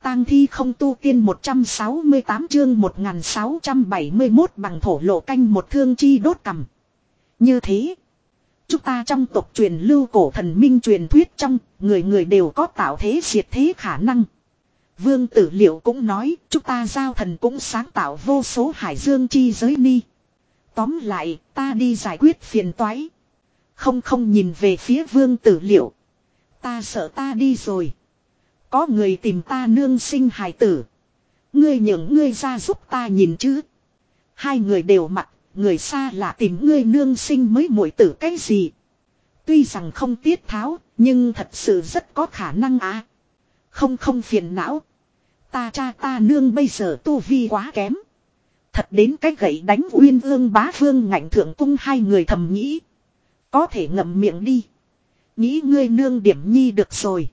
tang thi không tu tiên 168 chương 1671 bằng thổ lộ canh một thương chi đốt cằm. Như thế, chúng ta trong tộc truyền lưu cổ thần minh truyền thuyết trong, người người đều có tạo thế diệt thế khả năng. Vương Tử Liệu cũng nói, chúng ta giao thần cũng sáng tạo vô số hải dương chi giới ni. Tóm lại, ta đi giải quyết phiền toái. Không nhìn về phía Vương Tử Liệu. Ta sợ ta đi rồi. Có người tìm ta nương sinh hài tử. Ngươi nhường ngươi ra giúp ta nhìn chứ. Hai người đều mặt, người xa lạ tìm ngươi nương sinh mới muội tử cái gì. Tuy rằng không tiết tháo, nhưng thật sự rất có khả năng á. Không phiền não. Ta cha ta nương bây giờ tu vi quá kém. Thật đến cái gậy đánh Uyên Ương Bá Vương Ngạnh Thượng Cung hai người thầm nghĩ. Có thể ngậm miệng đi. Nghĩ ngươi nương điểm nhi được rồi.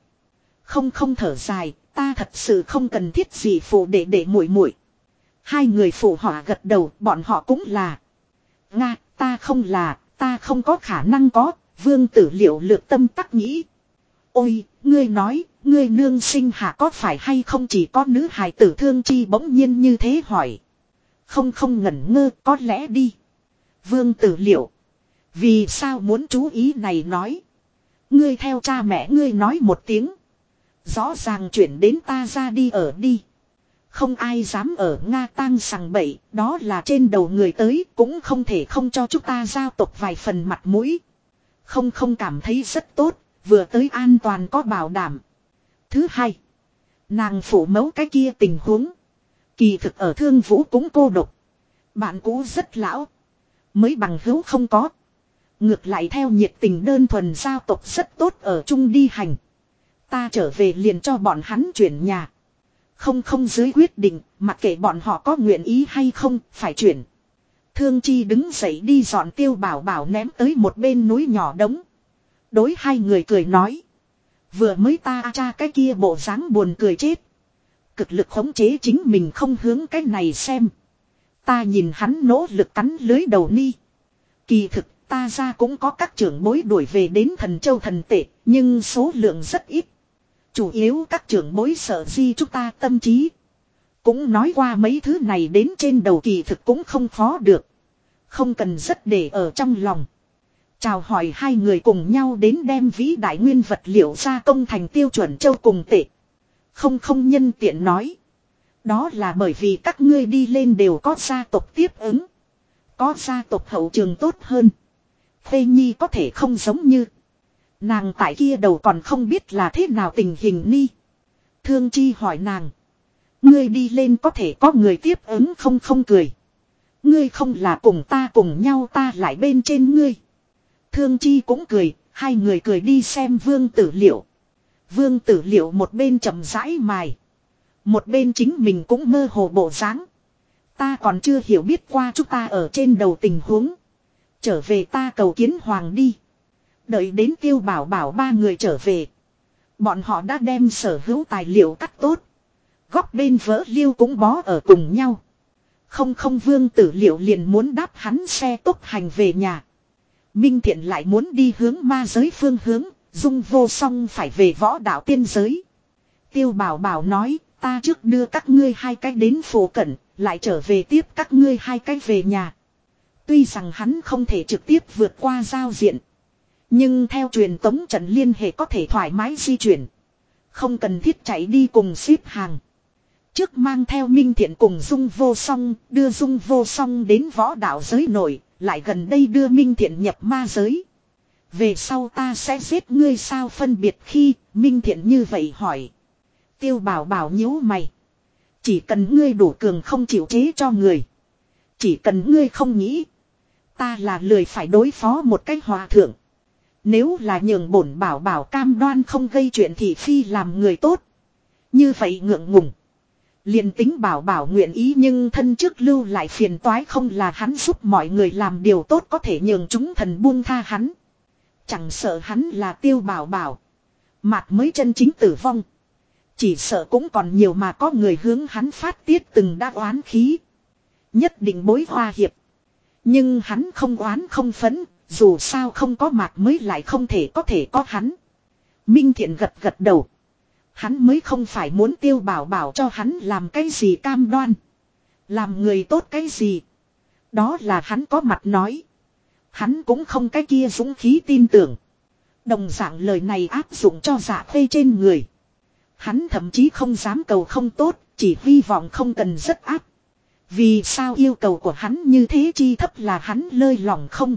Không thở dài, ta thật sự không cần thiết gì phụ để muội muội. Hai người phụ họa gật đầu, bọn họ cũng là. Nga, ta không có khả năng có, Vương Tử Liệu lược tâm tắc nghĩ. Ôi, ngươi nói, ngươi nương sinh hạ có phải hay không chỉ có nữ hài tử thương chi bỗng nhiên như thế hỏi. Không ngẩn ngơ, có lẽ đi. Vương Tử Liệu. Vì sao muốn chú ý này nói. Ngươi theo cha mẹ ngươi nói một tiếng. Rõ ràng chuyển đến ta ra đi ở đi. Không ai dám ở Nga tang sằng bậy, đó là trên đầu người tới cũng không thể không cho chúng ta giao tộc vài phần mặt mũi. Không cảm thấy rất tốt, vừa tới an toàn có bảo đảm. Thứ hai, nàng phủ mẫu cái kia tình huống. Kỳ thực ở Thương Vũ cũng cô độc. Bạn cũ rất lão, mới bằng hữu không có. Ngược lại theo nhiệt tình đơn thuần giao tộc rất tốt ở chung đi hành. Ta trở về liền cho bọn hắn chuyển nhà. Không dưới quyết định, mặc kệ bọn họ có nguyện ý hay không, phải chuyển. Thương Chi đứng dậy đi dọn Tiêu Bảo Bảo ném tới một bên núi nhỏ đống. Đối hai người cười nói. Vừa mới ta cha cái kia bộ dáng buồn cười chết. Cực lực khống chế chính mình không hướng cái này xem. Ta nhìn hắn nỗ lực cắn lưới đầu ni. Kỳ thực ta ra cũng có các trưởng bối đuổi về đến Thần Châu Thần Tệ, nhưng số lượng rất ít. Chủ yếu các trưởng bối sợ gì chúng ta tâm trí. Cũng nói qua mấy thứ này đến trên đầu kỳ thực cũng không khó được. Không cần rất để ở trong lòng. Chào hỏi hai người cùng nhau đến đem vĩ đại nguyên vật liệu gia công thành tiêu chuẩn châu cùng tệ. Không nhân tiện nói. Đó là bởi vì các ngươi đi lên đều có gia tộc tiếp ứng. Có gia tộc hậu trường tốt hơn. Phê Nhi có thể không giống như. Nàng tại kia đầu còn không biết là thế nào tình hình ni. Thương Chi hỏi nàng. Ngươi đi lên có thể có người tiếp ứng không cười. Ngươi không là cùng ta cùng nhau ta lại bên trên ngươi. Thương Chi cũng cười, hai người cười đi xem Vương Tử Liệu. Vương Tử Liệu một bên chậm rãi mài. Một bên chính mình cũng mơ hồ bộ dáng. Ta còn chưa hiểu biết qua chúng ta ở trên đầu tình huống. Trở về ta cầu kiến hoàng đi. Đợi đến Tiêu Bảo Bảo ba người trở về. Bọn họ đã đem sở hữu tài liệu cắt tốt. Góc bên vỡ liêu cũng bó ở cùng nhau. Không Vương Tử Liệu liền muốn đáp hắn xe tốc hành về nhà. Minh Thiện lại muốn đi hướng ma giới phương hướng. Dung Vô Song phải về võ đạo tiên giới. Tiêu Bảo Bảo nói ta trước đưa các ngươi hai cái đến phố cận. Lại trở về tiếp các ngươi hai cái về nhà. Tuy rằng hắn không thể trực tiếp vượt qua giao diện. Nhưng theo truyền tống trận liên hệ có thể thoải mái di chuyển. Không cần thiết chạy đi cùng xếp hàng. Trước mang theo Minh Thiện cùng Dung Vô Song, đưa Dung Vô Song đến võ đạo giới nội, lại gần đây đưa Minh Thiện nhập ma giới. Về sau ta sẽ giết ngươi sao phân biệt khi Minh Thiện như vậy hỏi. Tiêu Bảo Bảo nhíu mày. Chỉ cần ngươi đủ cường không chịu chế cho người. Chỉ cần ngươi không nghĩ. Ta là lười phải đối phó một cách hòa thượng. Nếu là nhường bổn Bảo Bảo cam đoan không gây chuyện thị phi làm người tốt. Như vậy ngượng ngùng. Liền tính Bảo Bảo nguyện ý nhưng thân trước lưu lại phiền toái không là hắn giúp mọi người làm điều tốt có thể nhường chúng thần buông tha hắn. Chẳng sợ hắn là Tiêu Bảo Bảo. Mạt mới chân chính tử vong. Chỉ sợ cũng còn nhiều mà có người hướng hắn phát tiết từng đã oán khí. Nhất định bối hoa hiệp. Nhưng hắn không oán không phẫn. Dù sao không có Mạt mới lại không thể có hắn. Minh Thiện gật gật đầu. Hắn mới không phải muốn Tiêu Bảo Bảo cho hắn làm cái gì cam đoan. Làm người tốt cái gì. Đó là hắn có mặt nói. Hắn cũng không cái kia dũng khí tin tưởng. Đồng dạng lời này áp dụng cho Dạ Khê trên người. Hắn thậm chí không dám cầu không tốt, chỉ hy vọng không cần rất áp. Vì sao yêu cầu của hắn như thế chi thấp là hắn lơi lỏng không?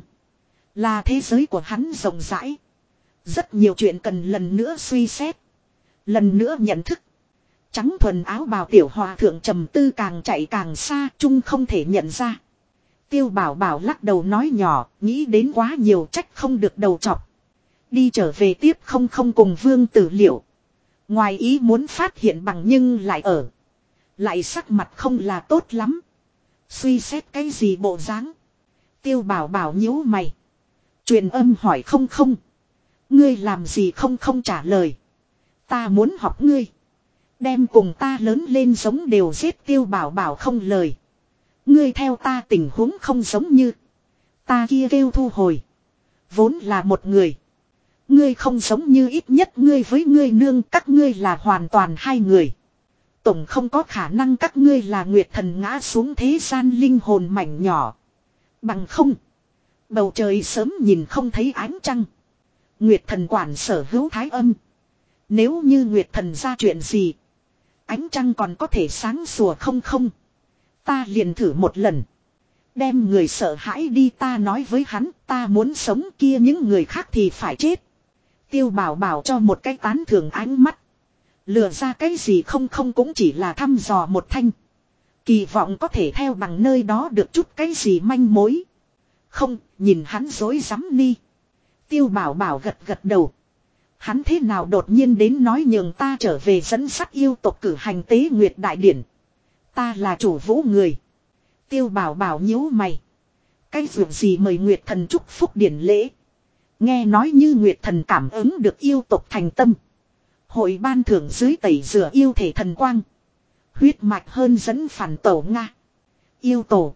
Là thế giới của hắn rộng rãi. Rất nhiều chuyện cần lần nữa suy xét. Lần nữa nhận thức. Trắng thuần áo bào tiểu hòa thượng trầm tư càng chạy càng xa, chung không thể nhận ra. Tiêu Bảo Bảo lắc đầu nói nhỏ, nghĩ đến quá nhiều trách không được đầu chọc. Đi trở về tiếp không cùng Vương Tử Liệu. Ngoài ý muốn phát hiện bằng nhưng lại ở. Lại sắc mặt không là tốt lắm. Suy xét cái gì bộ dáng. Tiêu Bảo Bảo nhíu mày. Truyền âm hỏi không. Ngươi làm gì không trả lời. Ta muốn học ngươi. Đem cùng ta lớn lên giống đều giết. Tiêu Bảo Bảo không lời. Ngươi theo ta tình huống không giống như. Ta kia kêu thu hồi. Vốn là một người. Ngươi không giống như ít nhất ngươi với ngươi nương các ngươi là hoàn toàn hai người. Tổng không có khả năng các ngươi là Nguyệt Thần ngã xuống thế gian linh hồn mảnh nhỏ. Bằng không. Bầu trời sớm nhìn không thấy ánh trăng. Nguyệt Thần quản sở hữu thái âm. Nếu như Nguyệt Thần ra chuyện gì. Ánh trăng còn có thể sáng sủa không. Ta liền thử một lần. Đem người sợ hãi đi ta nói với hắn ta muốn sống kia những người khác thì phải chết. Tiêu Bảo Bảo cho một cái tán thưởng ánh mắt. Lừa ra cái gì không cũng chỉ là thăm dò một thanh. Kỳ vọng có thể theo bằng nơi đó được chút cái gì manh mối. Không, nhìn hắn dối rắm ni. Tiêu Bảo Bảo gật đầu. Hắn thế nào đột nhiên đến nói nhường ta trở về dẫn sắt yêu tộc cử hành tế nguyệt đại điển. Ta là chủ vũ người. Tiêu Bảo Bảo nhíu mày. Cái việc gì mời Nguyệt Thần chúc phúc điển lễ. Nghe nói như Nguyệt Thần cảm ứng được yêu tộc thành tâm. Hội ban thưởng dưới tẩy rửa yêu thể thần quang. Huyết mạch hơn dẫn phản tổ Nga. Yêu tổ.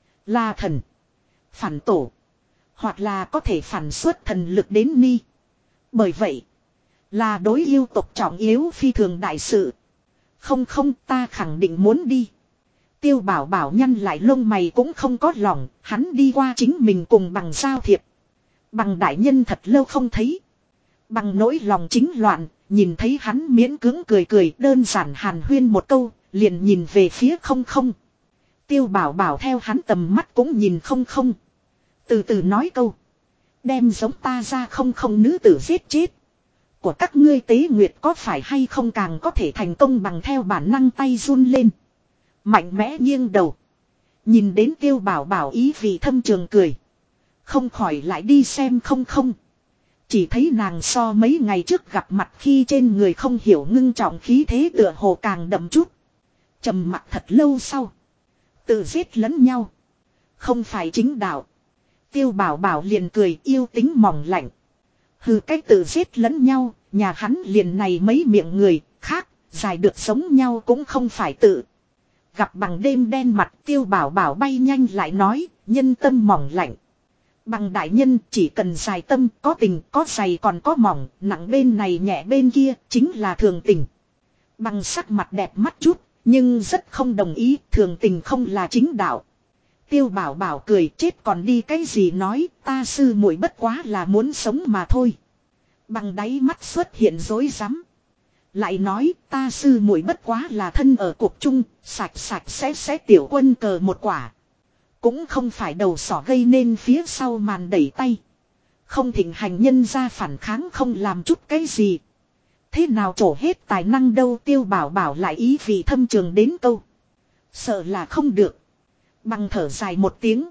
Là thần. Phản tổ. Hoặc là có thể phản xuất thần lực đến ni. Bởi vậy. Là đối yêu tộc trọng yếu phi thường đại sự. Không ta khẳng định muốn đi. Tiêu Bảo Bảo nhăn lại lông mày cũng không có lòng. Hắn đi qua chính mình cùng bằng giao thiệp. Bằng đại nhân thật lâu không thấy. Bằng nỗi lòng chính loạn. Nhìn thấy hắn miễn cưỡng cười đơn giản hàn huyên một câu. Liền nhìn về phía không. Tiêu Bảo Bảo theo hắn tầm mắt cũng nhìn không. Từ từ nói câu. Đem giống ta ra không nữ tử giết chết. Của các ngươi tế nguyệt có phải hay không càng có thể thành công bằng theo bản năng tay run lên. Mạnh mẽ nghiêng đầu. Nhìn đến Tiêu Bảo Bảo ý vì thâm trường cười. Không khỏi lại đi xem không. Chỉ thấy nàng so mấy ngày trước gặp mặt khi trên người không hiểu ngưng trọng khí thế tựa hồ càng đậm chút. Trầm mặc thật lâu sau. Tự giết lẫn nhau. Không phải chính đạo. Tiêu Bảo Bảo liền cười yêu tính mỏng lạnh. Hừ cách tự giết lẫn nhau, nhà hắn liền này mấy miệng người, khác, dài được sống nhau cũng không phải tự. Gặp bằng đêm đen mặt Tiêu Bảo Bảo bay nhanh lại nói, nhân tâm mỏng lạnh. Bằng đại nhân chỉ cần dài tâm, có tình, có dày còn có mỏng, nặng bên này nhẹ bên kia, chính là thường tình. Bằng sắc mặt đẹp mắt chút, nhưng rất không đồng ý, thường tình không là chính đạo. Tiêu Bảo Bảo cười chết còn đi cái gì nói, ta sư muội bất quá là muốn sống mà thôi. Bằng đáy mắt xuất hiện rối rắm. Lại nói ta sư muội bất quá là thân ở cuộc chung, sạch sẽ tiểu quân cờ một quả. Cũng không phải đầu sỏ gây nên phía sau màn đẩy tay. Không thịnh hành nhân ra phản kháng không làm chút cái gì. Thế nào trổ hết tài năng đâu Tiêu Bảo Bảo lại ý vị thâm trường đến câu. Sợ là không được. Bằng thở dài một tiếng.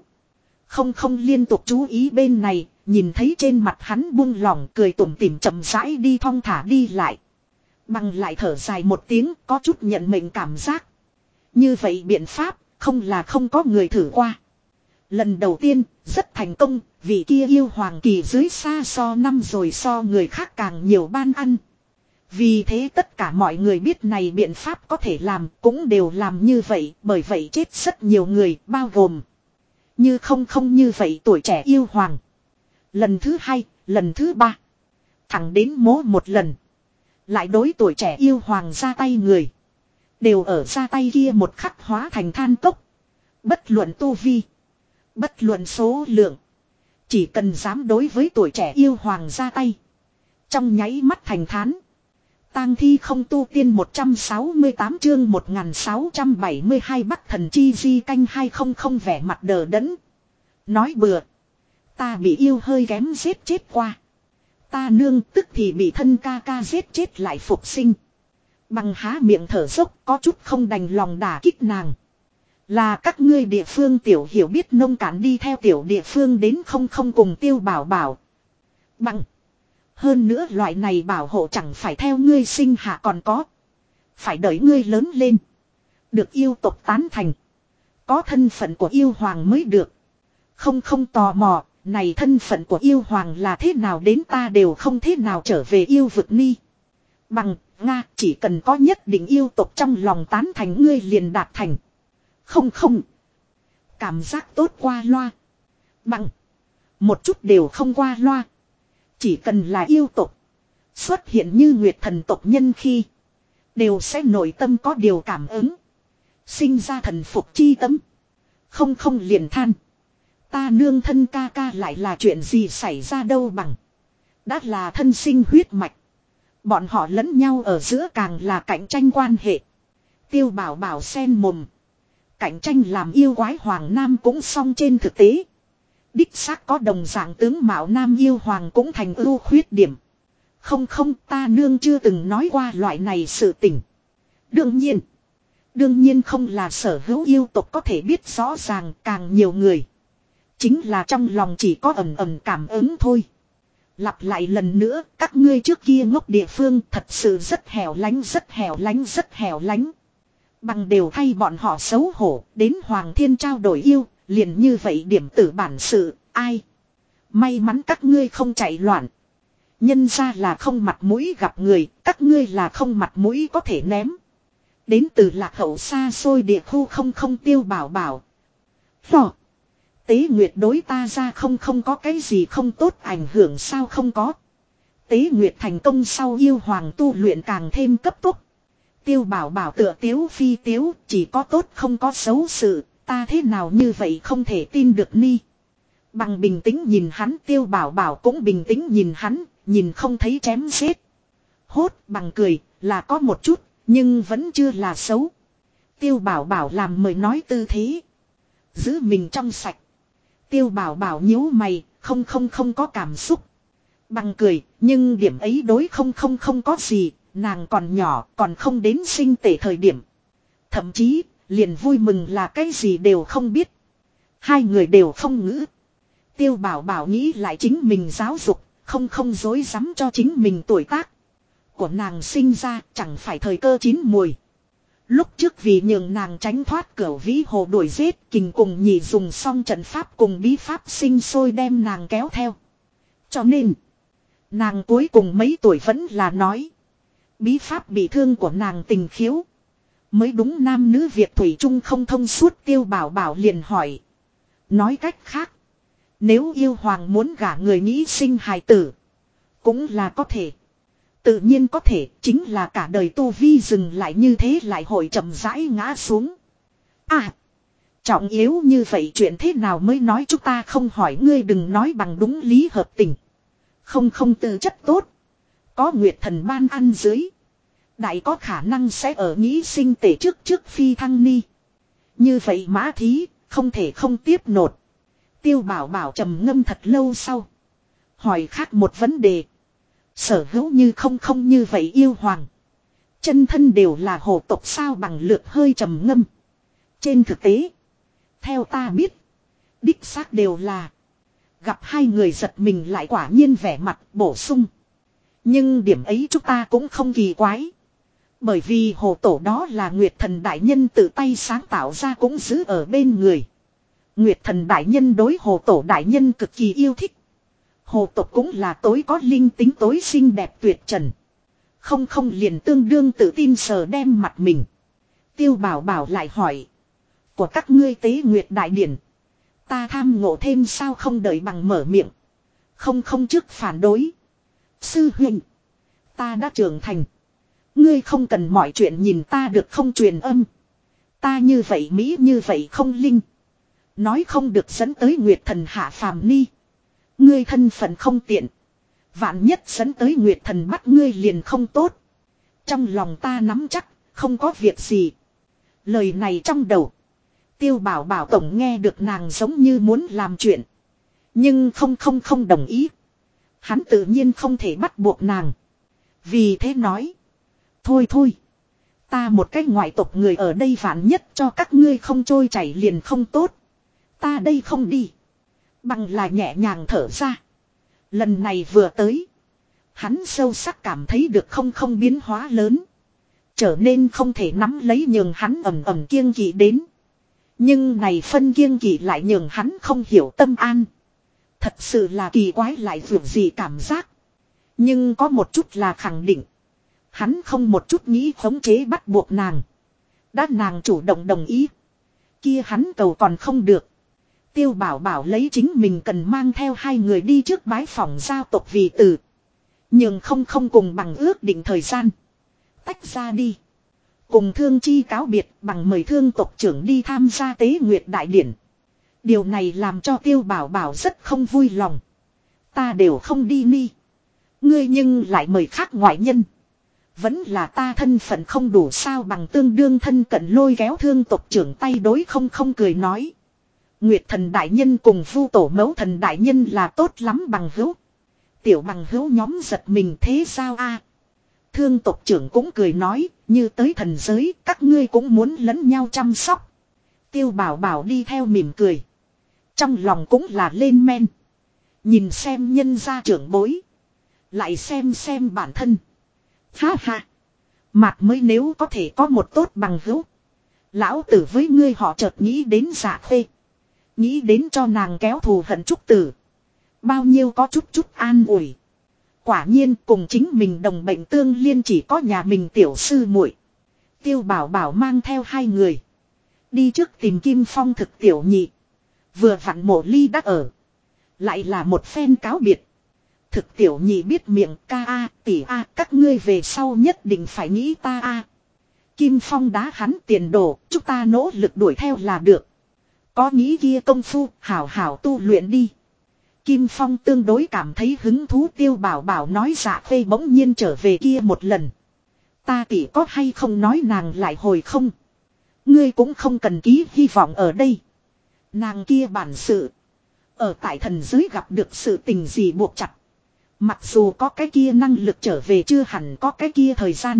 Không liên tục chú ý bên này, nhìn thấy trên mặt hắn buông lỏng cười tủm tỉm chậm rãi đi thong thả đi lại. Bằng lại thở dài một tiếng có chút nhận mệnh cảm giác. Như vậy biện pháp, không là không có người thử qua. Lần đầu tiên, rất thành công, vì kia yêu hoàng kỳ dưới xa so năm rồi so người khác càng nhiều ban ăn. Vì thế tất cả mọi người biết này biện pháp có thể làm cũng đều làm như vậy, bởi vậy chết rất nhiều người, bao gồm. Như không như vậy tuổi trẻ yêu hoàng. Lần thứ hai, lần thứ ba. Thẳng đến mố một lần. Lại đối tuổi trẻ yêu hoàng ra tay người. Đều ở ra tay kia một khắc hóa thành than cốc. Bất luận tu vi. Bất luận số lượng. Chỉ cần dám đối với tuổi trẻ yêu hoàng ra tay. Trong nháy mắt thành thán. Tang thi không tu tiên 168 chương 1672 Bắc thần chi di canh 200 vẻ mặt đờ đẫn. Nói bừa. Ta bị yêu hơi kém giết chết qua. Ta nương tức thì bị thân ca ca giết chết lại phục sinh. Bằng há miệng thở dốc có chút không đành lòng đả kích nàng. Là các ngươi địa phương tiểu hiểu biết nông cạn đi theo tiểu địa phương đến không cùng Tiêu Bảo Bảo. Bằng. Hơn nữa loại này bảo hộ chẳng phải theo ngươi sinh hạ còn có. Phải đợi ngươi lớn lên. Được yêu tộc tán thành. Có thân phận của yêu hoàng mới được. Không tò mò. Này thân phận của yêu hoàng là thế nào đến ta đều không thế nào trở về yêu vực ni. Bằng, Nga chỉ cần có nhất định yêu tộc trong lòng tán thành ngươi liền đạt thành. Không. Cảm giác tốt qua loa. Bằng. Một chút đều không qua loa. Chỉ cần là yêu tộc. Xuất hiện như nguyệt thần tộc nhân khi. Đều sẽ nội tâm có điều cảm ứng. Sinh ra thần phục chi tâm. Không liền than. Ta nương thân ca ca lại là chuyện gì xảy ra đâu bằng. Đã là thân sinh huyết mạch. Bọn họ lẫn nhau ở giữa càng là cạnh tranh quan hệ. Tiêu Bảo Bảo sen mồm. Cạnh tranh làm yêu quái hoàng nam cũng xong trên thực tế. Đích xác có đồng dạng tướng mạo nam yêu hoàng cũng thành ưu khuyết điểm. Không ta nương chưa từng nói qua loại này sự tình. Đương nhiên không là sở hữu yêu tộc có thể biết rõ ràng càng nhiều người. Chính là trong lòng chỉ có ầm cảm ứng thôi. Lặp lại lần nữa, các ngươi trước kia ngốc địa phương thật sự rất hẻo lánh. Bằng đều thay bọn họ xấu hổ, đến Hoàng Thiên trao đổi yêu, liền như vậy điểm tử bản sự, ai. May mắn các ngươi không chạy loạn. Nhân ra là không mặt mũi gặp người, các ngươi là không mặt mũi có thể ném. Đến từ lạc hậu xa xôi địa khu không Tiêu Bảo Bảo. Phò. Tế Nguyệt đối ta ra không có cái gì không tốt ảnh hưởng sao không có. Tế Nguyệt thành công sau yêu hoàng tu luyện càng thêm cấp tốc. Tiêu Bảo Bảo tựa tiếu phi tiếu chỉ có tốt không có xấu sự. Ta thế nào như vậy không thể tin được ni. Bằng bình tĩnh nhìn hắn Tiêu Bảo Bảo cũng bình tĩnh nhìn hắn. Nhìn không thấy chém giết. Hốt bằng cười là có một chút nhưng vẫn chưa là xấu. Tiêu Bảo Bảo làm mời nói tư thế. Giữ mình trong sạch. Tiêu Bảo Bảo nhíu mày, không có cảm xúc. Bằng cười, nhưng điểm ấy đối không có gì, nàng còn nhỏ, còn không đến sinh tể thời điểm. Thậm chí, liền vui mừng là cái gì đều không biết. Hai người đều không ngữ. Tiêu Bảo Bảo nghĩ lại chính mình giáo dục, không dối rắm cho chính mình tuổi tác. Của nàng sinh ra chẳng phải thời cơ chín mùi. Lúc trước vì nhường nàng tránh thoát cửu vĩ hồ đuổi giết, Kình cùng nhị dùng xong trận pháp cùng bí pháp sinh sôi đem nàng kéo theo. Cho nên, nàng cuối cùng mấy tuổi vẫn là nói. Bí pháp bị thương của nàng tình khiếu. Mới đúng nam nữ việc thủy chung không thông suốt Tiêu Bảo Bảo liền hỏi. Nói cách khác, nếu yêu hoàng muốn gả người nghĩ sinh hài tử, cũng là có thể. Tự nhiên có thể, chính là cả đời tu vi dừng lại như thế lại hội chậm rãi ngã xuống. À, trọng yếu như vậy chuyện thế nào mới nói chúng ta không hỏi ngươi đừng nói bằng đúng lý hợp tình. Không tư chất tốt. Có nguyệt thần ban ăn dưới. Đại có khả năng sẽ ở nghĩ sinh tể trước phi thăng ni. Như vậy mã thí, không thể không tiếp nột. Tiêu Bảo Bảo trầm ngâm thật lâu sau. Hỏi khác một vấn đề. Sở hữu như không như vậy yêu hoàng. Chân thân đều là hồ tộc sao bằng lược hơi trầm ngâm. Trên thực tế. Theo ta biết. Đích xác đều là. Gặp hai người giật mình lại quả nhiên vẻ mặt bổ sung. Nhưng điểm ấy chúng ta cũng không kỳ quái. Bởi vì hồ tổ đó là Nguyệt thần đại nhân tự tay sáng tạo ra cũng giữ ở bên người. Nguyệt thần đại nhân đối hồ tổ đại nhân cực kỳ yêu thích. Hồ tộc cũng là tối có linh tính tối xinh đẹp tuyệt trần. Không liền tương đương tự tin sờ đem mặt mình. Tiêu Bảo Bảo lại hỏi. Của các ngươi tế nguyệt đại điển. Ta tham ngộ thêm sao không đợi bằng mở miệng. Không trước phản đối. Sư huynh. Ta đã trưởng thành. Ngươi không cần mọi chuyện nhìn ta được không, truyền âm. Ta như vậy mỹ như vậy không linh. Nói không được dẫn tới Nguyệt Thần hạ phàm ni. Ngươi thân phận không tiện. Vạn nhất dẫn tới Nguyệt Thần bắt ngươi liền không tốt. Trong lòng ta nắm chắc, không có việc gì. Lời này trong đầu. Tiêu Bảo Bảo tổng nghe được nàng giống như muốn làm chuyện. Nhưng không đồng ý. Hắn tự nhiên không thể bắt buộc nàng. Vì thế nói. Thôi. Ta một cách ngoại tộc người ở đây vạn nhất cho các ngươi không trôi chảy liền không tốt. Ta đây không đi. Bằng là nhẹ nhàng thở ra. Lần này vừa tới. Hắn sâu sắc cảm thấy được không biến hóa lớn. Trở nên không thể nắm lấy nhường hắn ầm kiêng kỵ đến. Nhưng này phân kiêng kỵ lại nhường hắn không hiểu tâm an. Thật sự là kỳ quái lại vượt gì cảm giác. Nhưng có một chút là khẳng định. Hắn không một chút nghĩ khống chế bắt buộc nàng. Đã nàng chủ động đồng ý. Kia hắn cầu còn không được. Tiêu Bảo Bảo lấy chính mình cần mang theo hai người đi trước bái phòng giao tộc vì tử. Nhưng không cùng bằng ước định thời gian. Tách ra đi. Cùng Thương Chi cáo biệt bằng mời Thương tộc trưởng đi tham gia tế nguyệt đại điển. Điều này làm cho Tiêu Bảo Bảo rất không vui lòng. Ta đều không đi ni. Ngươi nhưng lại mời khác ngoại nhân. Vẫn là ta thân phận không đủ sao, bằng tương đương thân cận lôi kéo Thương tộc trưởng tay đối không cười nói. Nguyệt Thần đại nhân cùng Vu Tổ Mẫu Thần đại nhân là tốt lắm bằng hữu. Tiểu bằng hữu nhóm giật mình, thế sao a? Thương tộc trưởng cũng cười nói, như tới thần giới các ngươi cũng muốn lẫn nhau chăm sóc. Tiêu Bảo Bảo đi theo mỉm cười. Trong lòng cũng là lên men. Nhìn xem nhân gia trưởng bối. Lại xem bản thân. Ha ha. Mạc mới nếu có thể có một tốt bằng hữu. Lão tử với ngươi họ chợt nghĩ đến Dạ Khê. Nghĩ đến cho nàng kéo thù hận Trúc Tử. Bao nhiêu có chút an ủi. Quả nhiên cùng chính mình đồng bệnh tương liên chỉ có nhà mình tiểu sư muội. Tiêu Bảo Bảo mang theo hai người. Đi trước tìm Kim Phong thực tiểu nhị. Vừa vặn Mộ Ly đã ở. Lại là một phen cáo biệt. Thực tiểu nhị biết miệng ca a tỷ a các ngươi về sau nhất định phải nghĩ ta a. Kim Phong đá hắn tiền đồ, chúng ta nỗ lực đuổi theo là được. Có nghĩ kia công phu, hảo tu luyện đi. Kim Phong tương đối cảm thấy hứng thú. Tiêu Bảo Bảo nói Dạ Khê bỗng nhiên trở về kia một lần. Ta tỷ có hay không nói nàng lại hồi không? Ngươi cũng không cần ký hy vọng ở đây. Nàng kia bản sự. Ở tại thần giới gặp được sự tình gì buộc chặt. Mặc dù có cái kia năng lực trở về chưa hẳn có cái kia thời gian.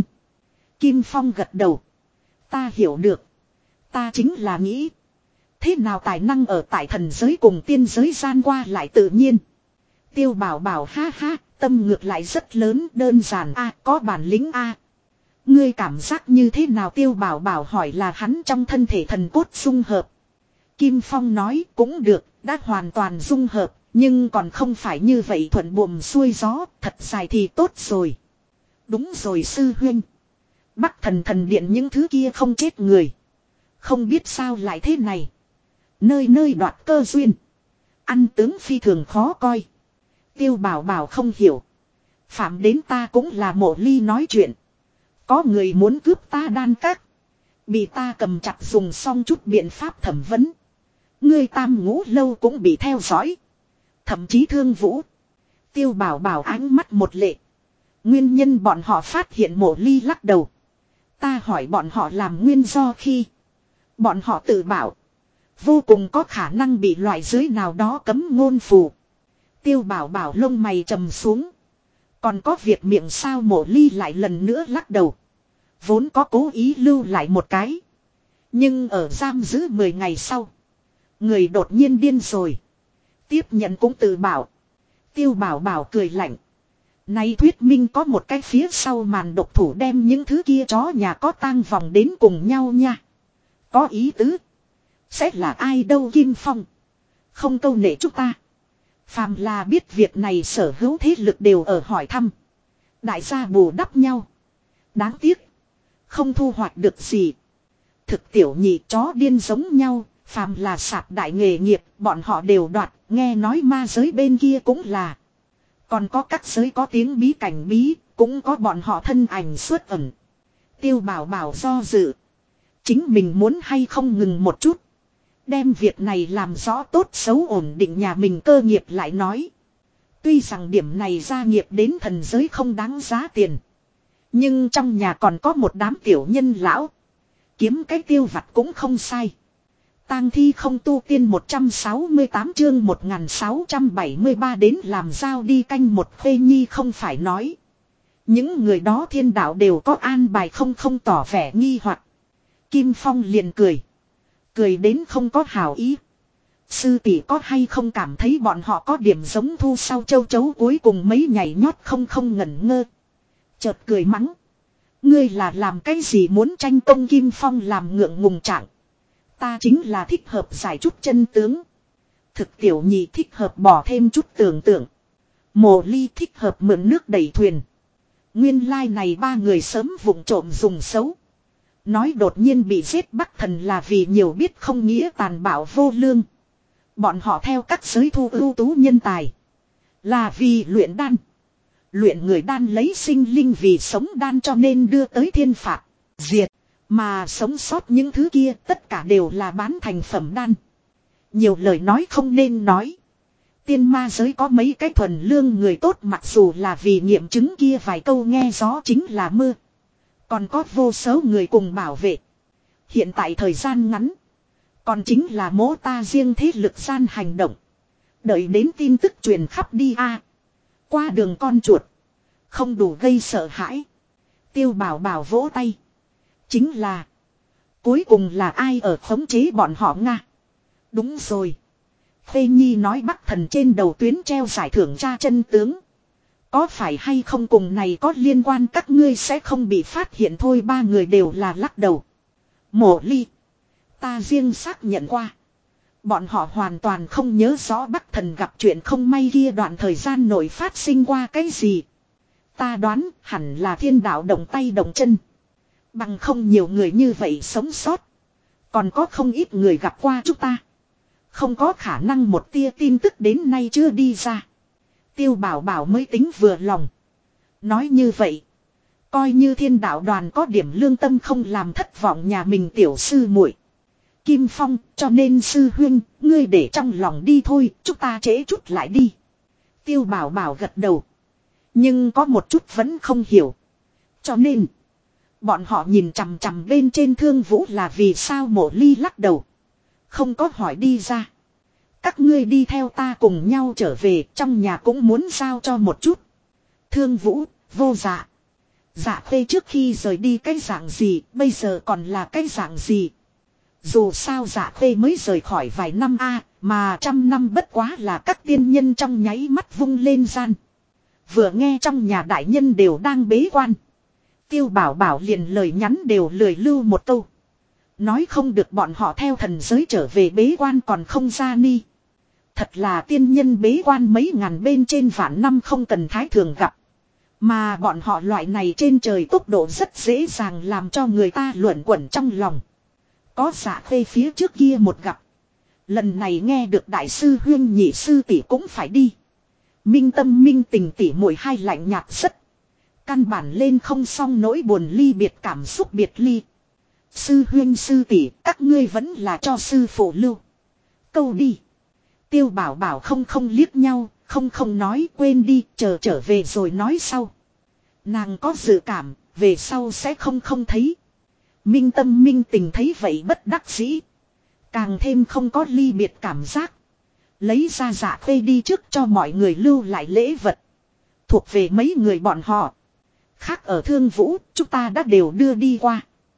Kim Phong gật đầu. Ta hiểu được. Ta chính là nghĩ. Thế nào tài năng ở tại thần giới cùng tiên giới gian qua lại tự nhiên. Tiêu Bảo Bảo ha ha, tâm ngược lại rất lớn, đơn giản a, có bản lĩnh a. Ngươi cảm giác như thế nào? Tiêu Bảo Bảo hỏi là hắn trong thân thể thần cốt dung hợp. Kim Phong nói cũng được, đã hoàn toàn dung hợp, nhưng còn không phải như vậy thuận buồm xuôi gió, thật dài thì tốt rồi. Đúng rồi sư huynh. Bắc thần điện những thứ kia không chết người. Không biết sao lại thế này. Nơi nơi đoạt cơ duyên. Ăn tướng phi thường khó coi. Tiêu Bảo Bảo không hiểu. Phạm đến ta cũng là Mộ Ly nói chuyện. Có người muốn cướp ta đan các. Bị ta cầm chặt dùng xong chút biện pháp thẩm vấn. Ngươi Tam Ngũ Lâu cũng bị theo dõi. Thậm chí Thương Vũ. Tiêu Bảo Bảo ánh mắt một lệ. Nguyên nhân bọn họ phát hiện Mộ Ly lắc đầu. Ta hỏi bọn họ làm nguyên do khi. Bọn họ tự bảo. Vô cùng có khả năng bị loại giới nào đó cấm ngôn phù. Tiêu Bảo Bảo lông mày trầm xuống. Còn có việc miệng sao? Mộ Ly lại lần nữa lắc đầu. Vốn có cố ý lưu lại một cái. Nhưng ở giam giữ 10 ngày sau. Người đột nhiên điên rồi. Tiếp nhận cũng tự bảo. Tiêu Bảo Bảo cười lạnh. Nay thuyết minh có một cái phía sau màn độc thủ đem những thứ kia chó nhà có tang vòng đến cùng nhau nha. Có ý tứ. Sẽ là ai đâu? Kim Phong. Không câu nệ chúng ta. Phàm là biết việc này sở hữu thế lực đều ở hỏi thăm. Đại gia bù đắp nhau. Đáng tiếc. Không thu hoạch được gì. Thực tiểu nhị chó điên giống nhau. Phàm là sạp đại nghề nghiệp. Bọn họ đều đoạt. Nghe nói ma giới bên kia cũng là. Còn có các giới có tiếng bí cảnh bí. Cũng có bọn họ thân ảnh xuất ẩn. Tiêu Bảo Bảo do dự. Chính mình muốn hay không ngừng một chút. Đem việc này làm rõ tốt xấu ổn định nhà mình cơ nghiệp lại nói. Tuy rằng điểm này gia nghiệp đến thần giới không đáng giá tiền. Nhưng trong nhà còn có một đám tiểu nhân lão. Kiếm cái tiêu vặt cũng không sai. Tang thi không tu tiên 168 chương 1673 đến làm giao đi canh một Khuê Nhi không phải nói. Những người đó thiên đạo đều có an bài không tỏ vẻ nghi hoặc. Kim Phong liền cười. Cười đến không có hảo ý. Sư tỷ có hay không cảm thấy bọn họ có điểm giống thu sau châu chấu cuối cùng mấy nhảy nhót không ngẩn ngơ. Chợt cười mắng. Ngươi là làm cái gì muốn tranh công Kim Phong làm ngượng ngùng trạng. Ta chính là thích hợp giải chút chân tướng. Thực tiểu nhị thích hợp bỏ thêm chút tưởng tượng. Mộ Ly thích hợp mượn nước đẩy thuyền. Nguyên lai này ba người sớm vụng trộm dùng xấu. Nói đột nhiên bị giết Bắc Thần là vì nhiều biết không nghĩa tàn bạo vô lương. Bọn họ theo các giới thu ưu tú nhân tài. Là vì luyện đan. Luyện người đan lấy sinh linh vì sống đan cho nên đưa tới thiên phạt. Diệt. Mà sống sót những thứ kia tất cả đều là bán thành phẩm đan. Nhiều lời nói không nên nói. Tiên ma giới có mấy cái thuần lương người tốt mặc dù là vì nghiệm chứng kia vài câu nghe gió chính là mưa. Còn có vô số người cùng bảo vệ. Hiện tại thời gian ngắn. Còn chính là mố ta riêng thế lực gian hành động. Đợi đến tin tức truyền khắp đi a. Qua đường con chuột. Không đủ gây sợ hãi. Tiêu Bảo Bảo vỗ tay. Chính là. Cuối cùng là ai ở khống chế bọn họ Nga. Đúng rồi. Phê Nhi nói Bắc Thần trên đầu tuyến treo giải thưởng tra chân tướng. Có phải hay không cùng này có liên quan các ngươi sẽ không bị phát hiện thôi ba người đều là lắc đầu. Mộ Ly. Ta riêng xác nhận qua. Bọn họ hoàn toàn không nhớ rõ Bắc Thần gặp chuyện không may kia đoạn thời gian nổi phát sinh qua cái gì. Ta đoán hẳn là thiên đạo động tay động chân. Bằng không nhiều người như vậy sống sót. Còn có không ít người gặp qua chúng ta. Không có khả năng một tia tin tức đến nay chưa đi ra. Tiêu Bảo Bảo mới tính vừa lòng. Nói như vậy. Coi như thiên đạo đoàn có điểm lương tâm không làm thất vọng nhà mình tiểu sư muội. Kim Phong cho nên sư huynh ngươi để trong lòng đi thôi. Chúng ta trễ chút lại đi. Tiêu Bảo Bảo gật đầu. Nhưng có một chút vẫn không hiểu. Cho nên. Bọn họ nhìn chằm chằm bên trên Thương Vũ là vì sao Mộ Ly lắc đầu. Không có hỏi đi ra. Các ngươi đi theo ta cùng nhau trở về trong nhà cũng muốn giao cho một chút. Thương Vũ, vô dạ. Dạ Khê trước khi rời đi cái dạng gì bây giờ còn là cái dạng gì. Dù sao Dạ Khê mới rời khỏi vài năm mà 100 năm bất quá là các tiên nhân trong nháy mắt vung lên gian. Vừa nghe trong nhà đại nhân đều đang bế quan. Tiêu Bảo Bảo liền lời nhắn đều lười lưu một câu. Nói không được bọn họ theo thần giới trở về bế quan còn không ra ni. Thật là tiên nhân bế quan mấy ngàn bên trên vạn năm không cần thái thường gặp. Mà bọn họ loại này trên trời tốc độ rất dễ dàng làm cho người ta luẩn quẩn trong lòng. Có Dạ Khê phía trước kia một gặp. Lần này nghe được đại sư huyên nhị sư tỷ cũng phải đi. Minh Tâm Minh Tình tỷ muội hai lạnh nhạt rất. Căn bản lên không xong nỗi buồn ly biệt cảm xúc biệt ly. Sư huyên sư tỷ các ngươi vẫn là cho sư phụ lưu. Câu đi. Tiêu Bảo Bảo không liếc nhau, không nói quên đi, chờ trở về rồi nói sau. Nàng có dự cảm, về sau sẽ không thấy. Minh Tâm Minh Tình thấy vậy bất đắc dĩ. Càng thêm không có ly biệt cảm giác. Lấy ra Dạ Khê đi trước cho mọi người lưu lại lễ vật. Thuộc về mấy người bọn họ. Khác ở Thương Vũ, chúng ta đã đều đưa đi qua.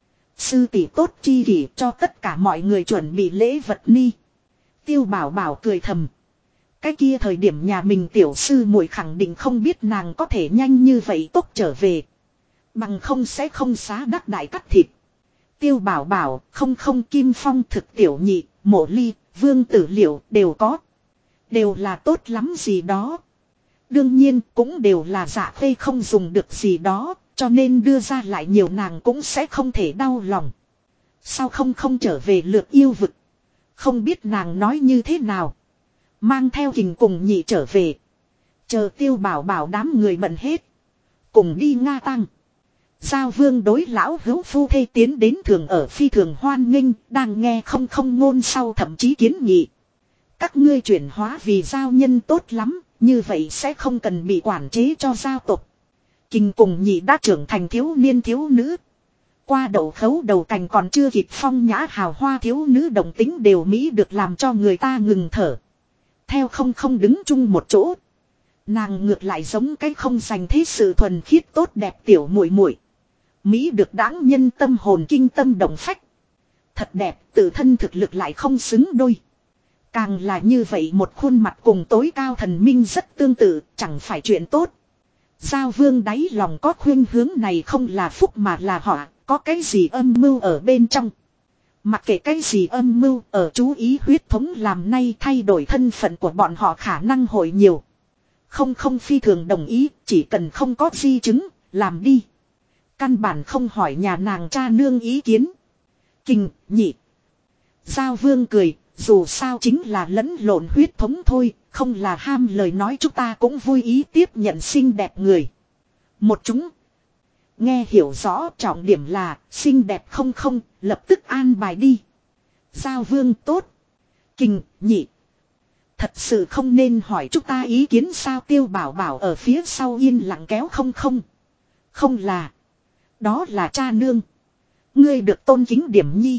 Sư tỷ tốt chi kỷ cho tất cả mọi người chuẩn bị lễ vật ni. Tiêu Bảo Bảo cười thầm. Cái kia thời điểm nhà mình tiểu sư muội khẳng định không biết nàng có thể nhanh như vậy tốt trở về. Bằng không sẽ không xá đắc đại cắt thịt. Tiêu Bảo Bảo không Kim Phong thực tiểu nhị, Mộ Ly, Vương Tử Liệu đều có. Đều là tốt lắm gì đó. Đương nhiên cũng đều là Dạ Khê không dùng được gì đó. Cho nên đưa ra lại nhiều nàng cũng sẽ không thể đau lòng. Sao không trở về lượt yêu vực. Không biết nàng nói như thế nào. Mang theo Kình cùng nhị trở về. Chờ Tiêu Bảo Bảo đám người bận hết. Cùng đi Nga Tăng. Giao Vương đối lão hữu phu thê tiến đến thường ở phi thường hoan nghênh, đang nghe không ngôn sau thậm chí kiến nghị. Các ngươi chuyển hóa vì giao nhân tốt lắm, như vậy sẽ không cần bị quản chế cho giao tộc. Kình cùng nhị đã trưởng thành thiếu niên thiếu nữ. Qua đậu khấu đầu cành còn chưa kịp phong nhã hào hoa thiếu nữ đồng tính đều mỹ được làm cho người ta ngừng thở. Theo không đứng chung một chỗ. Nàng ngược lại giống cái không dành thế sự thuần khiết tốt đẹp tiểu muội muội. Mỹ được đáng nhân tâm hồn kinh tâm động phách. Thật đẹp, tự thân thực lực lại không xứng đôi. Càng là như vậy một khuôn mặt cùng tối cao thần minh rất tương tự, chẳng phải chuyện tốt. Giao Vương đáy lòng có khuyên hướng này không là phúc mà là họa, có cái gì âm mưu ở bên trong. Mặc kệ cái gì âm mưu, ở chú ý huyết thống làm nay thay đổi thân phận của bọn họ khả năng hội nhiều. Không phi thường đồng ý, chỉ cần không có di chứng, làm đi. Căn bản không hỏi nhà nàng cha nương ý kiến. Kình, nhị. Giao Vương cười, dù sao chính là lẫn lộn huyết thống thôi, không là ham lời nói chúng ta cũng vui ý tiếp nhận xinh đẹp người. Một chúng. Nghe hiểu rõ trọng điểm là xinh đẹp không, lập tức an bài đi. Giao Vương tốt. Kình, nhị. Thật sự không nên hỏi chúng ta ý kiến sao Tiêu Bảo Bảo ở phía sau yên lặng kéo không. Không là. Đó là cha nương. Ngươi được tôn kính điểm nhi.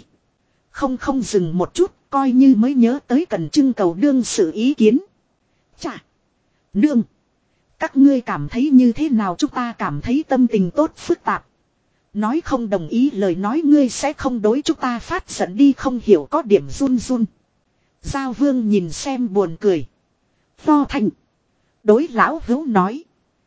Không dừng một chút, coi như mới nhớ tới cần trưng cầu đương sự ý kiến. Chà. Nương. Các ngươi cảm thấy như thế nào chúng ta cảm thấy tâm tình tốt phức tạp. Nói không đồng ý lời nói ngươi sẽ không đối chúng ta phát giận đi không hiểu có điểm run. Giao Vương nhìn xem buồn cười. Pho thành. Đối lão hữu nói.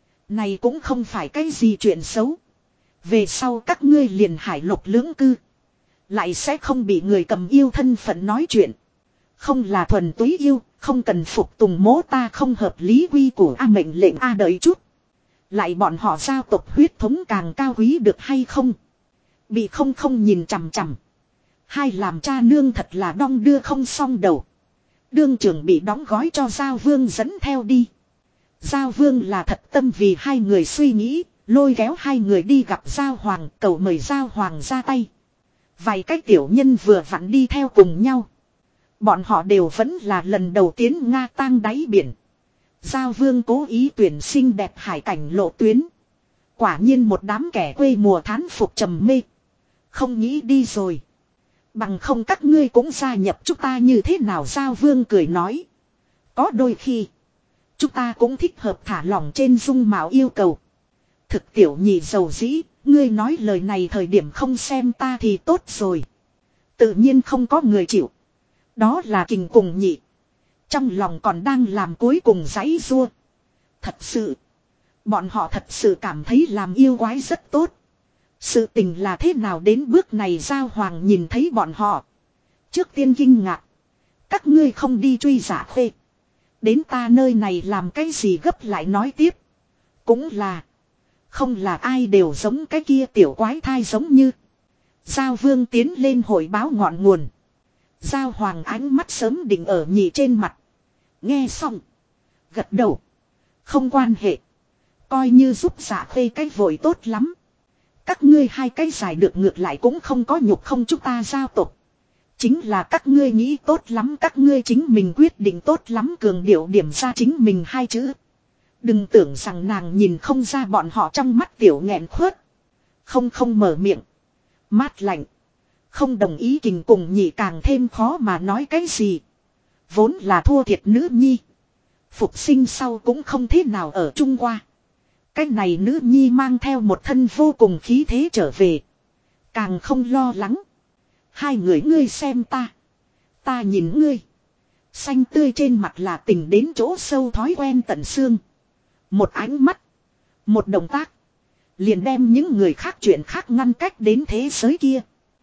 Này cũng không phải cái gì chuyện xấu. Về sau các ngươi liền hải lục lưỡng cư. Lại sẽ không bị người cầm yêu thân phận nói chuyện. Không là thuần túy yêu, không cần phục tùng mố ta không hợp lý quy của mệnh lệnh đợi chút. Lại bọn họ giao tộc huyết thống càng cao quý được hay không? Bị không nhìn chằm chằm. Hai làm cha nương thật là đong đưa không xong đầu. Đương trưởng bị đóng gói cho Giao Vương dẫn theo đi. Giao Vương là thật tâm vì hai người suy nghĩ, lôi kéo hai người đi gặp Giao Hoàng, cầu mời Giao Hoàng ra tay. Vài cái tiểu nhân vừa vặn đi theo cùng nhau. Bọn họ đều vẫn là lần đầu tiến Nga Tang đáy biển. Giao Vương cố ý tuyển xinh đẹp hải cảnh lộ tuyến. Quả nhiên một đám kẻ quê mùa thán phục trầm mê. Không nghĩ đi rồi. Bằng không các ngươi cũng gia nhập chúng ta như thế nào Giao Vương cười nói. Có đôi khi. Chúng ta cũng thích hợp thả lỏng trên dung mạo yêu cầu. Thực tiểu nhị dầu dĩ. Ngươi nói lời này thời điểm không xem ta thì tốt rồi. Tự nhiên không có người chịu. Đó là Kình cùng nhị. Trong lòng còn đang làm cuối cùng giãy giụa. Thật sự. Bọn họ thật sự cảm thấy làm yêu quái rất tốt. Sự tình là thế nào đến bước này Giao Hoàng nhìn thấy bọn họ. Trước tiên kinh ngạc. Các ngươi không đi truy giả khê. Đến ta nơi này làm cái gì gấp lại nói tiếp. Cũng là. Không là ai đều giống cái kia tiểu quái thai giống như. Giao Vương tiến lên hội báo ngọn nguồn. Giao Hoàng ánh mắt sớm định ở nhị trên mặt. Nghe xong. Gật đầu. Không quan hệ. Coi như giúp giả khê cái vội tốt lắm. Các ngươi hai cái giải được ngược lại cũng không có nhục không chúng ta giao tục. Chính là các ngươi nghĩ tốt lắm các ngươi chính mình quyết định tốt lắm cường điệu điểm ra chính mình hai chữ. Đừng tưởng rằng nàng nhìn không ra bọn họ trong mắt tiểu nghẹn khuất. Không mở miệng. Mát lạnh. Không đồng ý Kình cùng nhị càng thêm khó mà nói cái gì. Vốn là thua thiệt nữ nhi. Phục sinh sau cũng không thế nào ở Trung Hoa. Cái này nữ nhi mang theo một thân vô cùng khí thế trở về. Càng không lo lắng. Hai người ngươi xem ta. Ta nhìn ngươi. Xanh tươi trên mặt là tình đến chỗ sâu thói quen tận xương. Một ánh mắt. Một động tác. Liền đem những người khác chuyện khác ngăn cách đến thế giới kia.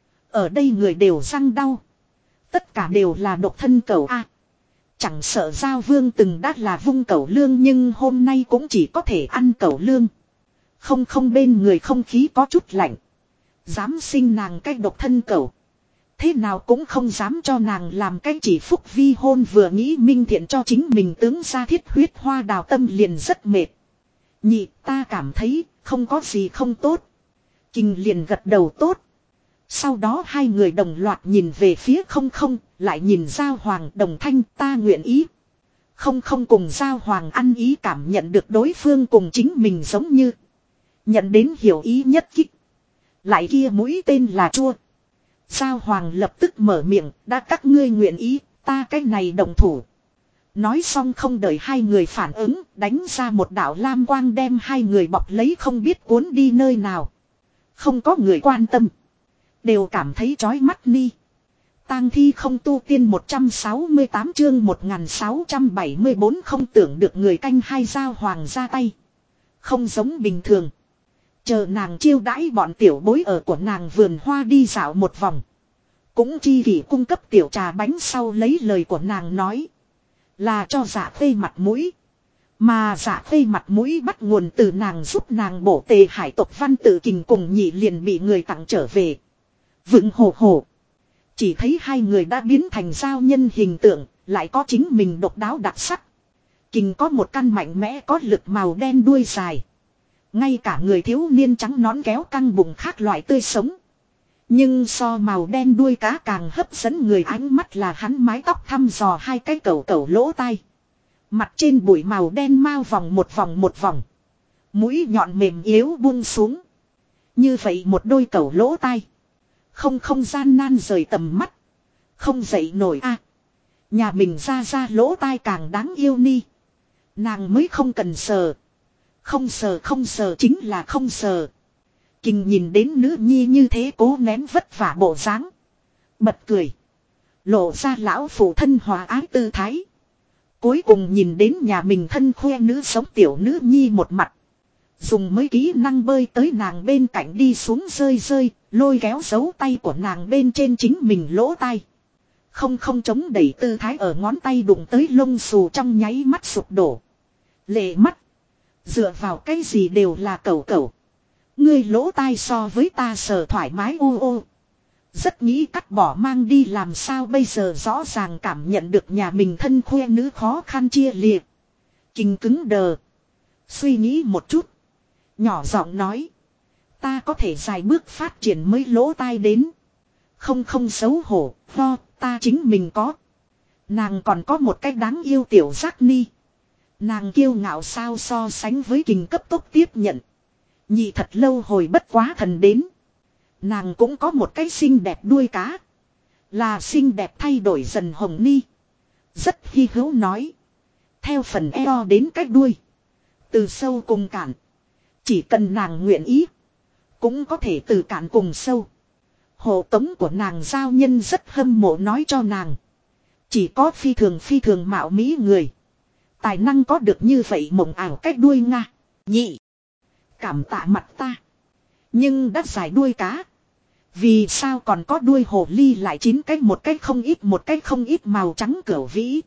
Ở đây người đều răng đau. Tất cả đều là độc thân cẩu A. Chẳng sợ Giao Vương từng đã là vung cẩu lương nhưng hôm nay cũng chỉ có thể ăn cẩu lương. Không bên người không khí có chút lạnh. Dám sinh nàng cái độc thân cẩu. Thế nào cũng không dám cho nàng làm cái chỉ phúc vi hôn vừa nghĩ minh thiện cho chính mình tướng ra thiết huyết hoa đào tâm liền rất mệt. Nhị ta cảm thấy không có gì không tốt. Kình liền gật đầu tốt. Sau đó hai người đồng loạt nhìn về phía không không, lại nhìn Giao Hoàng đồng thanh ta nguyện ý. Không không cùng Giao Hoàng ăn ý cảm nhận được đối phương cùng chính mình giống như. Nhận đến hiểu ý nhất kích. Lại kia mũi tên là chua. Giao Hoàng lập tức mở miệng, đã các ngươi nguyện ý, ta cái này đồng thủ. Nói xong không đợi hai người phản ứng, đánh ra một đạo lam quang đem hai người bọc lấy không biết cuốn đi nơi nào. Không có người quan tâm. Đều cảm thấy chói mắt ni. Tang thi không tu tiên 168 chương 1674 không tưởng được người canh hai Giao Hoàng ra tay. Không giống bình thường. Chờ nàng chiêu đãi bọn tiểu bối ở của nàng vườn hoa đi dạo một vòng. Cũng chi kỷ cung cấp tiểu trà bánh sau lấy lời của nàng nói. Là cho Dạ Khê mặt mũi. Mà Dạ Khê mặt mũi bắt nguồn từ nàng giúp nàng bổ tề hải tộc Văn Tự Kình cùng nhị liền bị người tặng trở về. Vựng hổ hổ. Chỉ thấy hai người đã biến thành giao nhân hình tượng, lại có chính mình độc đáo đặc sắc. Kình có một căn mạnh mẽ có lực màu đen đuôi dài. Ngay cả người thiếu niên trắng nón kéo căng bụng khác loại tươi sống. Nhưng so màu đen đuôi cá càng hấp dẫn người ánh mắt là hắn mái tóc thăm dò hai cái cẩu cẩu lỗ tai. Mặt trên bụi màu đen mao vòng một vòng một vòng. Mũi nhọn mềm yếu buông xuống. Như vậy một đôi cẩu lỗ tai. Không gian nan rời tầm mắt. Không dậy nổi a. Nhà mình ra lỗ tai càng đáng yêu ni. Nàng mới không cần sờ. Không sờ chính là không sờ. Kình nhìn đến nữ nhi như thế cố nén vất vả bộ dáng, bật cười. Lộ ra lão phụ thân hòa ái tư thái. Cuối cùng nhìn đến nhà mình thân khoe nữ sống tiểu nữ nhi một mặt. Dùng mấy kỹ năng bơi tới nàng bên cạnh đi xuống rơi, lôi kéo dấu tay của nàng bên trên chính mình lỗ tai. Không chống đẩy tư thái ở ngón tay đụng tới lông xù trong nháy mắt sụp đổ. Lệ mắt. Dựa vào cái gì đều là cẩu. Ngươi lỗ tai so với ta sờ thoải mái ô. Rất nghĩ cắt bỏ mang đi làm sao bây giờ rõ ràng cảm nhận được nhà mình thân khoe nữ khó khăn chia liệt. Kình cứng đờ. Suy nghĩ một chút. Nhỏ giọng nói. Ta có thể dài bước phát triển mới lỗ tai đến. Không xấu hổ, ta chính mình có. Nàng còn có một cách đáng yêu tiểu giác ni. Nàng kiêu ngạo sao so sánh với Kình cấp tốc tiếp nhận. Nhị thật lâu hồi bất quá thần đến. Nàng cũng có một cái xinh đẹp đuôi cá. Là xinh đẹp thay đổi dần hồng ni. Rất hy hữu nói. Theo phần eo đến cách đuôi. Từ sâu cùng cạn. Chỉ cần nàng nguyện ý. Cũng có thể từ cạn cùng sâu. Hộ tống của nàng giao nhân rất hâm mộ nói cho nàng. Chỉ có phi thường mạo mỹ người. Tài năng có được như vậy mộng ảo cách đuôi nga. Nhị. Cảm tạ mặt ta. Nhưng đã dài đuôi cá. Vì sao còn có đuôi hồ ly lại 9 cách một cách không ít màu trắng cửu vĩ.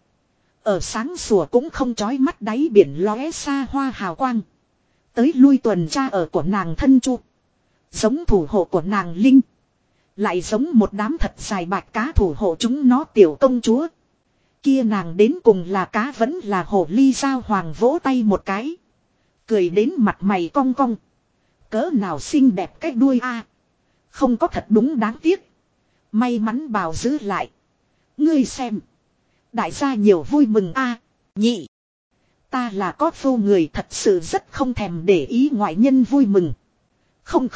Ở sáng sủa cũng không chói mắt đáy biển lóe xa hoa hào quang. Tới lui tuần tra ở của nàng thân chu. Giống thủ hộ của nàng Linh. Lại giống một đám thật dài bạch cá thủ hộ chúng nó tiểu công chúa. Kia nàng đến cùng là cá vẫn là hồ ly Giao Hoàng vỗ tay một cái. Cười đến mặt mày cong cong. Cỡ nào xinh đẹp cái đuôi a. Không có thật đúng đáng tiếc. May mắn bào giữ lại. Ngươi xem. Đại gia nhiều vui mừng a. Nhị. Ta là có phu người thật sự rất không thèm để ý ngoại nhân vui mừng. Không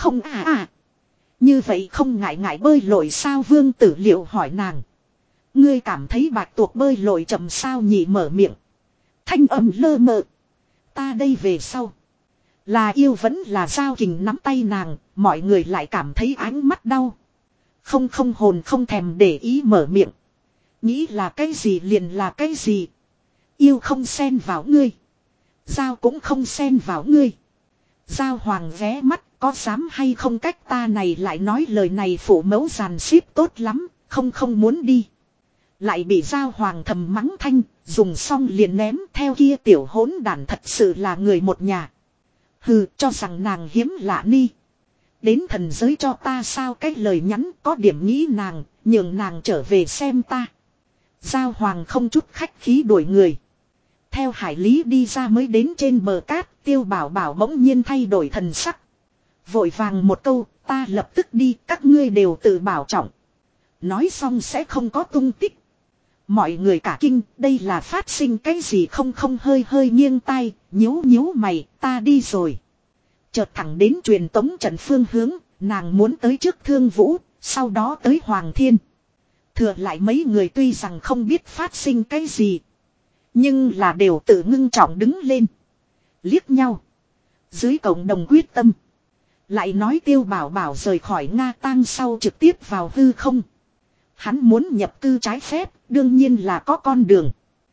Như vậy không ngại bơi lội sao Vương Tử Liệu hỏi nàng. Ngươi cảm thấy bạch tuộc bơi lội chậm sao nhị mở miệng. Thanh âm lơ mơ. Ta đây về sau. Là yêu vẫn là Giao Kình nắm tay nàng, mọi người lại cảm thấy ánh mắt đau. Không hồn không thèm để ý mở miệng. Nghĩ là cái gì liền là cái gì. Yêu không xen vào ngươi. Giao cũng không xen vào ngươi. Giao Hoàng ghé mắt, có dám hay không cách ta này lại nói lời này phụ mẫu giàn xếp tốt lắm, không muốn đi. Lại bị Giao Hoàng thầm mắng thanh, dùng xong liền ném theo kia tiểu hỗn đản thật sự là người một nhà. Hừ, cho rằng nàng hiếm lạ ni. Đến thần giới cho ta sao cái lời nhắn có điểm nghĩ nàng, nhường nàng trở về xem ta. Giao Hoàng không chút khách khí đuổi người. Theo hải lý đi ra mới đến trên bờ cát, Tiêu Bảo Bảo bỗng nhiên thay đổi thần sắc. Vội vàng một câu, ta lập tức đi, các ngươi đều tự bảo trọng. Nói xong sẽ không có tung tích. Mọi người cả kinh, đây là phát sinh cái gì không không hơi hơi nghiêng tai, nhíu nhíu mày, ta đi rồi. Chợt thẳng đến truyền tống trận phương hướng, nàng muốn tới trước Thương Vũ, sau đó tới Hoàng Thiên. Thừa lại mấy người tuy rằng không biết phát sinh cái gì, nhưng là đều tự ngưng trọng đứng lên. Liếc nhau. Dưới cộng đồng quyết tâm. Lại nói Tiêu Bảo Bảo rời khỏi Nga Tang sau trực tiếp vào hư không. Hắn muốn nhập cư trái phép, đương nhiên là có con đường.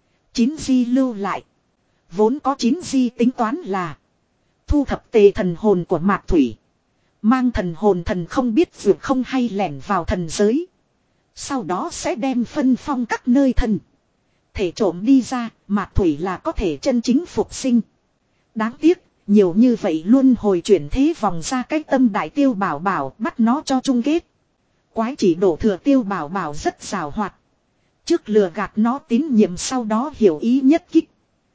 9G lưu lại. Vốn có 9G tính toán là thu thập tề thần hồn của Mạc Thủy. Mang thần hồn thần không biết vượt không hay lẻn vào thần giới. Sau đó sẽ đem phân phong các nơi thần. Thể trộm đi ra, Mạc Thủy là có thể chân chính phục sinh. Đáng tiếc, nhiều như vậy luôn hồi chuyển thế vòng ra cái tâm đại Tiêu Bảo Bảo bắt nó cho chung kết. Quái chỉ đổ thừa Tiêu Bảo Bảo rất xảo hoạt. Trước lừa gạt nó tín nhiệm sau đó hiểu ý nhất kích.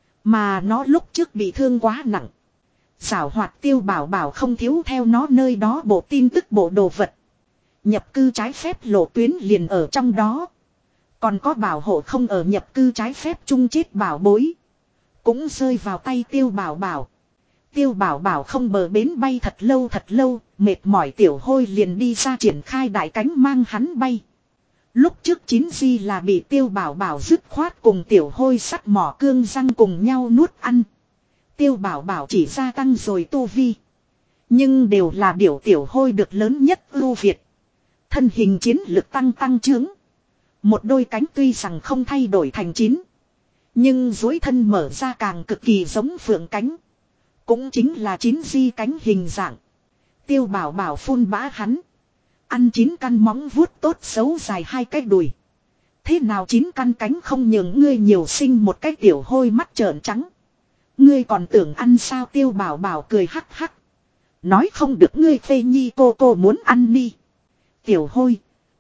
Mà nó lúc trước bị thương quá nặng. Xảo hoạt Tiêu Bảo Bảo không thiếu theo nó nơi đó bộ tin tức bộ đồ vật. Nhập cư trái phép lộ tuyến liền ở trong đó. Còn có bảo hộ không ở nhập cư trái phép chung chết bảo bối. Cũng rơi vào tay Tiêu Bảo Bảo. Tiêu Bảo Bảo không bờ bến bay thật lâu, mệt mỏi tiểu hôi liền đi ra triển khai đại cánh mang hắn bay. Lúc trước 9G là bị Tiêu Bảo Bảo dứt khoát cùng tiểu hôi sắt mỏ cương răng cùng nhau nuốt ăn. Tiêu Bảo Bảo chỉ gia tăng rồi tu vi. Nhưng đều là điều tiểu hôi được lớn nhất ưu việt. Thân hình chiến lực tăng trưởng. Một đôi cánh tuy rằng không thay đổi thành 9. Nhưng duỗi thân mở ra càng cực kỳ giống phượng cánh. Cũng chính là 9G cánh hình dạng. Tiêu Bảo Bảo phun bã hắn. Ăn 9 căn móng vuốt tốt xấu dài 2 cái đùi. Thế nào 9 căn cánh không nhường ngươi nhiều sinh một cái tiểu hôi mắt trợn trắng. Ngươi còn tưởng ăn sao Tiêu Bảo Bảo cười hắc hắc. Nói không được ngươi phê nhi cô muốn ăn đi. Tiểu hôi.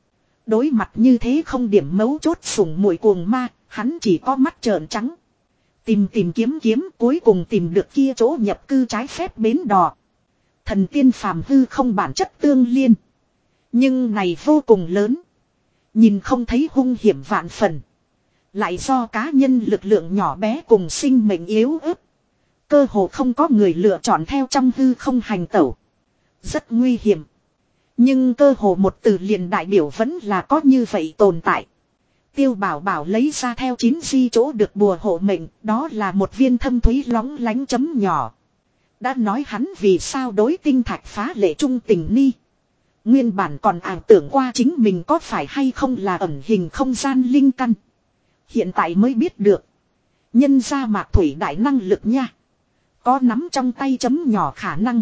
Đối mặt như thế không điểm mấu chốt sủng muội cuồng ma, hắn chỉ có mắt trợn trắng. Tìm kiếm cuối cùng tìm được kia chỗ nhập cư trái phép bến đò. Thần tiên phàm hư không bản chất tương liên. Nhưng này vô cùng lớn. Nhìn không thấy hung hiểm vạn phần. Lại do cá nhân lực lượng nhỏ bé cùng sinh mệnh yếu ớt. Cơ hồ không có người lựa chọn theo trong hư không hành tẩu. Rất nguy hiểm. Nhưng cơ hồ một từ liền đại biểu vẫn là có như vậy tồn tại. Tiêu Bảo Bảo lấy ra theo 9G chỗ được bùa hộ mệnh, đó là một viên thâm thúy lóng lánh chấm nhỏ. Đã nói hắn vì sao đối tinh thạch phá lệ trung tình ni. Nguyên bản còn ảo tưởng qua chính mình có phải hay không là ẩn hình không gian linh căn. Hiện tại mới biết được. Nhân ra Mạc Thủy đại năng lực nha. Có nắm trong tay chấm nhỏ khả năng.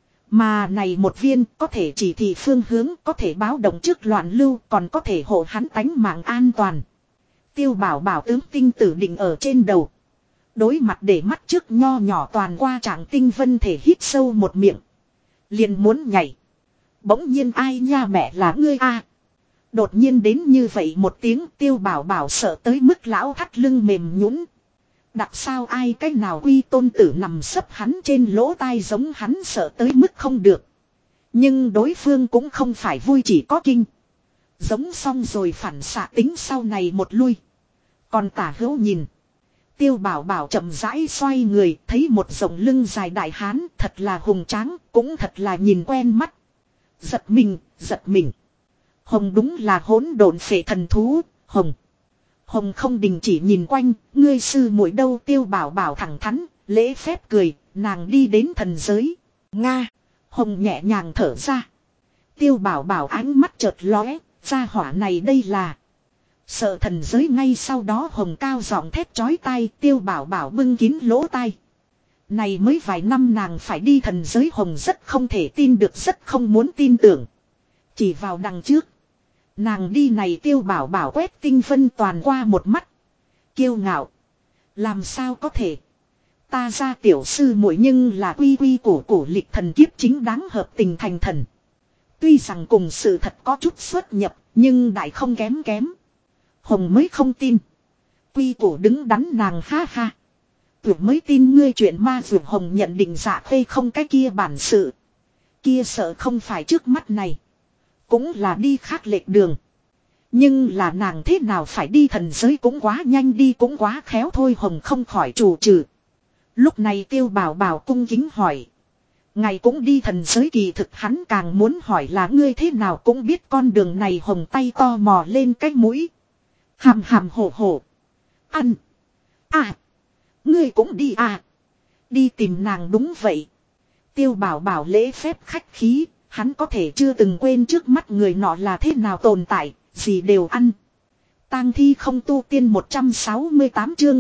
Mà này một viên có thể chỉ thị phương hướng, có thể báo động trước loạn lưu, còn có thể hộ hắn tánh mạng an toàn. Tiêu Bảo Bảo tướng tinh tử định ở trên đầu. Đối mặt để mắt trước nho nhỏ toàn qua trạng tinh vân thể hít sâu một miệng. Liền muốn nhảy. Bỗng nhiên ai nha mẹ là ngươi a? Đột nhiên đến như vậy một tiếng Tiêu Bảo Bảo sợ tới mức lão thắt lưng mềm nhũn. Đặc sao ai cách nào quy tôn tử nằm sấp hắn trên lỗ tai giống hắn sợ tới mức không được. Nhưng đối phương cũng không phải vui chỉ có kinh. Giống xong rồi phản xạ tính sau này một lui. Còn tả hữu nhìn. Tiêu Bảo Bảo chậm rãi xoay người thấy một rộng lưng dài đại hán thật là hùng tráng cũng thật là nhìn quen mắt. Giật mình. Hồng đúng là hỗn độn phệ thần thú, Hồng. Hồng không đình chỉ nhìn quanh, ngươi sư muội đâu Tiêu Bảo Bảo thẳng thắn, lễ phép cười, nàng đi đến thần giới. Nga, Hồng nhẹ nhàng thở ra. Tiêu Bảo Bảo ánh mắt chợt lóe, gia hỏa này đây là. Sợ thần giới ngay sau đó Hồng cao giọng thét chói tai Tiêu Bảo Bảo bưng kín lỗ tai. Này mới vài năm nàng phải đi thần giới Hồng rất không thể tin được rất không muốn tin tưởng. Chỉ vào đằng trước. Nàng đi này Tiêu Bảo Bảo quét tinh vân toàn qua một mắt. Kiêu ngạo. Làm sao có thể. Ta ra tiểu sư muội nhưng là quy củ lịch thần kiếp chính đáng hợp tình thành thần. Tuy rằng cùng sự thật có chút xuất nhập nhưng đại không kém. Hồng mới không tin. Quy củ đứng đắn nàng ha ha. Tuyệt mới tin ngươi chuyện ma dược Hồng nhận định dạ khê không cái kia bản sự. Kia sợ không phải trước mắt này. Cũng là đi khác lệch đường. Nhưng là nàng thế nào phải đi thần giới cũng quá nhanh đi cũng quá khéo thôi Hồng không khỏi trù trừ. Lúc này Tiêu Bảo Bảo cung kính hỏi. Ngài cũng đi thần giới kỳ thực hắn càng muốn hỏi là ngươi thế nào cũng biết con đường này Hồng tay to mò lên cái mũi. Hàm hàm hổ hổ. Ăn. À. Ngươi cũng đi à. Đi tìm nàng đúng vậy. Tiêu Bảo Bảo lễ phép khách khí. Hắn có thể chưa từng quên trước mắt người nọ là thế nào tồn tại. Gì đều ăn. Tang thi không tu tiên 168 chương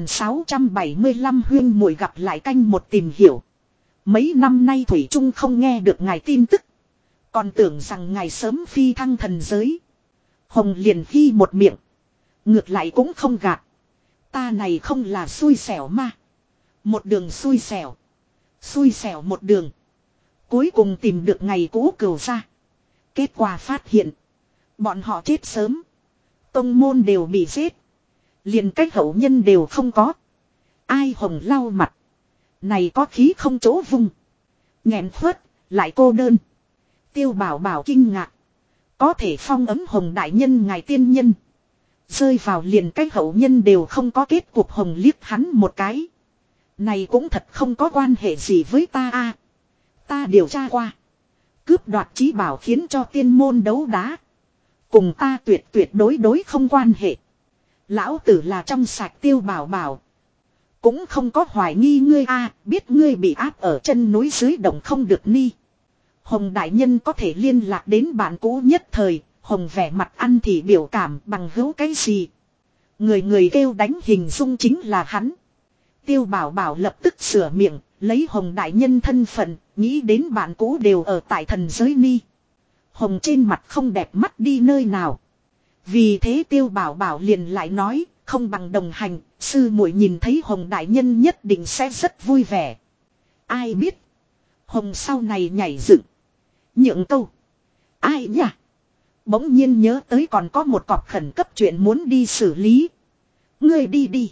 1675 huyên muội gặp lại canh một tìm hiểu. Mấy năm nay Thủy Trung không nghe được ngài tin tức. Còn tưởng rằng ngài sớm phi thăng thần giới. Hồng liền phi một miệng. Ngược lại cũng không gạt. Ta này không là xui xẻo mà. Một đường xui xẻo. Xui xẻo một đường. Cuối cùng tìm được ngày cũ cửu ra. Kết quả phát hiện. Bọn họ chết sớm. Tông môn đều bị giết. Liền cách hậu nhân đều không có. Ai Hồng lau mặt. Này có khí không chỗ vùng. Nghẹn khuất, lại cô đơn. Tiêu Bảo Bảo kinh ngạc. Có thể phong ấm Hồng đại nhân ngài tiên nhân. Rơi vào liền cách hậu nhân đều không có kết cục Hồng liếc hắn một cái. Này cũng thật không có quan hệ gì với ta a. Ta điều tra qua. Cướp đoạt chí bảo khiến cho tiên môn đấu đá. Cùng ta tuyệt đối không quan hệ. Lão tử là trong sạch Tiêu Bảo Bảo. Cũng không có hoài nghi ngươi a, biết ngươi bị áp ở chân núi dưới động không được ni. Hồng đại nhân có thể liên lạc đến bạn cũ nhất thời, Hồng vẻ mặt ăn thì biểu cảm bằng hữu cái gì. Người kêu đánh hình dung chính là hắn. Tiêu Bảo Bảo lập tức sửa miệng, lấy Hồng đại nhân thân phận, nghĩ đến bạn cũ đều ở tại thần giới ni. Hồng trên mặt không đẹp mắt đi nơi nào. Vì thế Tiêu Bảo Bảo liền lại nói, không bằng đồng hành, sư muội nhìn thấy Hồng đại nhân nhất định sẽ rất vui vẻ. Ai biết. Hồng sau này nhảy dựng. Nhượng câu. Ai nhỉ? Bỗng nhiên nhớ tới còn có một cọc khẩn cấp chuyện muốn đi xử lý. Ngươi đi đi.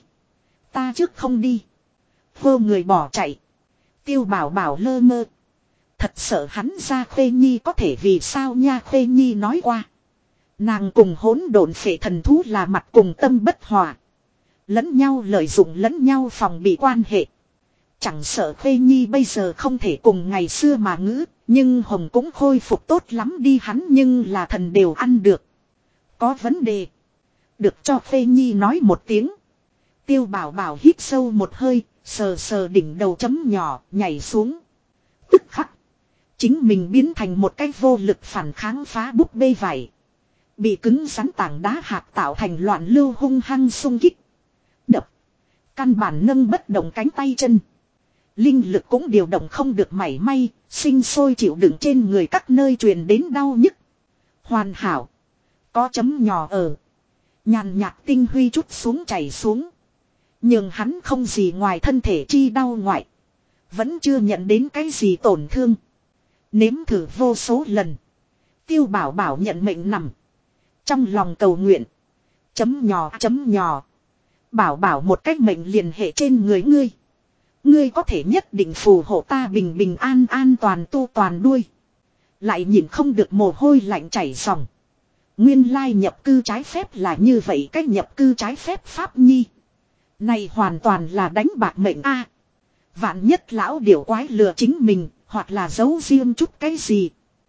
Ta trước không đi. Vô người bỏ chạy. Tiêu Bảo Bảo lơ mơ. Thật sợ hắn ra Khuê Nhi có thể vì sao nha Khuê Nhi nói qua. Nàng cùng hỗn độn phệ thần thú là mặt cùng tâm bất hòa. Lẫn nhau lợi dụng lẫn nhau phòng bị quan hệ. Chẳng sợ Khuê Nhi bây giờ không thể cùng ngày xưa mà ngữ. Nhưng Hồng cũng khôi phục tốt lắm đi hắn nhưng là thần đều ăn được. Có vấn đề. Được cho Khuê Nhi nói một tiếng. Tiêu Bảo Bảo hít sâu một hơi. Sờ sờ đỉnh đầu chấm nhỏ nhảy xuống. Tức khắc. Chính mình biến thành một cái vô lực phản kháng phá búp bê vải. Bị cứng rắn tảng đá hạt tạo thành loạn lưu hung hăng xung kích. Đập. Căn bản nâng bất động cánh tay chân. Linh lực cũng điều động không được mảy may. Sinh sôi chịu đựng trên người các nơi truyền đến đau nhức. Hoàn hảo. Có chấm nhỏ ở. Nhàn nhạt tinh huy chút xuống chảy xuống. Nhưng hắn không gì ngoài thân thể chi đau ngoại. Vẫn chưa nhận đến cái gì tổn thương. Nếm thử vô số lần. Tiêu Bảo Bảo nhận mệnh nằm. Trong lòng cầu nguyện. Chấm nhỏ. Bảo Bảo một cách mệnh liền hệ trên người ngươi. Ngươi có thể nhất định phù hộ ta bình bình an an toàn tu toàn đuôi. Lại nhìn không được mồ hôi lạnh chảy ròng. Nguyên lai nhập cư trái phép là như vậy cách nhập cư trái phép pháp nhi. Này hoàn toàn là đánh bạc mệnh a. Vạn nhất lão điểu quái lừa chính mình, hoặc là giấu riêng chút cái gì.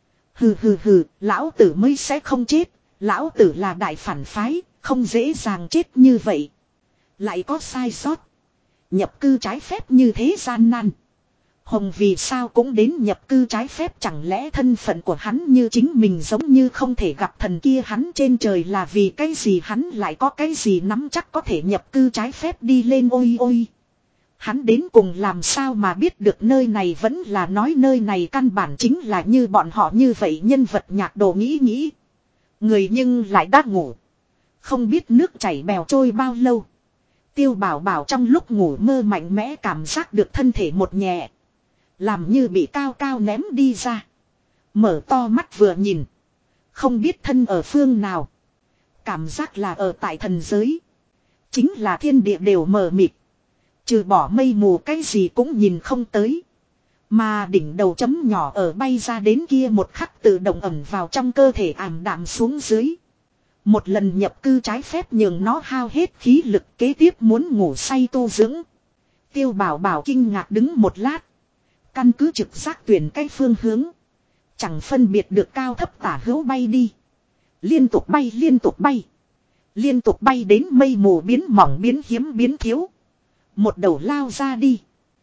Hừ, lão tử mới sẽ không chết, lão tử là đại phản phái, không dễ dàng chết như vậy. Lại có sai sót. Nhập cư trái phép như thế gian nan. Hồng vì sao cũng đến nhập cư trái phép chẳng lẽ thân phận của hắn như chính mình giống như không thể gặp thần kia hắn trên trời là vì cái gì hắn lại có cái gì nắm chắc có thể nhập cư trái phép đi lên ôi. Hắn đến cùng làm sao mà biết được nơi này vẫn là nói nơi này căn bản chính là như bọn họ như vậy nhân vật nhạc đồ nghĩ. Người nhưng lại đã ngủ. Không biết nước chảy bèo trôi bao lâu. Tiêu Bảo Bảo trong lúc ngủ mơ mạnh mẽ cảm giác được thân thể một nhẹ. Làm như bị cao cao ném đi ra. Mở to mắt vừa nhìn. Không biết thân ở phương nào. Cảm giác là ở tại thần giới. Chính là thiên địa đều mờ mịt. Trừ bỏ mây mù cái gì cũng nhìn không tới. Mà đỉnh đầu chấm nhỏ ở bay ra đến kia một khắc tự động ẩm vào trong cơ thể ảm đạm xuống dưới. Một lần nhập cư trái phép nhường nó hao hết khí lực kế tiếp muốn ngủ say tu dưỡng. Tiêu Bảo Bảo kinh ngạc đứng một lát. Căn cứ trực giác tuyển cái phương hướng. Chẳng phân biệt được cao thấp tả hữu bay đi. Liên tục bay liên tục bay. Liên tục bay đến mây mù biến mỏng biến hiếm biến thiếu. Một đầu lao ra đi.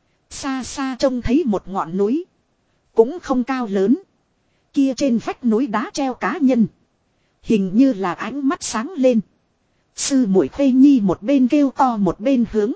Xa xa trông thấy một ngọn núi. Cũng không cao lớn. Kia trên vách núi đá treo cá nhân. Hình như là ánh mắt sáng lên. Sư muội Khê Nhi một bên kêu to một bên hướng.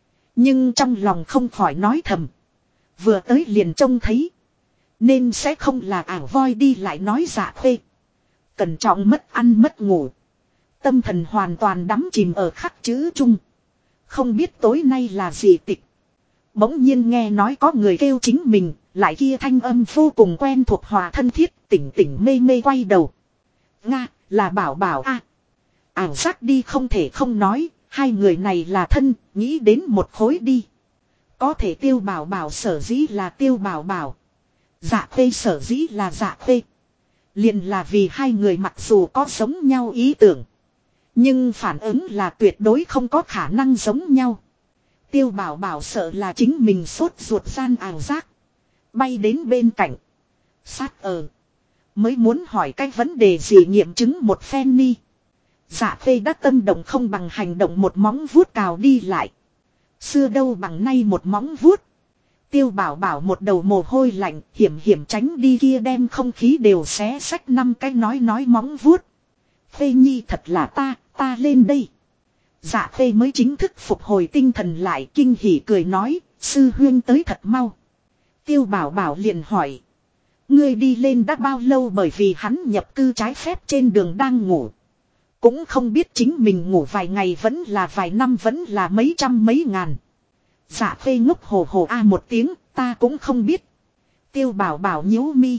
Nhưng trong lòng không khỏi nói thầm. Vừa tới liền trông thấy. Nên sẽ không là ảo voi đi lại nói Dạ Khê. Cẩn trọng mất ăn mất ngủ. Tâm thần hoàn toàn đắm chìm ở khắc chữ chung. Không biết tối nay là gì tịch. Bỗng nhiên nghe nói có người kêu chính mình. Lại kia thanh âm vô cùng quen thuộc hòa thân thiết. Tỉnh tỉnh mê mê quay đầu. Nga là Bảo Bảo a. Ảo giác đi không thể không nói. Hai người này là thân. Nghĩ đến một khối đi. Có thể Tiêu Bảo Bảo sở dĩ là Tiêu Bảo Bảo. Dạ Khê sở dĩ là Dạ Khê. Liền là vì hai người mặc dù có giống nhau ý tưởng. Nhưng phản ứng là tuyệt đối không có khả năng giống nhau. Tiêu Bảo Bảo sợ là chính mình sốt ruột gian ảo giác. Bay đến bên cạnh. Sát mới muốn hỏi cái vấn đề gì nghiệm chứng một phen ni. Dạ Khê đã tâm động không bằng hành động một móng vuốt cào đi lại. Xưa đâu bằng nay một móng vuốt. Tiêu Bảo Bảo một đầu mồ hôi lạnh hiểm hiểm tránh đi kia đem không khí đều xé xách năm cái nói móng vuốt. Khê Nhi thật là ta lên đây. Dạ Khê mới chính thức phục hồi tinh thần lại kinh hỉ cười nói, sư huyên tới thật mau. Tiêu Bảo Bảo liền hỏi. Ngươi đi lên đã bao lâu bởi vì hắn nhập cư trái phép trên đường đang ngủ. Cũng không biết chính mình ngủ vài ngày vẫn là vài năm vẫn là mấy trăm mấy ngàn. Dạ Khê ngốc hồ hồ a một tiếng, ta cũng không biết. Tiêu Bảo Bảo nhíu mi.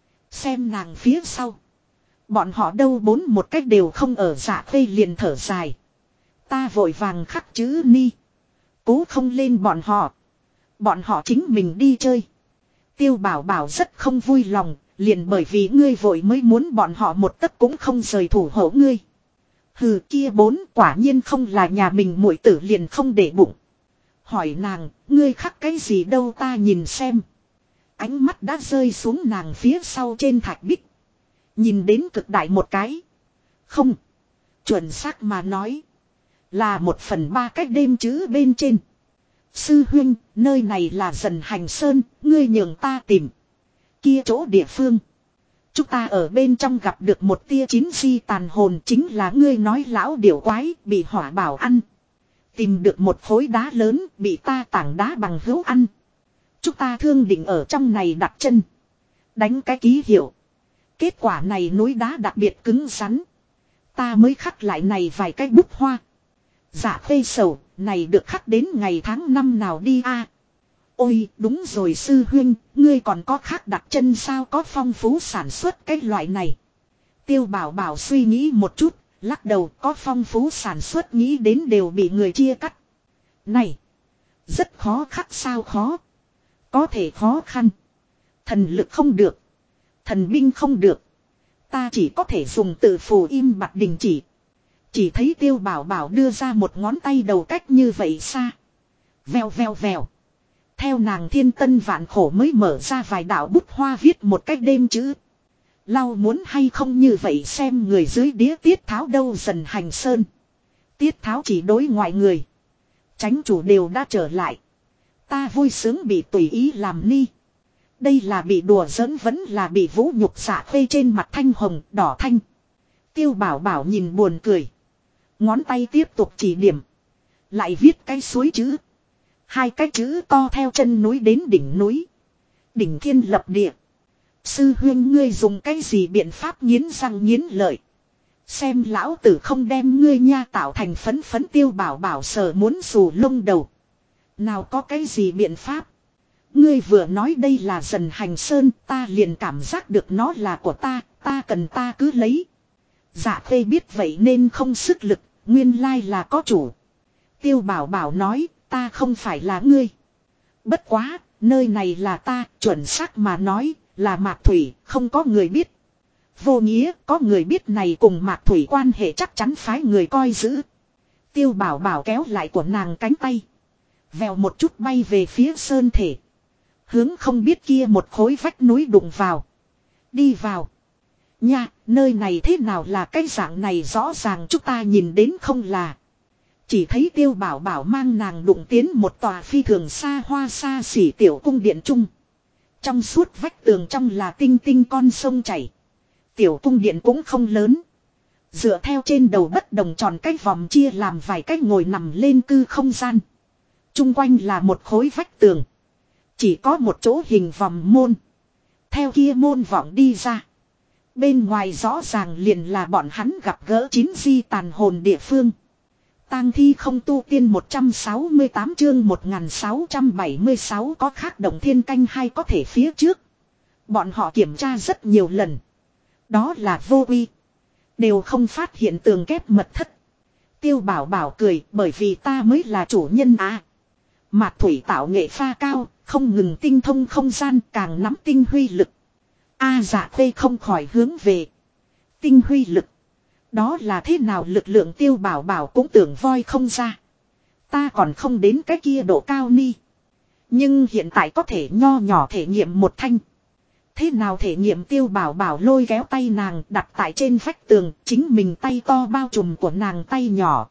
Xem nàng phía sau. Bọn họ đâu bốn một cách đều không ở. Dạ Khê liền thở dài. Ta vội vàng khắc chữ ni. Cố không lên bọn họ. Bọn họ chính mình đi chơi. Tiêu Bảo Bảo rất không vui lòng. Liền bởi vì ngươi vội mới muốn bọn họ một tấc cũng không rời thủ hộ ngươi. Hừ kia bốn quả nhiên không là nhà mình muội tử liền không để bụng. Hỏi nàng, ngươi khắc cái gì đâu ta nhìn xem. Ánh mắt đã rơi xuống nàng phía sau trên thạch bích. Nhìn đến cực đại một cái. Không. Chuẩn xác mà nói. Là 1/3 cái đêm chữ bên trên. Sư huynh, nơi này là Dần Hành Sơn, ngươi nhường ta tìm. Kia chỗ địa phương. Chúng ta ở bên trong gặp được một tia chín di tàn hồn chính là ngươi nói lão điểu quái bị hỏa bảo ăn. Tìm được một khối đá lớn bị ta tảng đá bằng hữu ăn. Chúng ta thương định ở trong này đặt chân. Đánh cái ký hiệu. Kết quả này núi đá đặc biệt cứng rắn. Ta mới khắc lại này vài cái bút hoa. Dạ Khê sầu, này được khắc đến ngày tháng năm nào đi a? Ôi, đúng rồi sư huynh, ngươi còn có khắc đặt chân sao có phong phú sản xuất cái loại này. Tiêu Bảo Bảo suy nghĩ một chút, lắc đầu có phong phú sản xuất nghĩ đến đều bị người chia cắt. Này, rất khó khắc sao khó. Có thể khó khăn. Thần lực không được. Thần binh không được. Ta chỉ có thể dùng tự phù im bặt đình chỉ. Chỉ thấy Tiêu Bảo Bảo đưa ra một ngón tay đầu cách như vậy xa. Vèo vèo vèo. Theo nàng thiên tân vạn khổ mới mở ra vài đạo bút hoa viết một cách đêm chữ. Lau muốn hay không như vậy xem người dưới đĩa Tiết Tháo đâu Dần Hành Sơn. Tiết Tháo chỉ đối ngoại người. Chánh chủ đều đã trở lại. Ta vui sướng bị tùy ý làm ni. Đây là bị đùa giỡn vẫn là bị vũ nhục. Dạ Khê trên mặt thanh hồng đỏ thanh. Tiêu Bảo Bảo nhìn buồn cười. Ngón tay tiếp tục chỉ điểm. Lại viết cái suối chữ. Hai cái chữ to theo chân núi đến đỉnh núi. Đỉnh thiên lập địa. Sư huynh ngươi dùng cái gì biện pháp nghiến răng nghiến lợi. Xem lão tử không đem ngươi nha tạo thành phấn phấn. Tiêu Bảo Bảo sờ muốn xù lông đầu. Nào có cái gì biện pháp. Ngươi vừa nói đây là Dần Hành Sơn. Ta liền cảm giác được nó là của ta. Ta cần ta cứ lấy. Dạ Khê biết vậy nên không sức lực. Nguyên lai là có chủ. Tiêu Bảo Bảo nói. Ta không phải là ngươi. Bất quá. nơi này là ta, chuẩn xác mà nói, là Mạc Thủy, không có người biết. Vô nghĩa, có người biết này cùng Mạc Thủy quan hệ chắc chắn phái người coi giữ. Tiêu Bảo Bảo kéo lại của nàng cánh tay. Vèo một chút bay về phía sơn thể. Hướng không biết kia một khối vách núi đụng vào. Đi vào. Nha, nơi này thế nào là cái dạng này rõ ràng chúng ta nhìn đến không là. Chỉ thấy Tiêu Bảo Bảo mang nàng đụng tiến một tòa phi thường xa hoa xa xỉ tiểu cung điện trung. Trong suốt vách tường trong là tinh tinh con sông chảy. Tiểu cung điện cũng không lớn. Dựa theo trên đầu bất đồng tròn cách vòng chia làm vài cách ngồi nằm lên cư không gian. Trung quanh là một khối vách tường. Chỉ có một chỗ hình vòng môn. Theo kia môn vọng đi ra. Bên ngoài rõ ràng liền là bọn hắn gặp gỡ 9 di tàn hồn địa phương. Tang thi không tu tiên 168 chương 1676 có khác động thiên canh hay có thể phía trước. Bọn họ kiểm tra rất nhiều lần. Đó là vô uy. Đều không phát hiện tường kép mật thất. Tiêu Bảo Bảo cười bởi vì ta mới là chủ nhân à. Mạc Thủy tạo nghệ pha cao, không ngừng tinh thông không gian càng nắm tinh huy lực. Dạ Khê không khỏi hướng về. Tinh huy lực. Đó là thế nào lực lượng Tiêu Bảo Bảo cũng tưởng voi không ra. Ta còn không đến cái kia độ cao ni. Nhưng hiện tại có thể nho nhỏ thể nghiệm một thanh. Thế nào thể nghiệm Tiêu Bảo Bảo lôi kéo tay nàng đặt tại trên vách tường, chính mình tay to bao trùm của nàng tay nhỏ.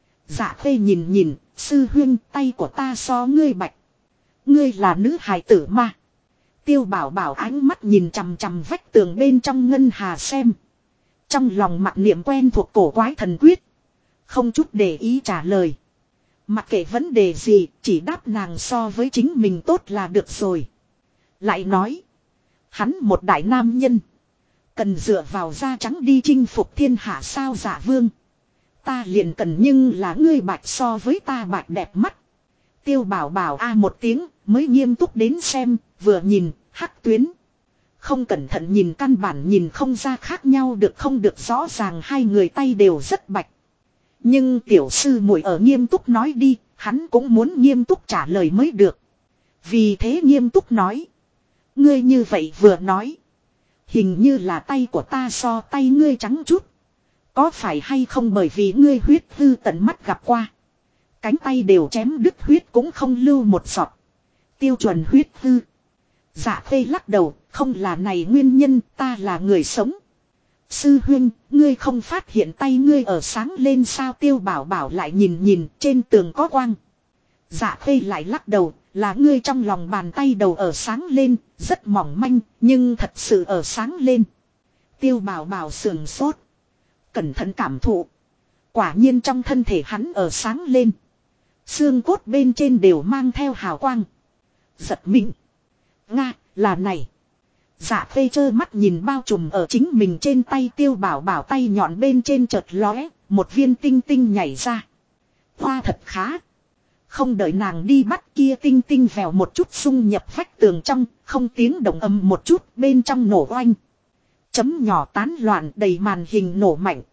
Dạ Khê nhìn nhìn, sư huynh tay của ta so ngươi bạch. Ngươi là nữ hài tử mà. Tiêu Bảo Bảo ánh mắt nhìn chằm chằm vách tường bên trong ngân hà xem. Trong lòng mặc niệm quen thuộc cổ quái thần quyết. Không chút để ý trả lời. Mặc kệ vấn đề gì, chỉ đáp nàng so với chính mình tốt là được rồi. Lại nói. Hắn một đại nam nhân. Cần dựa vào da trắng đi chinh phục thiên hạ sao Dạ Vương. Ta liền cần nhưng là ngươi bạch so với ta bạch đẹp mắt. Tiêu Bảo Bảo một tiếng mới nghiêm túc đến xem, vừa nhìn, hắc tuyến. Không cẩn thận nhìn căn bản nhìn không ra khác nhau được không được rõ ràng hai người tay đều rất bạch. Nhưng tiểu sư muội ở nghiêm túc nói đi, hắn cũng muốn nghiêm túc trả lời mới được. Vì thế nghiêm túc nói. Ngươi như vậy vừa nói. Hình như là tay của ta so tay ngươi trắng chút. Có phải hay không bởi vì ngươi huyết hư tận mắt gặp qua. Cánh tay đều chém đứt huyết cũng không lưu một giọt. Tiêu chuẩn huyết hư. Dạ Khê lắc đầu, không là này nguyên nhân, ta là người sống. Sư huynh, ngươi không phát hiện tay ngươi ở sáng lên sao? Tiêu Bảo Bảo lại nhìn nhìn, trên tường có quang. Dạ Khê lại lắc đầu, là ngươi trong lòng bàn tay đầu ở sáng lên, rất mỏng manh, nhưng thật sự ở sáng lên. Tiêu Bảo Bảo sườn sốt. Cẩn thận cảm thụ. Quả nhiên trong thân thể hắn ở sáng lên. Xương cốt bên trên đều mang theo hào quang. Giật mình. Nga, là này. Dạ Khê trơ mắt nhìn bao trùm ở chính mình trên tay Tiêu Bảo Bảo tay nhọn bên trên chợt lóe, một viên tinh tinh nhảy ra. Hoa thật khá. Không đợi nàng đi bắt kia tinh tinh vèo một chút xung nhập vách tường trong, không tiếng động âm một chút bên trong nổ oanh. Chấm nhỏ tán loạn đầy màn hình nổ mạnh.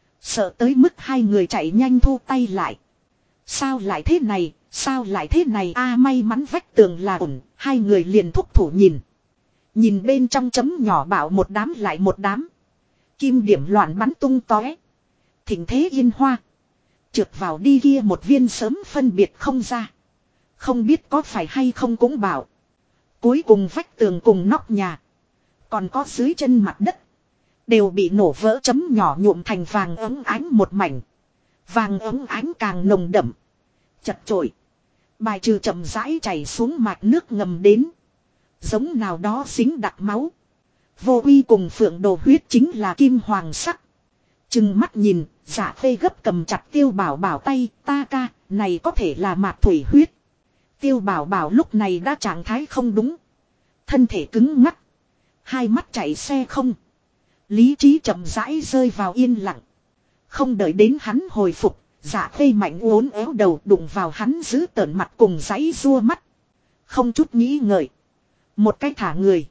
Sợ tới mức hai người chạy nhanh thu tay lại. Sao lại thế này, sao lại thế này may mắn vách tường là ổn, hai người liền thúc thủ nhìn. Nhìn bên trong chấm nhỏ bảo một đám lại một đám. Kim điểm loạn bắn tung tóe. Thỉnh thế yên hoa. Trượt vào đi kia một viên sớm phân biệt không ra. Không biết có phải hay không cũng bảo. Cuối cùng vách tường cùng nóc nhà. Còn có dưới chân mặt đất. Đều bị nổ vỡ chấm nhỏ nhuộm thành vàng ấm ánh một mảnh. Vàng ấm ánh càng nồng đậm. Chật chội. Bài trừ chậm rãi chảy xuống mạch nước ngầm đến. Giống nào đó dính đặc máu. Vô uy cùng phượng đồ huyết chính là kim hoàng sắc. Chừng mắt nhìn, Dạ Khê gấp cầm chặt Tiêu Bảo Bảo tay, ta ca, này có thể là mạt thủy huyết. Tiêu Bảo Bảo lúc này đã trạng thái không đúng. Thân thể cứng ngắc. Hai mắt chạy xe không. Lý trí chậm rãi rơi vào yên lặng. Không đợi đến hắn hồi phục, Dạ Khê mạnh uốn éo đầu đụng vào hắn giữ tợn mặt cùng giãy rua mắt. Không chút nghĩ ngợi. Một cái thả người.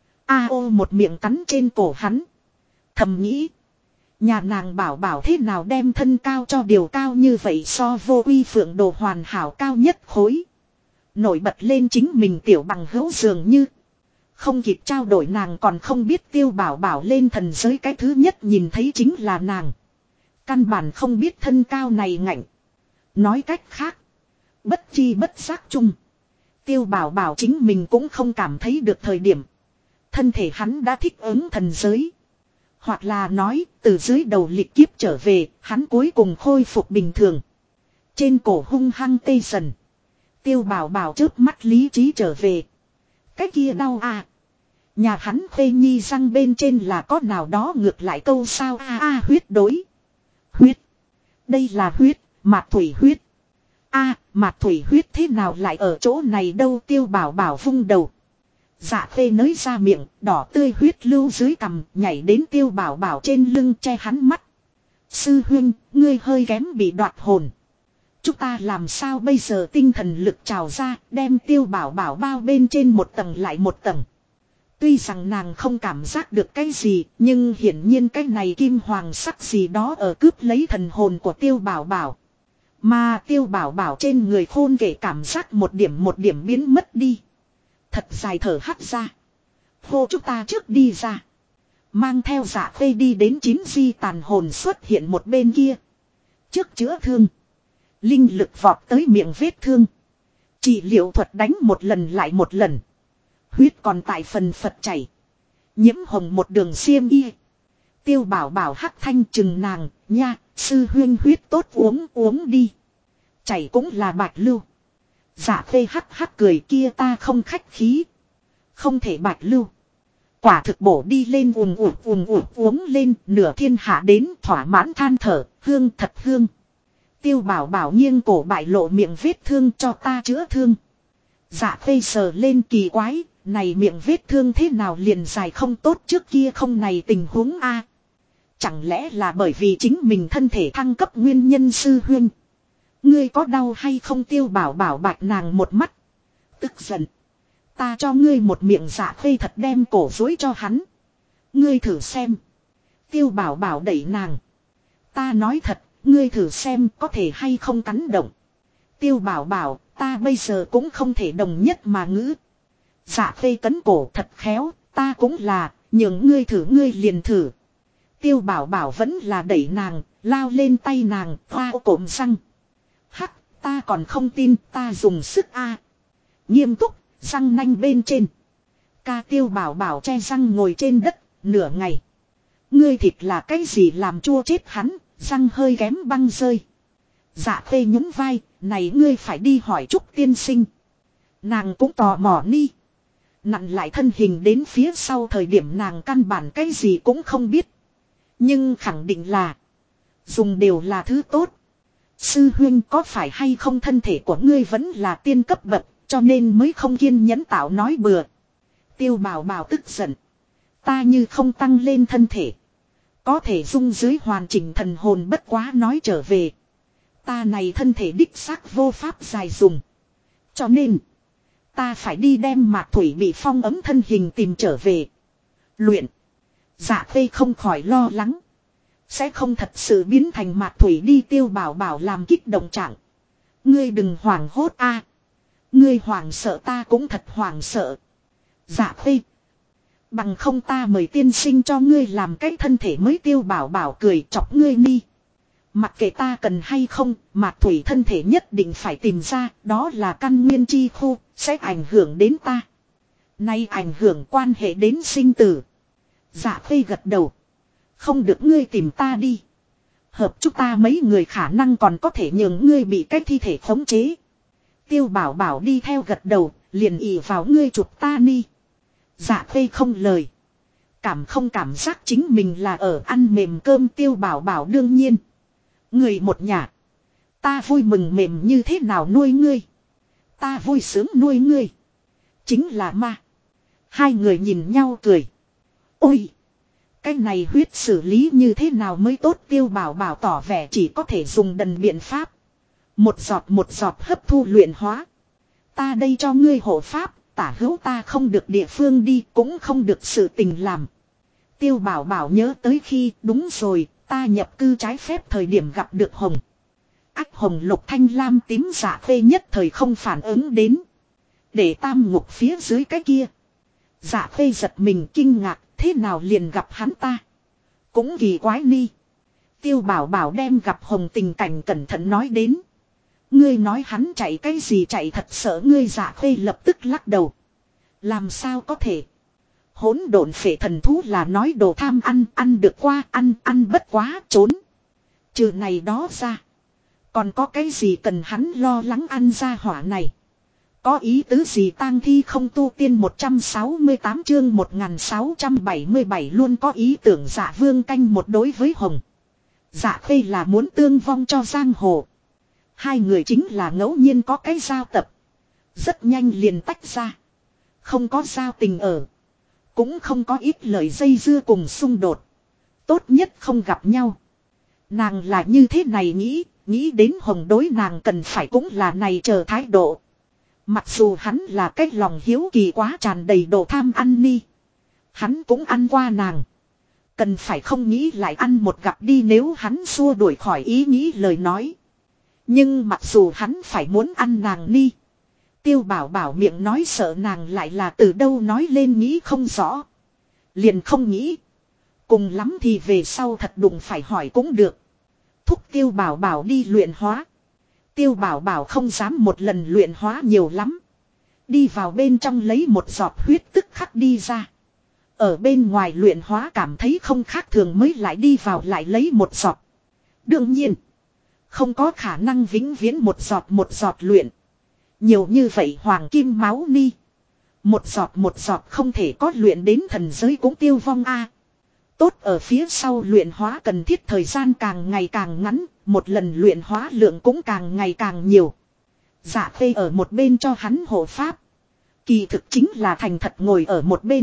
Ô một miệng cắn trên cổ hắn. Thầm nghĩ. Nhà nàng Bảo Bảo thế nào đem thân cao cho điều cao như vậy so vô uy phượng đồ hoàn hảo cao nhất khối. Nổi bật lên chính mình tiểu bằng hữu dường như. Không kịp trao đổi nàng còn không biết Tiêu Bảo Bảo lên thần giới cái thứ nhất nhìn thấy chính là nàng. Căn bản không biết thân cao này ngạnh. Nói cách khác. Bất chi bất giác chung. Tiêu Bảo Bảo chính mình cũng không cảm thấy được thời điểm. Thân thể hắn đã thích ứng thần giới. Hoặc là nói từ dưới đầu lịch kiếp trở về hắn cuối cùng khôi phục bình thường. Trên cổ hung hăng tê dần. Tiêu Bảo Bảo chớp mắt lý trí trở về. Cái kia đau à. Nhà hắn Khê Nhi răng bên trên là có nào đó ngược lại câu sao a huyết đối. Huyết. Đây là huyết, mạt thủy huyết. Mạt thủy huyết thế nào lại ở chỗ này đâu Tiêu Bảo Bảo vung đầu. Dạ Khê nới ra miệng, đỏ tươi huyết lưu dưới cằm, nhảy đến Tiêu Bảo Bảo trên lưng che hắn mắt. Sư huynh, ngươi hơi kém bị đoạt hồn. Chúng ta làm sao bây giờ tinh thần lực trào ra, đem Tiêu Bảo Bảo bao bên trên một tầng lại một tầng. Tuy rằng nàng không cảm giác được cái gì, nhưng hiển nhiên cái này kim hoàng sắc gì đó ở cướp lấy thần hồn của Tiêu Bảo Bảo. Mà Tiêu Bảo Bảo trên người khôn kể cảm giác một điểm biến mất đi. Thật dài thở hắt ra. Hô chúng ta trước đi ra. Mang theo Dạ Khê đi đến 9 di tàn hồn xuất hiện một bên kia. Trước chữa thương. Linh lực vọt tới miệng vết thương. Trị liệu thuật đánh một lần lại một lần. Huyết còn tại phần phật chảy. Nhiễm hồng một đường xiêm y. Tiêu Bảo Bảo hắc thanh chừng nàng. Nha, sư huynh huyết tốt uống đi. Chảy cũng là bạch lưu. Dạ Khê hắc hắc cười kia ta không khách khí. Không thể bạch lưu. Quả thực bổ đi lên uống lên nửa thiên hạ đến thỏa mãn than thở. Hương thật hương. Tiêu Bảo Bảo nghiêng cổ bại lộ miệng vết thương cho ta chữa thương. Dạ Khê sờ lên kỳ quái. Này miệng vết thương thế nào liền dài không tốt trước kia không này tình huống a. Chẳng lẽ là bởi vì chính mình thân thể thăng cấp nguyên nhân sư huynh. Ngươi có đau hay không Tiêu Bảo Bảo bạch nàng một mắt. Tức giận. Ta cho ngươi một miệng Dạ Khê thật đem cổ dối cho hắn. Ngươi thử xem. Tiêu Bảo Bảo đẩy nàng. Ta nói thật, ngươi thử xem có thể hay không cắn động. Tiêu Bảo Bảo, ta bây giờ cũng không thể đồng nhất mà ngữ. Dạ Khê cấn cổ thật khéo, ta cũng là, nhường ngươi thử ngươi liền thử. Tiêu Bảo Bảo vẫn là đẩy nàng, lao lên tay nàng, hoa cộm răng. Hắc, ta còn không tin, ta dùng sức a. Nghiêm túc, răng nanh bên trên. Ca Tiêu Bảo Bảo che răng ngồi trên đất, nửa ngày. Ngươi thịt là cái gì làm chua chết hắn, răng hơi kém băng rơi. Dạ Khê nhún vai, này ngươi phải đi hỏi Trúc tiên sinh. Nàng cũng tò mò ni. Nặn lại thân hình đến phía sau thời điểm nàng căn bản cái gì cũng không biết. Nhưng khẳng định là dùng đều là thứ tốt. Sư huynh có phải hay không thân thể của ngươi vẫn là tiên cấp bậc cho nên mới không kiên nhẫn tạo nói bừa. Tiêu Bảo Bảo tức giận. Ta như không tăng lên thân thể. Có thể dung dưới hoàn chỉnh thần hồn bất quá nói trở về. Ta này thân thể đích xác vô pháp dài dùng. Cho nên ta phải đi đem mạc thủy bị phong ấm thân hình tìm trở về. Luyện. Dạ Khê không khỏi lo lắng. Sẽ không thật sự biến thành mạc thủy đi Tiêu Bảo Bảo làm kích động trạng. Ngươi đừng hoảng hốt a. Ngươi hoảng sợ ta cũng thật hoảng sợ. Dạ Khê. Bằng không ta mời tiên sinh cho ngươi làm cái thân thể mới Tiêu Bảo Bảo cười chọc ngươi ni. Mặc kệ ta cần hay không, mạc thủy thân thể nhất định phải tìm ra, đó là căn nguyên chi khu, sẽ ảnh hưởng đến ta. Nay ảnh hưởng quan hệ đến sinh tử. Dạ Khê gật đầu. Không được ngươi tìm ta đi. Hợp chúng ta mấy người khả năng còn có thể nhường ngươi bị cái thi thể khống chế. Tiêu Bảo Bảo đi theo gật đầu, liền ỉ vào ngươi chụp ta ni. Dạ Khê không lời. Không cảm giác chính mình là ở ăn mềm cơm Tiêu Bảo Bảo đương nhiên. Người một nhà. Ta vui mừng mềm như thế nào nuôi ngươi. Ta vui sướng nuôi ngươi. Chính là ma. Hai người nhìn nhau cười. Ôi. Cái này huyết xử lý như thế nào mới tốt Tiêu Bảo Bảo tỏ vẻ chỉ có thể dùng đần biện pháp. Một giọt hấp thu luyện hóa. Ta đây cho ngươi hộ pháp. Tả hữu ta không được địa phương đi cũng không được sự tình làm. Tiêu Bảo Bảo nhớ tới khi đúng rồi. Ta nhập cư trái phép thời điểm gặp được hồng. Ách hồng lục thanh lam tím Dạ Khê nhất thời không phản ứng đến. Để tam ngục phía dưới cái kia. Dạ khê giật mình kinh ngạc, thế nào liền gặp hắn ta. Cũng kỳ quái ni. Tiêu bảo bảo đem gặp Hồng tình cảnh cẩn thận nói đến. Ngươi nói hắn chạy cái gì chạy thật sợ ngươi. Dạ khê lập tức lắc đầu. Làm sao có thể. Hỗn độn phệ thần thú là nói đồ tham ăn, ăn được qua, ăn bất quá, trốn. Trừ này đó ra. Còn có cái gì cần hắn lo lắng ăn ra hỏa này. Có ý tứ gì tang thi không tu tiên 168 chương 1677 luôn có ý tưởng Dạ Vương canh một đối với Hồng. Dạ Khê là muốn tương vong cho giang hồ. Hai người chính là ngẫu nhiên có cái giao tập. Rất nhanh liền tách ra. Không có giao tình ở. Cũng không có ít lời dây dưa cùng xung đột. Tốt nhất không gặp nhau. Nàng là như thế này nghĩ đến Hồng đối nàng cần phải cũng là này chờ thái độ. Mặc dù hắn là cái lòng hiếu kỳ quá tràn đầy đồ tham ăn ni. Hắn cũng ăn qua nàng. Cần phải không nghĩ lại ăn một gặp đi nếu hắn xua đuổi khỏi ý nghĩ lời nói. Nhưng mặc dù hắn phải muốn ăn nàng ni. Tiêu bảo bảo miệng nói sợ nàng lại là từ đâu nói lên nghĩ không rõ. Liền không nghĩ. Cùng lắm thì về sau thật đụng phải hỏi cũng được. Thúc tiêu bảo bảo đi luyện hóa. Tiêu bảo bảo không dám một lần luyện hóa nhiều lắm. Đi vào bên trong lấy một giọt huyết tức khắc đi ra. Ở bên ngoài luyện hóa cảm thấy không khác thường mới lại đi vào lại lấy một giọt. Đương nhiên. Không có khả năng vĩnh viễn một giọt luyện. Nhiều như vậy hoàng kim máu ni. Một giọt không thể có luyện đến thần giới cũng tiêu vong a. Tốt ở phía sau luyện hóa cần thiết thời gian càng ngày càng ngắn. Một lần luyện hóa lượng cũng càng ngày càng nhiều. Dạ Khê ở một bên cho hắn hộ pháp. Kỳ thực chính là thành thật ngồi ở một bên.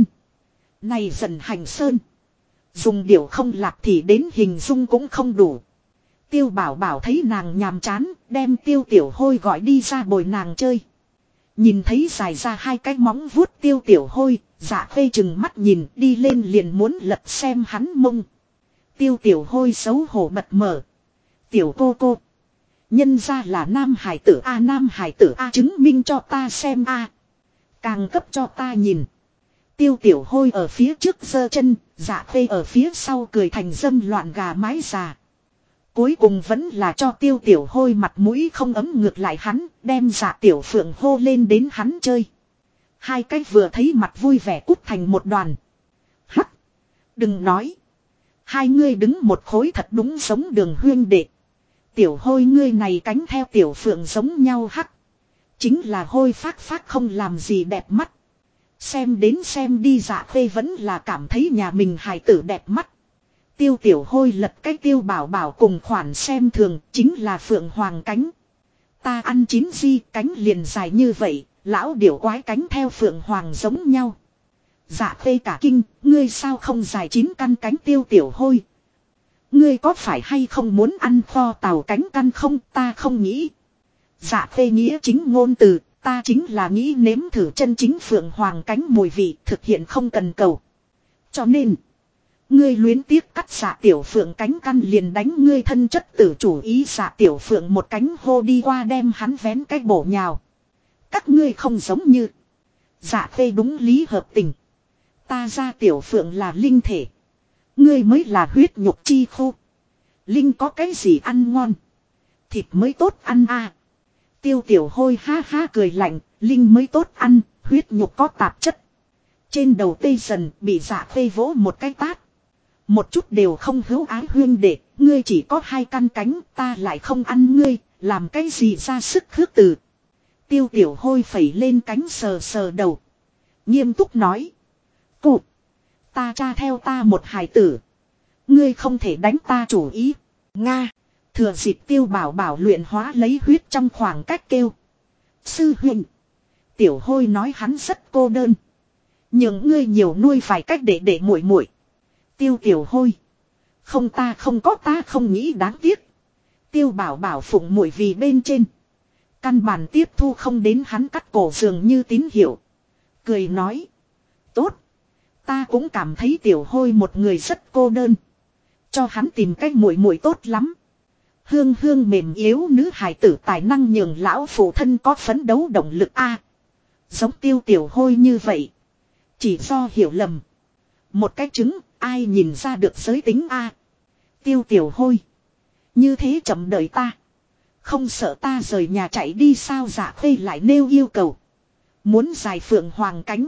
Này dần hành sơn. Dùng điệu không lạc thì đến hình dung cũng không đủ. Tiêu bảo bảo thấy nàng nhàm chán, đem tiêu tiểu hôi gọi đi ra bồi nàng chơi. Nhìn thấy dài ra hai cái móng vuốt tiêu tiểu hôi, Dạ Khê chừng mắt nhìn đi lên liền muốn lật xem hắn mông. Tiêu tiểu hôi xấu hổ bật mở. Tiểu cô. Nhân ra là nam hải tử A nam hải tử A chứng minh cho ta xem A. Càng cấp cho ta nhìn. Tiêu tiểu hôi ở phía trước giơ chân, Dạ Khê ở phía sau cười thành dâm loạn gà mái già. Cuối cùng vẫn là cho tiêu tiểu hôi mặt mũi không ấm ngược lại hắn, đem Dạ tiểu phượng hô lên đến hắn chơi. Hai cái vừa thấy mặt vui vẻ cút thành một đoàn. Hắc! Đừng nói. Hai ngươi đứng một khối thật đúng giống đường huyên đệ. Tiểu hôi ngươi này cánh theo tiểu phượng giống nhau hắc. Chính là hôi phát không làm gì đẹp mắt. Xem đến xem đi Dạ Khê vẫn là cảm thấy nhà mình hài tử đẹp mắt. Tiêu tiểu hôi lật cái tiêu bảo bảo cùng khoản xem thường chính là phượng hoàng cánh. Ta ăn chín di cánh liền dài như vậy, lão điểu quái cánh theo phượng hoàng giống nhau. Dạ Khê cả kinh, ngươi sao không dài 9 căn cánh tiêu tiểu hôi. Ngươi có phải hay không muốn ăn kho tàu cánh căn không ta không nghĩ. Dạ Khê nghĩa chính ngôn từ, ta chính là nghĩ nếm thử chân chính phượng hoàng cánh mùi vị thực hiện không cần cầu. Cho nên, ngươi luyến tiếc cắt Dạ tiểu phượng cánh căn liền đánh ngươi thân chất tử chủ ý Dạ tiểu phượng một cánh hô đi qua đem hắn vén cái bổ nhào. Các ngươi không giống như. Dạ Khê đúng lý hợp tình. Ta ra tiểu phượng là linh thể. Ngươi mới là huyết nhục chi khô. Linh có cái gì ăn ngon. Thịt mới tốt ăn à. Tiêu tiểu hôi ha ha cười lạnh. Linh mới tốt ăn. Huyết nhục có tạp chất. Trên đầu tây dần bị Dạ Khê vỗ một cái tát. Một chút đều không hữu ái huyên đệ. Ngươi chỉ có 2 căn cánh. Ta lại không ăn ngươi. Làm cái gì ra sức khước từ. Tiêu tiểu hôi phẩy lên cánh sờ sờ đầu. Nghiêm túc nói. Cụ. Ta cha theo ta một hài tử. Ngươi không thể đánh ta chủ ý. Nga. Thừa dịp tiêu bảo bảo luyện hóa lấy huyết trong khoảng cách kêu. Sư huynh. Tiểu hôi nói hắn rất cô đơn. Nhưng ngươi nhiều nuôi phải cách để muội muội. Tiêu tiểu hôi. Không ta không nghĩ đáng tiếc. Tiêu bảo bảo phụng muội vì bên trên. Căn bản tiếp thu không đến hắn cắt cổ dường như tín hiệu. Cười nói. Tốt. Ta cũng cảm thấy tiểu hôi một người rất cô đơn. Cho hắn tìm cách muội muội tốt lắm. Hương mềm yếu nữ hài tử tài năng nhường lão phụ thân có phấn đấu động lực a. Giống Tiêu Tiểu Hôi như vậy. Chỉ do hiểu lầm. Một cái trứng, ai nhìn ra được giới tính a? Tiêu Tiểu Hôi. Như thế chậm đợi ta. Không sợ ta rời nhà chạy đi sao? Dạ Khê lại nêu yêu cầu. Muốn dài phượng hoàng cánh.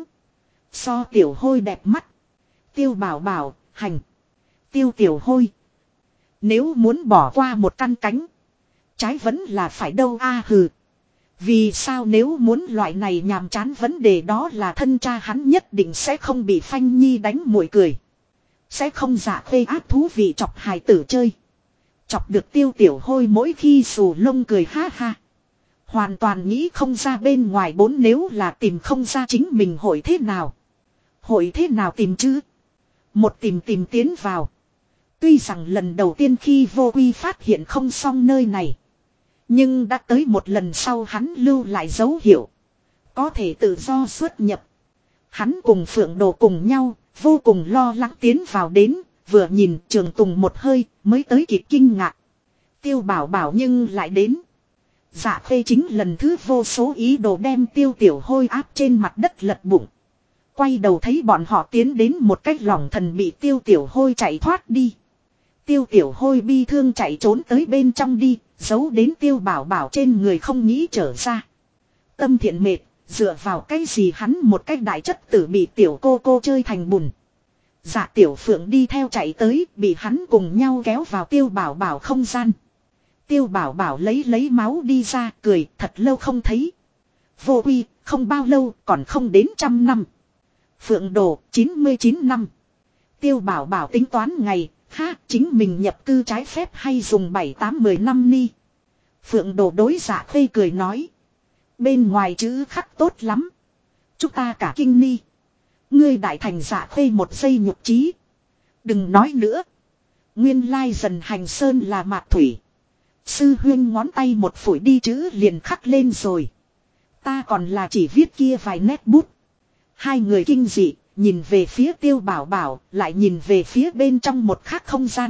So Tiểu Hôi đẹp mắt. Tiêu Bảo bảo, hành. Tiêu Tiểu Hôi. Nếu muốn bỏ qua một căn cánh. Trái vẫn là phải đâu a hừ. Vì sao nếu muốn loại này nhàm chán vấn đề đó là thân cha hắn nhất định sẽ không bị Phanh Nhi đánh muội cười. Sẽ không Dạ Khê ác thú vị chọc hài tử chơi. Chọc được Tiêu Tiểu Hôi mỗi khi xù lông cười ha ha. Hoàn toàn nghĩ không ra bên ngoài bốn nếu là tìm không ra chính mình hội thế nào. Hội thế nào tìm chứ? Một tìm tiến vào. Tuy rằng lần đầu tiên khi vô quy phát hiện không xong nơi này. Nhưng đã tới một lần sau hắn lưu lại dấu hiệu. Có thể tự do xuất nhập. Hắn cùng Phượng Đồ cùng nhau, vô cùng lo lắng tiến vào đến, vừa nhìn Trường Tùng một hơi mới tới kịp kinh ngạc. Tiêu Bảo bảo nhưng lại đến. Dạ Khê chính lần thứ vô số ý đồ đem Tiêu Tiểu Hôi áp trên mặt đất lật bụng. Quay đầu thấy bọn họ tiến đến một cách lỏng thần bị Tiêu Tiểu Hôi chạy thoát đi. Tiêu Tiểu Hôi bi thương chạy trốn tới bên trong đi, giấu đến Tiêu Bảo bảo trên người không nghĩ trở ra. Tâm thiện mệt, dựa vào cái gì hắn một cách đại chất tử bị tiểu cô chơi thành bùn. Dạ Tiểu Phượng đi theo chạy tới, bị hắn cùng nhau kéo vào Tiêu Bảo bảo không gian. Tiêu Bảo bảo lấy máu đi ra, cười, thật lâu không thấy. Vô quy, không bao lâu, còn không đến 100 năm. Phượng Đồ, 99 năm. Tiêu Bảo bảo tính toán ngày, ha, chính mình nhập cư trái phép hay dùng 7-8-10 năm ni. Phượng Đồ đối Dạ Khê cười nói. Bên ngoài chữ khắc tốt lắm. Chúng ta cả kinh ni. Ngươi đại thành Dạ Khê một giây nhục trí. Đừng nói nữa. Nguyên lai dần hành sơn là mạc thủy. Sư huyên ngón tay một phủi đi chữ liền khắc lên rồi. Ta còn là chỉ viết kia vài nét bút. Hai người kinh dị, nhìn về phía Tiêu Bảo bảo, lại nhìn về phía bên trong một khác không gian.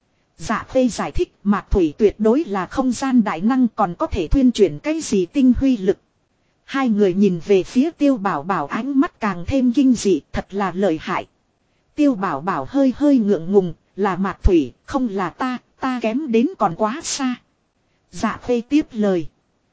Dạ Khê giải thích mạc thủy tuyệt đối là không gian đại năng còn có thể thuyên chuyển cái gì tinh huy lực. Hai người nhìn về phía Tiêu Bảo bảo ánh mắt càng thêm kinh dị, thật là lợi hại. Tiêu Bảo bảo hơi ngượng ngùng, là mạc thủy, không là ta kém đến còn quá xa. Dạ Khê tiếp lời.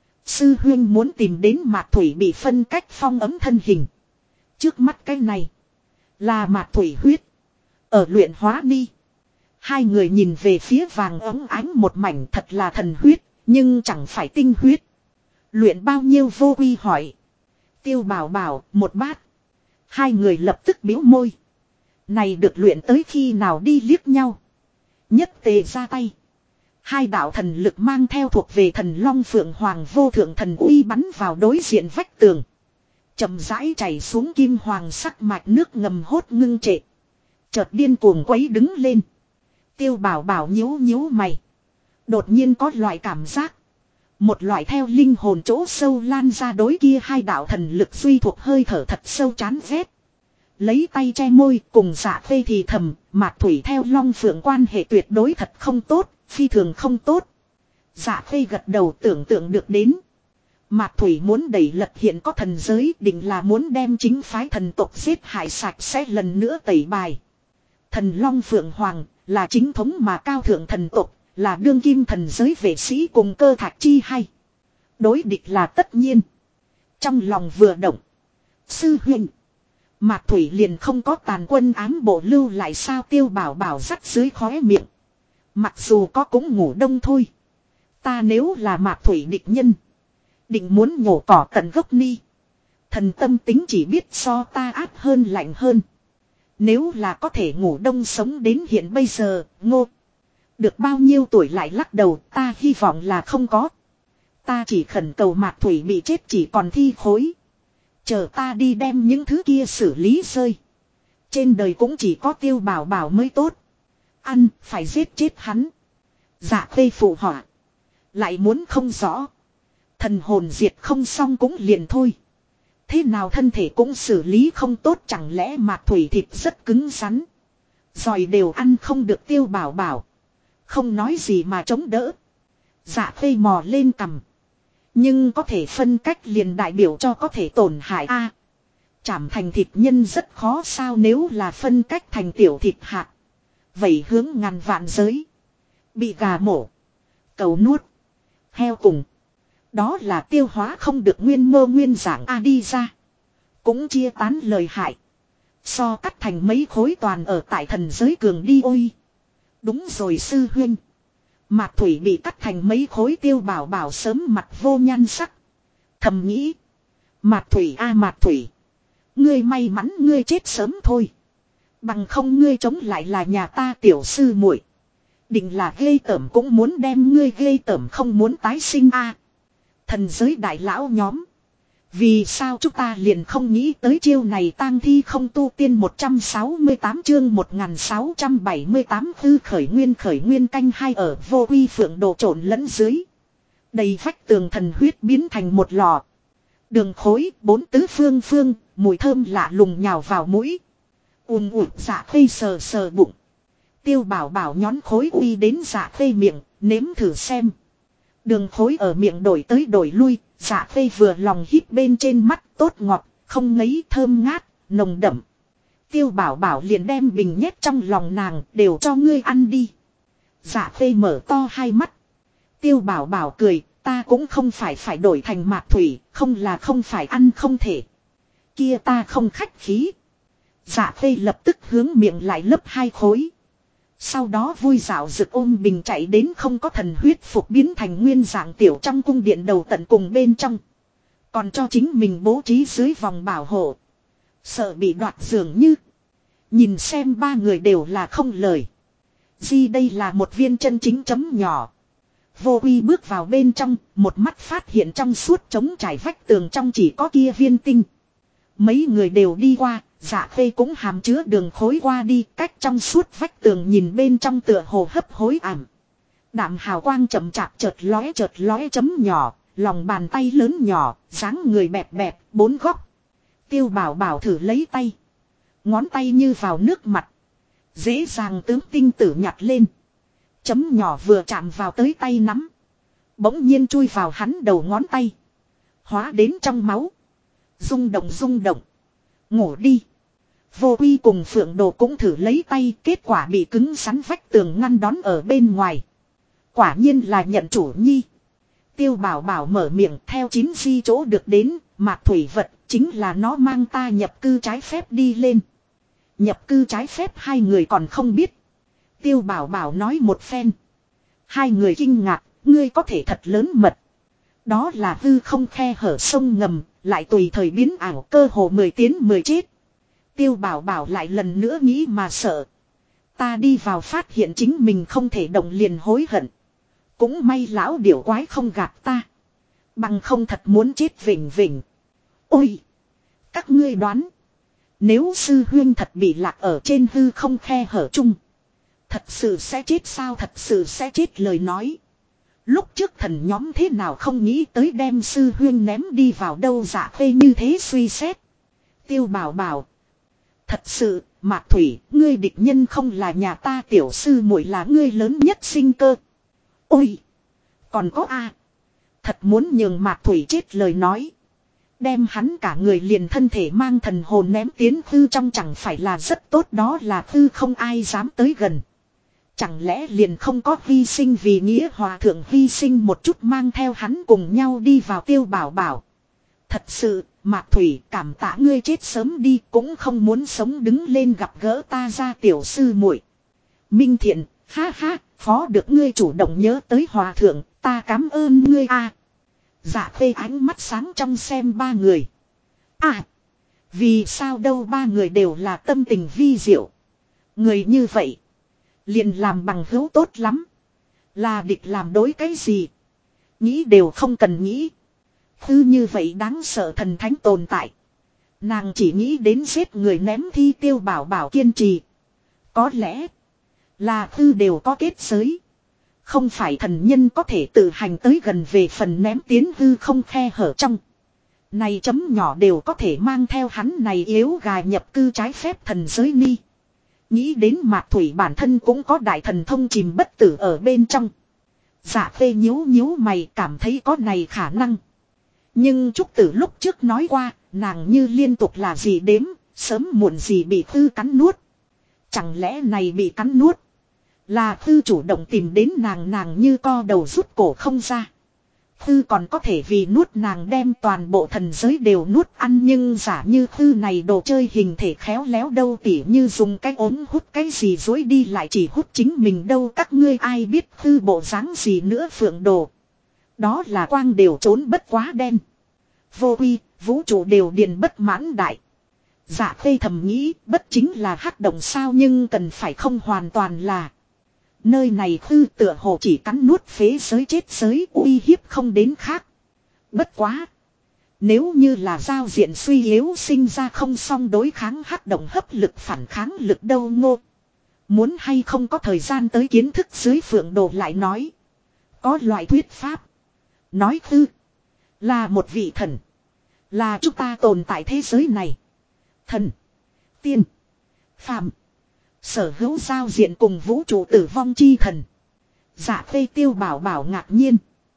Sư huyên muốn tìm đến mạc thủy bị phân cách phong ấm thân hình. Trước mắt cái này là mạc thủy huyết. Ở luyện hóa ni. Hai người nhìn về phía vàng óng ánh một mảnh thật là thần huyết, nhưng chẳng phải tinh huyết. Luyện bao nhiêu vô quy hỏi. Tiêu Bảo bảo, một bát. Hai người lập tức bĩu môi. Này được luyện tới khi nào đi liếc nhau. Nhất tề ra tay. Hai đạo thần lực mang theo thuộc về thần Long Phượng Hoàng vô thượng thần uy bắn vào đối diện vách tường. Chậm rãi chảy xuống kim hoàng sắc mạch nước ngầm hốt ngưng trệ. Chợt điên cuồng quấy đứng lên. Tiêu Bảo bảo nhíu mày. Đột nhiên có loại cảm giác. Một loại theo linh hồn chỗ sâu lan ra đối kia hai đạo thần lực duy thuộc hơi thở thật sâu chán ghét. Lấy tay che môi cùng Dạ Khê thì thầm, mạc thủy theo Long Phượng quan hệ tuyệt đối thật không tốt, phi thường không tốt. Dạ Khê gật đầu tưởng tượng được đến. Mạc thủy muốn đẩy lật hiện có thần giới định là muốn đem chính phái thần tộc giết hại sạch sẽ lần nữa tẩy bài. Thần Long Phượng Hoàng là chính thống mà cao thượng thần tộc, là đương kim thần giới vệ sĩ cùng cơ thạc chi hay. Đối địch là tất nhiên. Trong lòng vừa động. Sư huynh. Mạc thủy liền không có tàn quân ám bộ lưu lại sao Tiêu Bảo bảo dắt dưới khóe miệng. Mặc dù có cũng ngủ đông thôi. Ta nếu là mạc thủy địch nhân. Định muốn nhổ cỏ tận gốc ni. Thần tâm tính chỉ biết so ta áp hơn lạnh hơn. Nếu là có thể ngủ đông sống đến hiện bây giờ, ngô. Được bao nhiêu tuổi lại lắc đầu, ta hy vọng là không có. Ta chỉ khẩn cầu mạc thủy bị chết chỉ còn thi khối. Chờ ta đi đem những thứ kia xử lý rơi. Trên đời cũng chỉ có Tiêu Bảo bảo mới tốt. Ăn, phải giết chết hắn. Dạ Khê phụ họa. Lại muốn không rõ. Thần hồn diệt không xong cũng liền thôi. Thế nào thân thể cũng xử lý không tốt chẳng lẽ mạc thủy thịt rất cứng rắn. Rồi đều ăn không được Tiêu Bảo bảo. Không nói gì mà chống đỡ. Dạ Khê mò lên cằm. Nhưng có thể phân cách liền đại biểu cho có thể tổn hại a. Chảm thành thịt nhân rất khó sao, nếu là phân cách thành tiểu thịt hạt. Vậy hướng ngàn vạn giới. Bị gà mổ, cẩu nuốt, heo cùng. Đó là tiêu hóa không được nguyên mô nguyên dạng a đi ra. Cũng chia tán lời hại. So cắt thành mấy khối toàn ở tại thần giới cường đi ôi. Đúng rồi sư huynh. Mạc Thủy bị cắt thành mấy khối, Tiêu Bảo Bảo sớm mặt vô nhan sắc. Thầm nghĩ. Mạc Thủy a Mạc Thủy. Ngươi may mắn ngươi chết sớm thôi. Bằng không ngươi chống lại là nhà ta tiểu sư muội. Định là ghê tởm cũng muốn đem ngươi ghê tởm, không muốn tái sinh a. Thần giới đại lão nhóm. Vì sao chúng ta liền không nghĩ tới chiêu này, tang thi không tu tiên 168 chương 1678 hư khởi nguyên canh hai ở vô uy phượng đồ trộn lẫn dưới. Đầy vách tường thần huyết biến thành một lò. Đường khối, bốn tứ phương phương, mùi thơm lạ lùng nhào vào mũi. Dạ khê sờ sờ bụng. Tiêu Bảo Bảo nhón khối uy đến dạ khê miệng, nếm thử xem. Đường khối ở miệng đổi tới đổi lui, dạ khê vừa lòng hít bên trên mắt, tốt ngọt, không ngấy, thơm ngát, nồng đậm. Tiêu Bảo Bảo liền đem bình nhét trong lòng nàng, đều cho ngươi ăn đi. Dạ khê mở to hai mắt. Tiêu Bảo Bảo cười, ta cũng không phải đổi thành Mạc Thủy, không là không phải ăn không thể. Kia ta không khách khí. Dạ khê lập tức hướng miệng lại lấp hai khối. Sau đó vui dạo rực ôm bình chạy đến không có thần huyết phục biến thành nguyên dạng tiểu trong cung điện đầu tận cùng bên trong. Còn cho chính mình bố trí dưới vòng bảo hộ. Sợ bị đoạt dường như. Nhìn xem ba người đều là không lời. Di đây là một viên chân chính chấm nhỏ. Vô uy bước vào bên trong, một mắt phát hiện trong suốt trống trải vách tường trong chỉ có kia viên tinh. Mấy người đều đi qua. Dạ khê cũng hàm chứa đường khối qua đi, cách trong suốt vách tường nhìn bên trong tựa hồ hấp hối ảm. Đạm hào quang chậm chạp chợt lóe chấm nhỏ, lòng bàn tay lớn nhỏ, dáng người bẹp bẹp, bốn góc. Tiêu Bảo Bảo thử lấy tay. Ngón tay như vào nước mặt. Dễ dàng tướng tinh tử nhặt lên. Chấm nhỏ vừa chạm vào tới tay nắm. Bỗng nhiên chui vào hắn đầu ngón tay. Hóa đến trong máu. Rung động. Ngủ đi. Vô uy cùng phượng đồ cũng thử lấy tay, kết quả bị cứng rắn vách tường ngăn đón ở bên ngoài. Quả nhiên là nhận chủ nhi. Tiêu Bảo Bảo mở miệng, theo chín di chỗ được đến, Mạc Thủy vật, chính là nó mang ta nhập cư trái phép đi lên. Nhập cư trái phép hai người còn không biết. Tiêu Bảo Bảo nói một phen. Hai người kinh ngạc, ngươi có thể thật lớn mật. Đó là hư không khe hở sông ngầm, lại tùy thời biến ảo, cơ hồ 10 tiến 10 chết. Tiêu Bảo Bảo lại lần nữa nghĩ mà sợ. Ta đi vào phát hiện chính mình không thể động liền hối hận. Cũng may lão điểu quái không gạt ta. Bằng không thật muốn chết vỉnh vỉnh. Ôi! Các ngươi đoán. Nếu sư huyên thật bị lạc ở trên hư không khe hở chung. Thật sự sẽ chết sao? Thật sự sẽ chết lời nói. Lúc trước thần nhóm thế nào không nghĩ tới đem sư huyên ném đi vào đâu, dạ khê như thế suy xét. Tiêu Bảo Bảo. Thật sự, Mạc Thủy, ngươi địch nhân không là nhà ta tiểu sư muội, là ngươi lớn nhất sinh cơ. Ôi! Còn có a, thật muốn nhường Mạc Thủy chết lời nói. Đem hắn cả người liền thân thể mang thần hồn ném tiến hư trong chẳng phải là rất tốt, đó là hư không ai dám tới gần. Chẳng lẽ liền không có hy sinh vì nghĩa hòa thượng, hy sinh một chút mang theo hắn cùng nhau đi vào. Tiêu Bảo Bảo. Thật sự, Mạc Thủy, cảm tạ ngươi chết sớm đi, cũng không muốn sống đứng lên gặp gỡ ta ra tiểu sư muội. Minh Thiện, ha ha, phó được ngươi chủ động nhớ tới hòa thượng, ta cảm ơn ngươi a. Dạ khê ánh mắt sáng trong xem ba người. À, vì sao đâu, ba người đều là tâm tình vi diệu. Người như vậy, liền làm bằng hữu tốt lắm. Là địch làm đối cái gì? Nghĩ đều không cần nghĩ. Thư như vậy đáng sợ thần thánh tồn tại. Nàng chỉ nghĩ đến giết người ném thi. Tiêu Bảo Bảo kiên trì. Có lẽ là thư đều có kết giới. Không phải thần nhân có thể tự hành tới gần, về phần ném tiến hư không khe hở trong. Này chấm nhỏ đều có thể mang theo hắn này yếu gà nhập cư trái phép thần giới ni. Nghĩ đến Mạc Thủy bản thân cũng có đại thần thông chìm bất tử ở bên trong. Dạ Phê nhíu nhíu mày cảm thấy có này khả năng. Nhưng Trúc Tử lúc trước nói qua, nàng như liên tục là gì đếm, sớm muộn gì bị Thư cắn nuốt. Chẳng lẽ này bị cắn nuốt là Thư chủ động tìm đến nàng như co đầu rút cổ không ra. Thư còn có thể vì nuốt nàng đem toàn bộ thần giới đều nuốt ăn, nhưng giả như Thư này đồ chơi hình thể khéo léo đâu, tỉ như dùng cái ống hút cái gì dối đi lại chỉ hút chính mình đâu, các ngươi ai biết Thư bộ dáng gì nữa. Phượng Đồ. Đó là quang đều trốn bất quá đen. Vô quy, vũ trụ đều điền bất mãn đại. Dạ Phê thầm nghĩ bất chính là hắc động sao, nhưng cần phải không hoàn toàn là. Nơi này Thư tựa hồ chỉ cắn nuốt phế giới chết giới, uy hiếp không đến khác. Bất quá. Nếu như là giao diện suy yếu sinh ra không song đối kháng hắc động hấp lực phản kháng lực đâu ngô. Muốn hay không có thời gian tới kiến thức dưới. Phượng Đồ lại nói. Có loại thuyết pháp. Nói Thư là một vị thần. Là chúng ta tồn tại thế giới này. Thần. Tiên. Phàm. Sở hữu giao diện cùng vũ trụ tử vong chi thần. Dạ Phê Tiêu Bảo Bảo ngạc nhiên.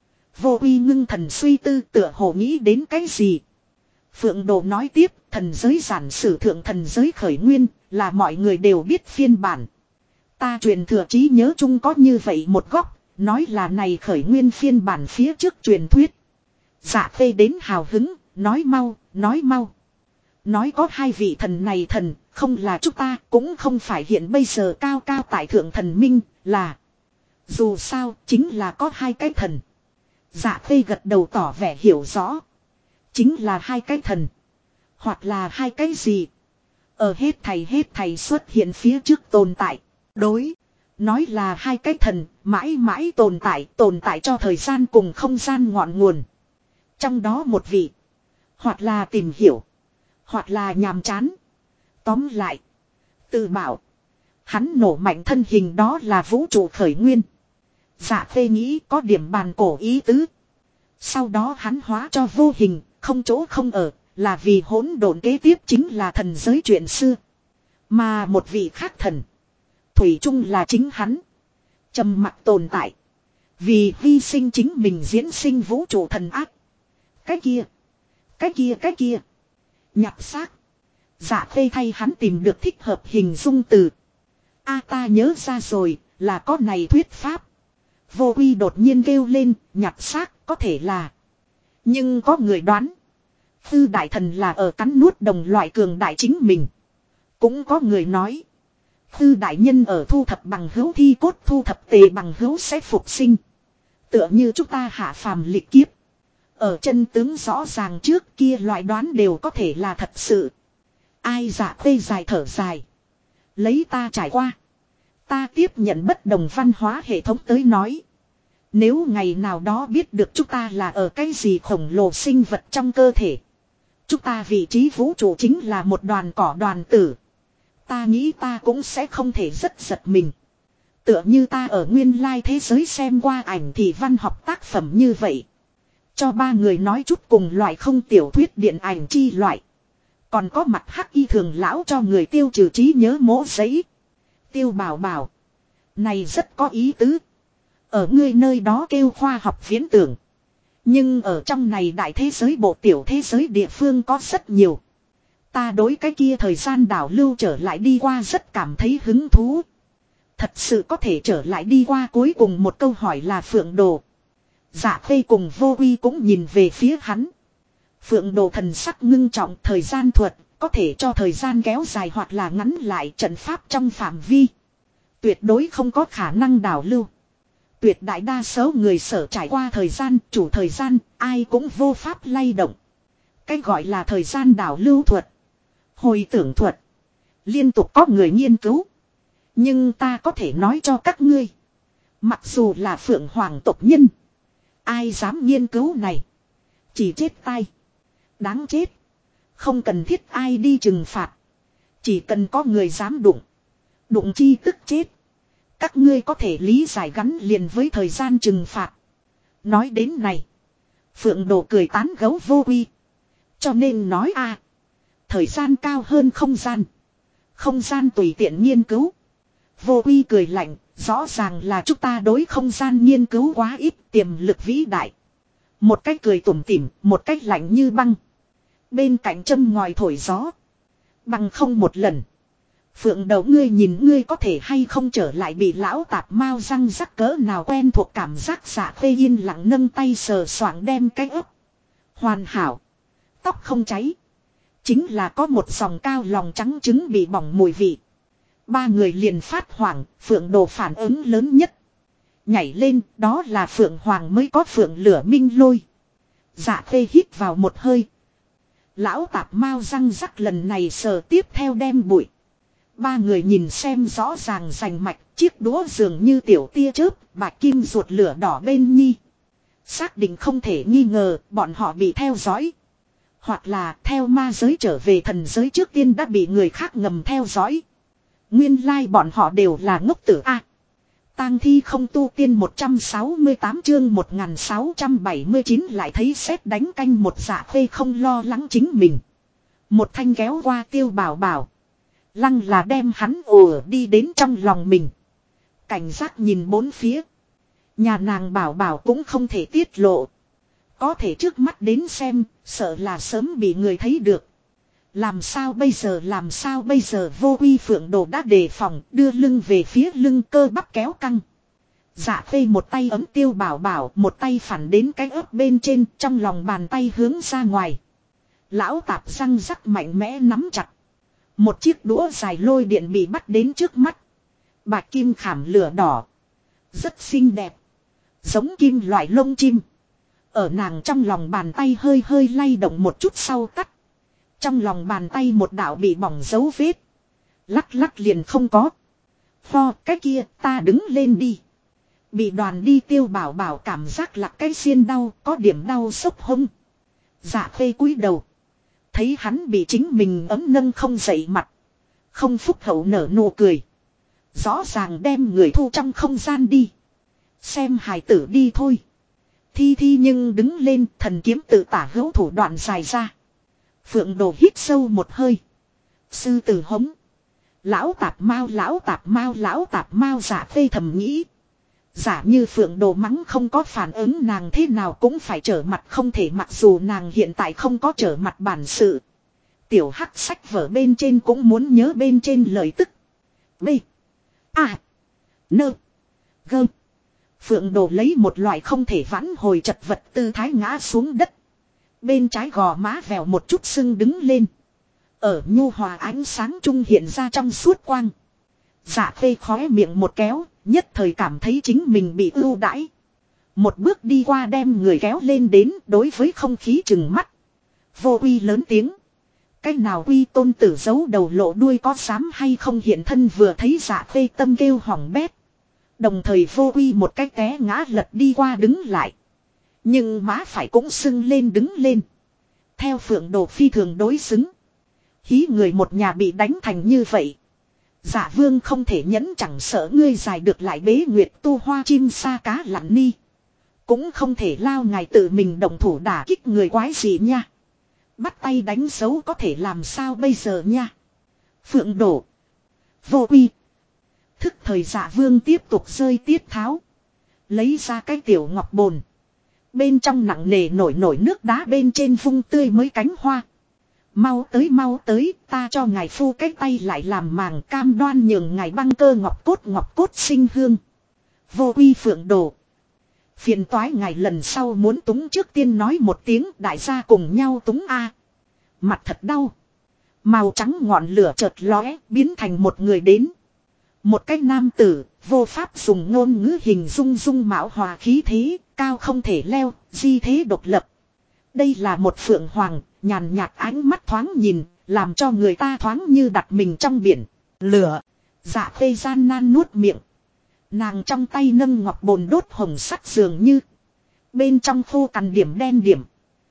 Vô uy ngưng thần suy tư tựa hồ nghĩ đến cái gì. Phượng Đồ nói tiếp, thần giới giản sử thượng thần giới khởi nguyên là mọi người đều biết phiên bản. Ta truyền thừa trí nhớ chung có như vậy một góc, nói là này khởi nguyên phiên bản phía trước truyền thuyết. Dạ Phê đến hào hứng, nói mau, nói mau. Nói có hai vị thần này thần, không là chúng ta, cũng không phải hiện bây giờ cao cao tại thượng thần minh, là. Dù sao, chính là có hai cái thần. Dạ Phê gật đầu tỏ vẻ hiểu rõ. Chính là hai cái thần. Hoặc là hai cái gì. Ở hết thầy xuất hiện phía trước tồn tại. Đối. Nói là hai cái thần, mãi mãi tồn tại cho thời gian cùng không gian ngọn nguồn. Trong đó một vị. Hoặc là tìm hiểu. Hoặc là nhàm chán. Tóm lại. Tự bảo. Hắn nổ mạnh thân hình đó là vũ trụ khởi nguyên. Dạ Phê nghĩ có điểm bàn cổ ý tứ. Sau đó hắn hóa cho vô hình, không chỗ không ở, là vì hỗn độn kế tiếp chính là thần giới chuyện xưa. Mà một vị khác thần. Thủy chung là chính hắn. Trầm mặc tồn tại. Vì hy sinh chính mình diễn sinh vũ trụ thần ác. Cái kia. Nhặt xác. Dạ Phê thay hắn tìm được thích hợp hình dung từ. Ta nhớ ra rồi, là có này thuyết pháp. Vô uy đột nhiên kêu lên, nhặt xác có thể là. Nhưng có người đoán. Thư đại thần là ở cắn nuốt đồng loại cường đại chính mình. Cũng có người nói. Thư đại nhân ở thu thập bằng hữu thi cốt, thu thập tề bằng hữu sẽ phục sinh. Tựa như chúng ta hạ phàm lịch kiếp. Ở chân tướng rõ ràng trước kia loại đoán đều có thể là thật sự. Ai Dạ Phê dài thở dài. Lấy ta trải qua. Ta tiếp nhận bất đồng văn hóa hệ thống tới nói. Nếu ngày nào đó biết được chúng ta là ở cái gì khổng lồ sinh vật trong cơ thể. Chúng ta vị trí vũ trụ chính là một đoàn cỏ đoàn tử. Ta nghĩ ta cũng sẽ không thể rất giật mình. Tựa như ta ở nguyên lai thế giới xem qua ảnh thì văn học tác phẩm như vậy. Cho ba người nói chút cùng loại không tiểu thuyết điện ảnh chi loại. Còn có mặt hắc y thường lão cho người tiêu trừ trí nhớ mỗ giấy. Tiêu Bảo Bảo. Này rất có ý tứ. Ở ngươi nơi đó kêu khoa học viễn tưởng. Nhưng ở trong này đại thế giới bộ tiểu thế giới địa phương có rất nhiều. Ta đối cái kia thời gian đảo lưu trở lại đi qua rất cảm thấy hứng thú. Thật sự có thể trở lại đi qua. Cuối cùng một câu hỏi là Phượng Đồ. Dạ Phê cùng Vô Uy cũng nhìn về phía hắn. Phượng Đồ thần sắc ngưng trọng, thời gian thuật có thể cho thời gian kéo dài hoặc là ngắn lại, trận pháp trong phạm vi. Tuyệt đối không có khả năng đảo lưu. Tuyệt đại đa số người sở trải qua thời gian, chủ thời gian, ai cũng vô pháp lay động. Cái gọi là thời gian đảo lưu thuật, hồi tưởng thuật, liên tục có người nghiên cứu. Nhưng ta có thể nói cho các ngươi, mặc dù là Phượng Hoàng tộc nhân, ai dám nghiên cứu này, chỉ chết tay. Đáng chết. Không cần thiết ai đi trừng phạt. Chỉ cần có người dám đụng. Đụng chi tức chết. Các ngươi có thể lý giải gắn liền với thời gian trừng phạt. Nói đến này. Phượng Đồ cười tán gấu Vô Uy. Cho nên nói thời gian cao hơn không gian. Không gian tùy tiện nghiên cứu. Vô Uy cười lạnh. Rõ ràng là chúng ta đối không gian nghiên cứu quá ít, tiềm lực vĩ đại. Một cách cười tủm tỉm, một cách lạnh như băng. Bên cạnh châm ngòi thổi gió. Bằng không một lần. Phượng đầu ngươi nhìn ngươi có thể hay không trở lại bị lão tạp mau răng rắc cỡ nào quen thuộc cảm giác. Dạ Khê yên lặng nâng tay sờ soạng đem cái ấp. Hoàn hảo. Tóc không cháy. Chính là có một dòng cao lòng trắng trứng bị bỏng mùi vị. Ba người liền phát hoảng, Phượng đồ phản ứng lớn nhất. Nhảy lên, đó là Phượng Hoàng mới có Phượng lửa minh lôi. Dạ Khê hít vào một hơi. Lão tạp mau răng rắc lần này sờ tiếp theo đem bụi. Ba người nhìn xem rõ ràng rành mạch, chiếc đũa dường như tiểu tia chớp, bạch kim ruột lửa đỏ bên nhi. Xác định không thể nghi ngờ, bọn họ bị theo dõi. Hoặc là theo ma giới trở về thần giới trước tiên đã bị người khác ngầm theo dõi. Nguyên lai bọn họ đều là ngốc tử A. Tang thi không tu tiên 168 chương 1679 lại thấy sét đánh canh một. Dạ Khê không lo lắng chính mình. Một thanh kéo qua Tiêu Bảo Bảo. Lăng là đem hắn ùa đi đến trong lòng mình. Cảnh giác nhìn bốn phía. Nhà nàng Bảo Bảo cũng không thể tiết lộ. Có thể trước mắt đến xem, sợ là sớm bị người thấy được. Làm sao bây giờ Vô Uy Phượng Đồ đã đề phòng, đưa lưng về phía lưng cơ bắp kéo căng. Dạ Khê một tay ấm Tiêu Bảo Bảo, một tay phản đến cái ớt bên trên, trong lòng bàn tay hướng ra ngoài. Lão tạp răng rắc mạnh mẽ nắm chặt. Một chiếc đũa dài lôi điện bị bắt đến trước mắt. Bạch kim khảm lửa đỏ. Rất xinh đẹp. Giống kim loại lông chim. Ở nàng trong lòng bàn tay hơi hơi lay động một chút sau tắt. Trong lòng bàn tay một đạo bị bỏng dấu vết. Lắc lắc liền không có. Pho cái kia ta đứng lên đi. Bị đoàn đi Tiêu Bảo Bảo cảm giác là cái xiên đau, có điểm đau sốc hông. Dạ Khê cúi đầu. Thấy hắn bị chính mình ấm nâng không dậy mặt. Không phúc hậu nở nụ cười. Rõ ràng đem người thu trong không gian đi. Xem hài tử đi thôi. Thi nhưng đứng lên, thần kiếm tự tả hữu thủ đoạn dài ra. Phượng Đồ hít sâu một hơi. Sư tử hống. Lão tạp mau. Dạ Khê thầm nghĩ. Giả như Phượng Đồ mắng không có phản ứng nàng thế nào cũng phải trở mặt không thể, mặc dù nàng hiện tại không có trở mặt bản sự. Tiểu hắc sách vở bên trên cũng muốn nhớ bên trên lời tức. B. A. Nơ. Gơ. Phượng Đồ lấy một loại không thể vãn hồi chật vật tư thái ngã xuống đất. Bên trái gò má vèo một chút sưng đứng lên. Ở nhu hòa ánh sáng trung hiện ra trong suốt quang. Dạ Khê khóe miệng một kéo, nhất thời cảm thấy chính mình bị ưu đãi. Một bước đi qua đem người kéo lên đến, đối với không khí chừng mắt. Vô Uy lớn tiếng. Cái nào Uy tôn tử giấu đầu lộ đuôi có dám hay không hiện thân, vừa thấy Dạ Khê tâm kêu hỏng bét. Đồng thời Vô Uy một cái té ngã lật đi qua đứng lại. Nhưng má phải cũng sưng lên đứng lên. Theo Phượng Đồ phi thường đối xứng. Hí người một nhà bị đánh thành như vậy. Dạ Vương không thể nhẫn, chẳng sợ ngươi dài được lại bế nguyệt tu hoa chim sa cá lặn ni. Cũng không thể lao ngài tự mình động thủ đả kích người quái gì nha. Bắt tay đánh dấu có thể làm sao bây giờ nha. Phượng Đồ. Vô Uy. Thức thời Dạ Vương tiếp tục rơi tiết tháo. Lấy ra cái tiểu ngọc bồn. Bên trong nặng nề nổi nước đá, bên trên vung tươi mới cánh hoa. Mau tới, ta cho ngài phu cái tay lại làm màng, cam đoan nhường ngài băng cơ ngọc cốt sinh hương. Vô Uy Phượng Đồ. Phiền toái ngài lần sau muốn túng trước tiên nói một tiếng, đại gia cùng nhau túng a. Mặt thật đau. Màu trắng ngọn lửa chợt lóe, biến thành một người đến. Một cái nam tử, vô pháp dùng ngôn ngữ hình dung mạo hòa khí thế, cao không thể leo, di thế độc lập. Đây là một phượng hoàng, nhàn nhạt ánh mắt thoáng nhìn, làm cho người ta thoáng như đặt mình trong biển. Lửa. Dạ Khê gian nan nuốt miệng. Nàng trong tay nâng ngọc bồn đốt hồng sắt dường như. Bên trong khô cằn điểm đen điểm.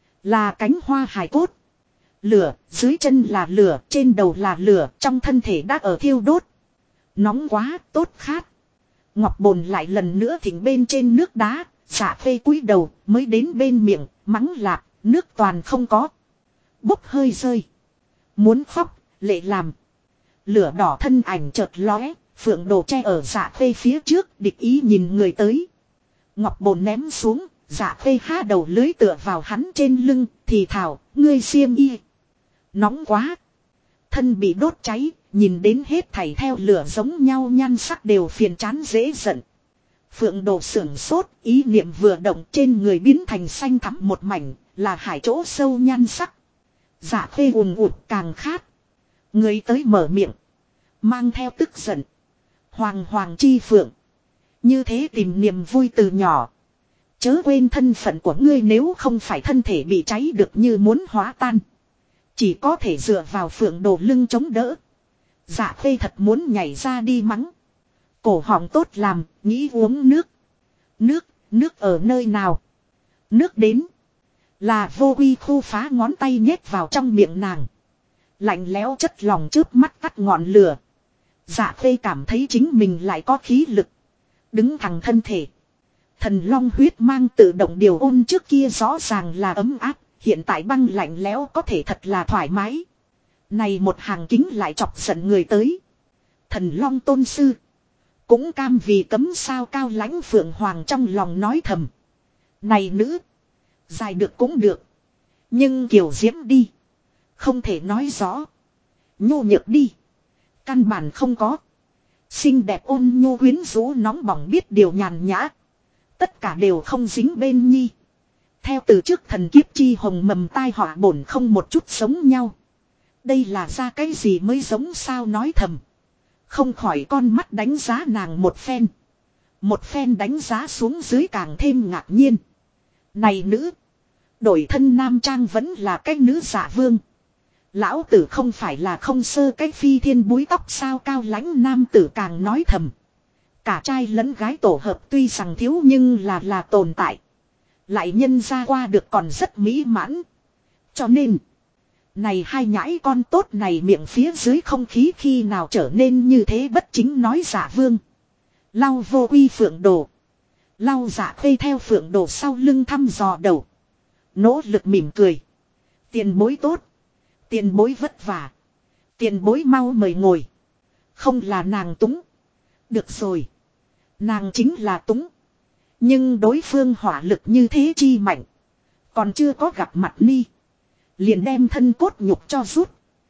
Là cánh hoa hài cốt. Lửa, dưới chân là lửa, trên đầu là lửa, trong thân thể đã ở thiêu đốt. Nóng quá, tốt khát. Ngọc bồn lại lần nữa thỉnh bên trên nước đá. Dạ Khê cúi đầu, mới đến bên miệng, mắng lạc, nước toàn không có. Bốc hơi rơi. Muốn khóc, lệ làm. Lửa đỏ thân ảnh chợt lóe, Phượng Đồ che ở Dạ Khê phía trước, địch ý nhìn người tới. Ngọc bồn ném xuống, Dạ Khê há đầu lưới tựa vào hắn trên lưng, thì thào, ngươi xiêm y. Nóng quá. Thân bị đốt cháy, nhìn đến hết thảy theo lửa giống nhau nhan sắc đều phiền chán dễ giận. Phượng Đồ sưởng sốt, ý niệm vừa động trên người biến thành xanh thắm một mảnh, là hải chỗ sâu nhan sắc. Dạ Khê ùn ụt càng khát. Người tới mở miệng. Mang theo tức giận. Hoàng hoàng chi phượng. Như thế tìm niềm vui từ nhỏ. Chớ quên thân phận của ngươi, nếu không phải thân thể bị cháy được như muốn hóa tan. Chỉ có thể dựa vào Phượng Đồ lưng chống đỡ. Dạ Khê thật muốn nhảy ra đi mắng. Cổ họng tốt làm, nghĩ uống nước. Nước ở nơi nào? Nước đến. Là Vô Quy khu phá ngón tay nhét vào trong miệng nàng. Lạnh lẽo chất lòng chớp mắt tắt ngọn lửa. Dạ Khê cảm thấy chính mình lại có khí lực. Đứng thẳng thân thể. Thần long huyết mang tự động điều ôn trước kia rõ ràng là ấm áp. Hiện tại băng lạnh lẽo có thể thật là thoải mái. Này một hàng kính lại chọc giận người tới. Thần long tôn sư. Cũng cam vì cấm sao Cao Lãnh Phượng Hoàng trong lòng nói thầm. Này nữ. Dài được cũng được. Nhưng kiểu diễm đi. Không thể nói rõ. Nhô nhược đi. Căn bản không có. Xinh đẹp ôn nhô quyến rũ nóng bỏng biết điều nhàn nhã. Tất cả đều không dính bên nhi. Theo từ trước thần kiếp chi hồng mầm tai họa bổn không một chút giống nhau. Đây là ra cái gì mới giống sao nói thầm. Không khỏi con mắt đánh giá nàng một phen. Một phen đánh giá xuống dưới càng thêm ngạc nhiên. Này nữ. Đổi thân nam trang vẫn là cái nữ giả vương. Lão tử không phải là không sơ cái phi thiên búi tóc sao Cao Lãnh nam tử càng nói thầm. Cả trai lẫn gái tổ hợp tuy rằng thiếu nhưng là tồn tại. Lại nhân ra qua được còn rất mỹ mãn. Cho nên. Này hai nhãi con tốt này miệng phía dưới không khí khi nào trở nên như thế bất chính nói giả vương. Lau Vô Quy Phượng Đồ. Lau Dạ Khê theo Phượng Đồ sau lưng thăm dò đầu. Nỗ lực mỉm cười. Tiền bối tốt. Tiền bối vất vả. Tiền bối mau mời ngồi. Không là nàng túng. Được rồi. Nàng chính là túng. Nhưng đối phương hỏa lực như thế chi mạnh. Còn chưa có gặp mặt ni. Liền đem thân cốt nhục cho rút.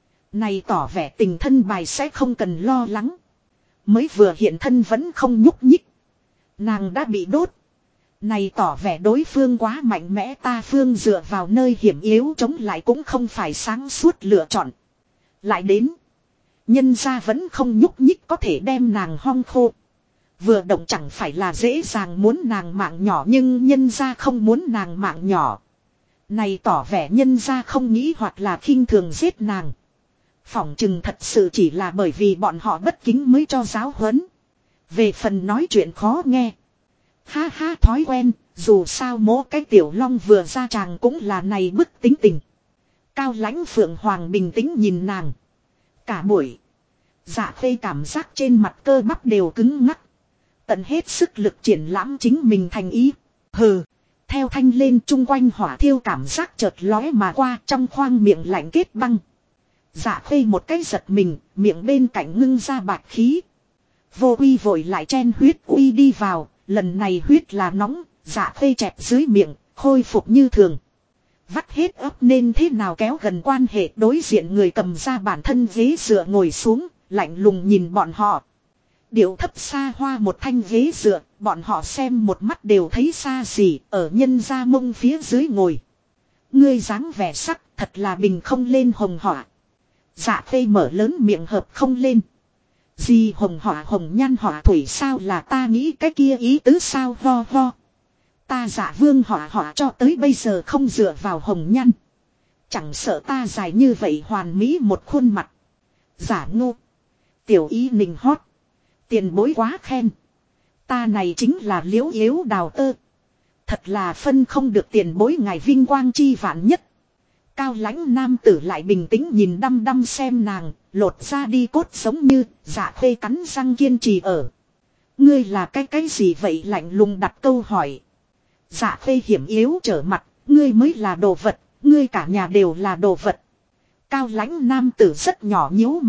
Này tỏ vẻ tình thân bài sẽ không cần lo lắng. Mới vừa hiện thân vẫn không nhúc nhích. Nàng đã bị đốt. Này tỏ vẻ đối phương quá mạnh mẽ, ta phương dựa vào nơi hiểm yếu chống lại cũng không phải sáng suốt lựa chọn. Lại đến. Nhân ra vẫn không nhúc nhích có thể đem nàng hong khô. Vừa động chẳng phải là dễ dàng muốn nàng mạng nhỏ nhưng nhân ra không muốn nàng mạng nhỏ. Này tỏ vẻ nhân ra không nghĩ hoặc là khinh thường giết nàng. Phỏng chừng thật sự chỉ là bởi vì bọn họ bất kính mới cho giáo huấn. Về phần nói chuyện khó nghe. Ha ha thói quen, dù sao mố cái tiểu long vừa ra tràng cũng là này bức tính tình. Cao Lãnh Phượng Hoàng bình tĩnh nhìn nàng. Cả buổi. Dạ Khê cảm giác trên mặt cơ bắp đều cứng ngắc. Tận hết sức lực triển lãm chính mình thành ý. Hừ. Theo thanh lên chung quanh hỏa thiêu cảm giác chợt lóe mà qua trong khoang miệng lạnh kết băng. Dạ Khê một cái giật mình, miệng bên cạnh ngưng ra bạch khí. Vô Quy vội lại chen huyết uy đi vào, lần này huyết là nóng, Dạ Khê chẹp dưới miệng, khôi phục như thường. Vắt hết ấp nên thế nào kéo gần quan hệ đối diện người cầm ra bản thân ghế dựa ngồi xuống, lạnh lùng nhìn bọn họ. Điệu thấp xa hoa một thanh ghế dựa, bọn họ xem một mắt đều thấy xa xỉ, ở nhân ra mông phía dưới ngồi. Ngươi dáng vẻ sắc, thật là bình không lên hồng họa. Dạ Khê mở lớn miệng hợp không lên. Gì hồng họa hồng nhan họa thủy sao là ta nghĩ cái kia ý tứ sao ho ho. Ta Dạ Vương họa họa cho tới bây giờ không dựa vào hồng nhan. Chẳng sợ ta dài như vậy hoàn mỹ một khuôn mặt. Giả ngô. Tiểu ý nình hót. Tiền bối quá khen. Ta này chính là liễu yếu đào tơ. Thật là phân không được tiền bối ngài vinh quang chi vạn nhất. Cao Lãnh nam tử lại bình tĩnh nhìn đăm đăm xem nàng, lột ra đi cốt giống như, Dạ Khê cắn răng kiên trì ở. Ngươi là cái gì vậy lạnh lùng đặt câu hỏi. Dạ Khê hiểm yếu trở mặt, ngươi mới là đồ vật, ngươi cả nhà đều là đồ vật. Cao Lãnh nam tử rất nhỏ nhíu mày,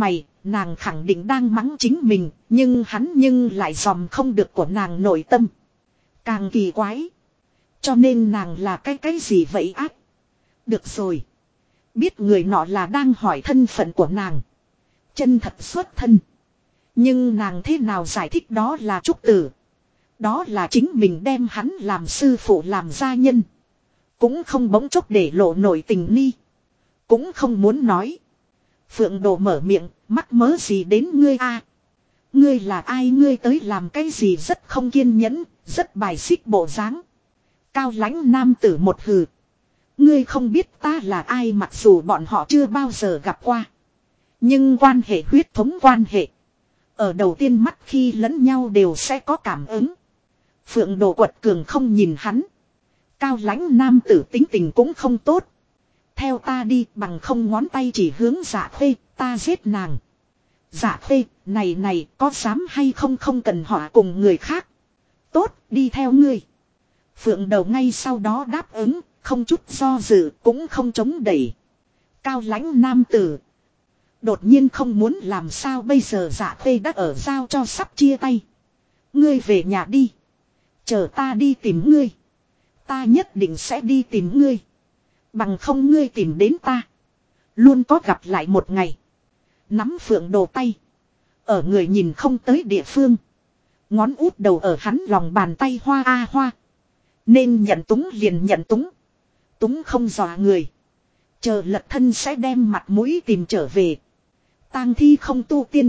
nàng khẳng định đang mắng chính mình, nhưng hắn lại dòm không được của nàng nội tâm. Càng kỳ quái. Cho nên nàng là cái gì vậy ác? Được rồi. Biết người nọ là đang hỏi thân phận của nàng. Chân thật xuất thân. Nhưng nàng thế nào giải thích đó là trúc tử. Đó là chính mình đem hắn làm sư phụ làm gia nhân. Cũng không bỗng chốc để lộ nổi tình ni. Cũng không muốn nói. Phượng Đồ mở miệng, mắc mớ gì đến ngươi a? Ngươi là ai, ngươi tới làm cái gì, rất không kiên nhẫn, rất bài xích bộ dáng. Cao lãnh nam tử một hừ. Ngươi không biết ta là ai, mặc dù bọn họ chưa bao giờ gặp qua. Nhưng quan hệ huyết thống quan hệ. Ở đầu tiên mắt khi lẫn nhau đều sẽ có cảm ứng. Phượng Đồ quật cường không nhìn hắn. Cao lãnh nam tử tính tình cũng không tốt. Theo ta đi, bằng không ngón tay chỉ hướng Dạ Khê, ta giết nàng. Dạ Khê, này có dám hay không, không cần họ cùng người khác. Tốt, đi theo ngươi. Phượng Đầu ngay sau đó đáp ứng, không chút do dự, cũng không chống đẩy. Cao lãnh nam tử. Đột nhiên không muốn làm sao bây giờ, Dạ Khê đã ở giao cho sắp chia tay. Ngươi về nhà đi. Chờ ta đi tìm ngươi. Ta nhất định sẽ đi tìm ngươi. Bằng không ngươi tìm đến ta. Luôn có gặp lại một ngày. Nắm Phượng Đồ tay. Ở người nhìn không tới địa phương. Ngón út đầu ở hắn lòng bàn tay hoa a hoa. Nên nhận túng liền nhận túng. Túng không dọa người. Chờ lật thân sẽ đem mặt mũi tìm trở về. Tang thi không tu tiên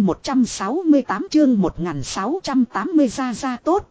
168 chương 1680 ra tốt.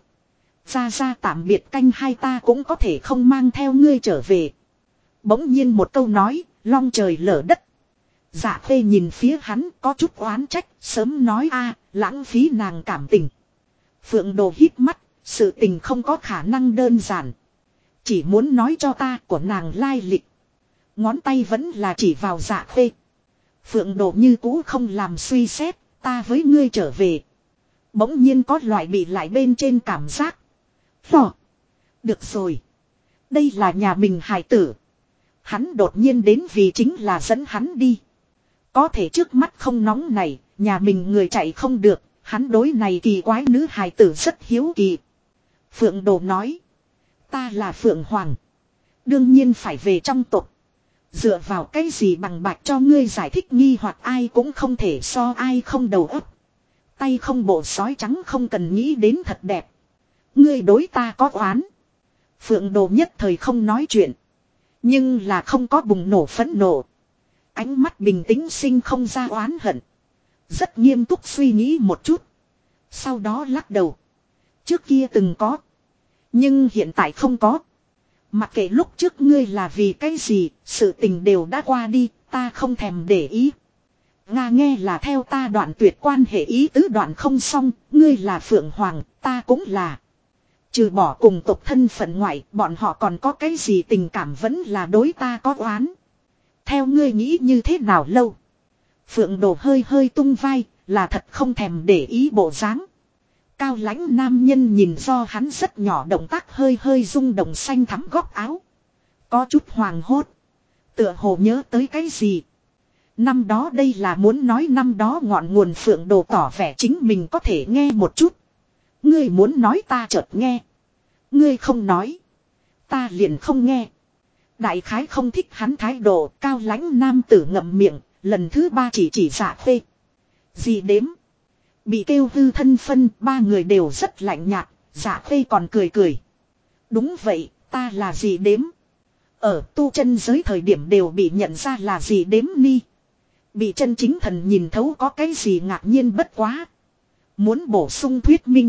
Ra tạm biệt canh hai, ta cũng có thể không mang theo ngươi trở về. Bỗng nhiên một câu nói, long trời lở đất. Dạ Khê nhìn phía hắn có chút oán trách, sớm nói a, lãng phí nàng cảm tình. Phượng Đồ hít mắt, sự tình không có khả năng đơn giản. Chỉ muốn nói cho ta của nàng lai lịch. Ngón tay vẫn là chỉ vào Dạ Khê. Phượng Đồ như cũ không làm suy xét, ta với ngươi trở về. Bỗng nhiên có loại bị lại bên trên cảm giác. Phò. Được rồi. Đây là nhà mình hài tử. Hắn đột nhiên đến vì chính là dẫn hắn đi. Có thể trước mắt không nóng này, nhà mình người chạy không được, hắn đối này kỳ quái nữ hài tử rất hiếu kỳ. Phượng Đồ nói. Ta là Phượng Hoàng. Đương nhiên phải về trong tộc. Dựa vào cái gì bằng bạc cho ngươi giải thích nghi hoặc, ai cũng không thể so ai không đầu óc. Tay không bộ sói trắng không cần nghĩ đến thật đẹp. Ngươi đối ta có oán. Phượng Đồ nhất thời không nói chuyện. Nhưng là không có bùng nổ phẫn nộ. Ánh mắt bình tĩnh sinh không ra oán hận. Rất nghiêm túc suy nghĩ một chút. Sau đó lắc đầu. Trước kia từng có. Nhưng hiện tại không có. Mặc kệ lúc trước ngươi là vì cái gì, sự tình đều đã qua đi, ta không thèm để ý. Nga nghe là theo ta đoạn tuyệt quan hệ ý tứ đoạn không xong, ngươi là Phượng Hoàng, ta cũng là. Trừ bỏ cùng tộc thân phận ngoại, bọn họ còn có cái gì tình cảm vẫn là đối ta có oán. Theo ngươi nghĩ như thế nào lâu? Phượng Đồ hơi tung vai, là thật không thèm để ý bộ dáng. Cao lãnh nam nhân nhìn do hắn rất nhỏ động tác hơi rung động xanh thắm góc áo. Có chút hoàng hốt. Tựa hồ nhớ tới cái gì. Năm đó đây là muốn nói năm đó ngọn nguồn. Phượng Đồ tỏ vẻ chính mình có thể nghe một chút. Ngươi muốn nói ta chợt nghe. Ngươi không nói. Ta liền không nghe. Đại khái không thích hắn thái độ. Cao lãnh nam tử ngậm miệng. Lần thứ ba chỉ Dạ Khê. Gì đếm. Bị kêu hư thân phân, ba người đều rất lạnh nhạt. Dạ Khê còn cười. Đúng vậy, ta là gì đếm. Ở tu chân giới thời điểm đều bị nhận ra là gì đếm ni. Bị chân chính thần nhìn thấu có cái gì ngạc nhiên bất quá. Muốn bổ sung thuyết minh.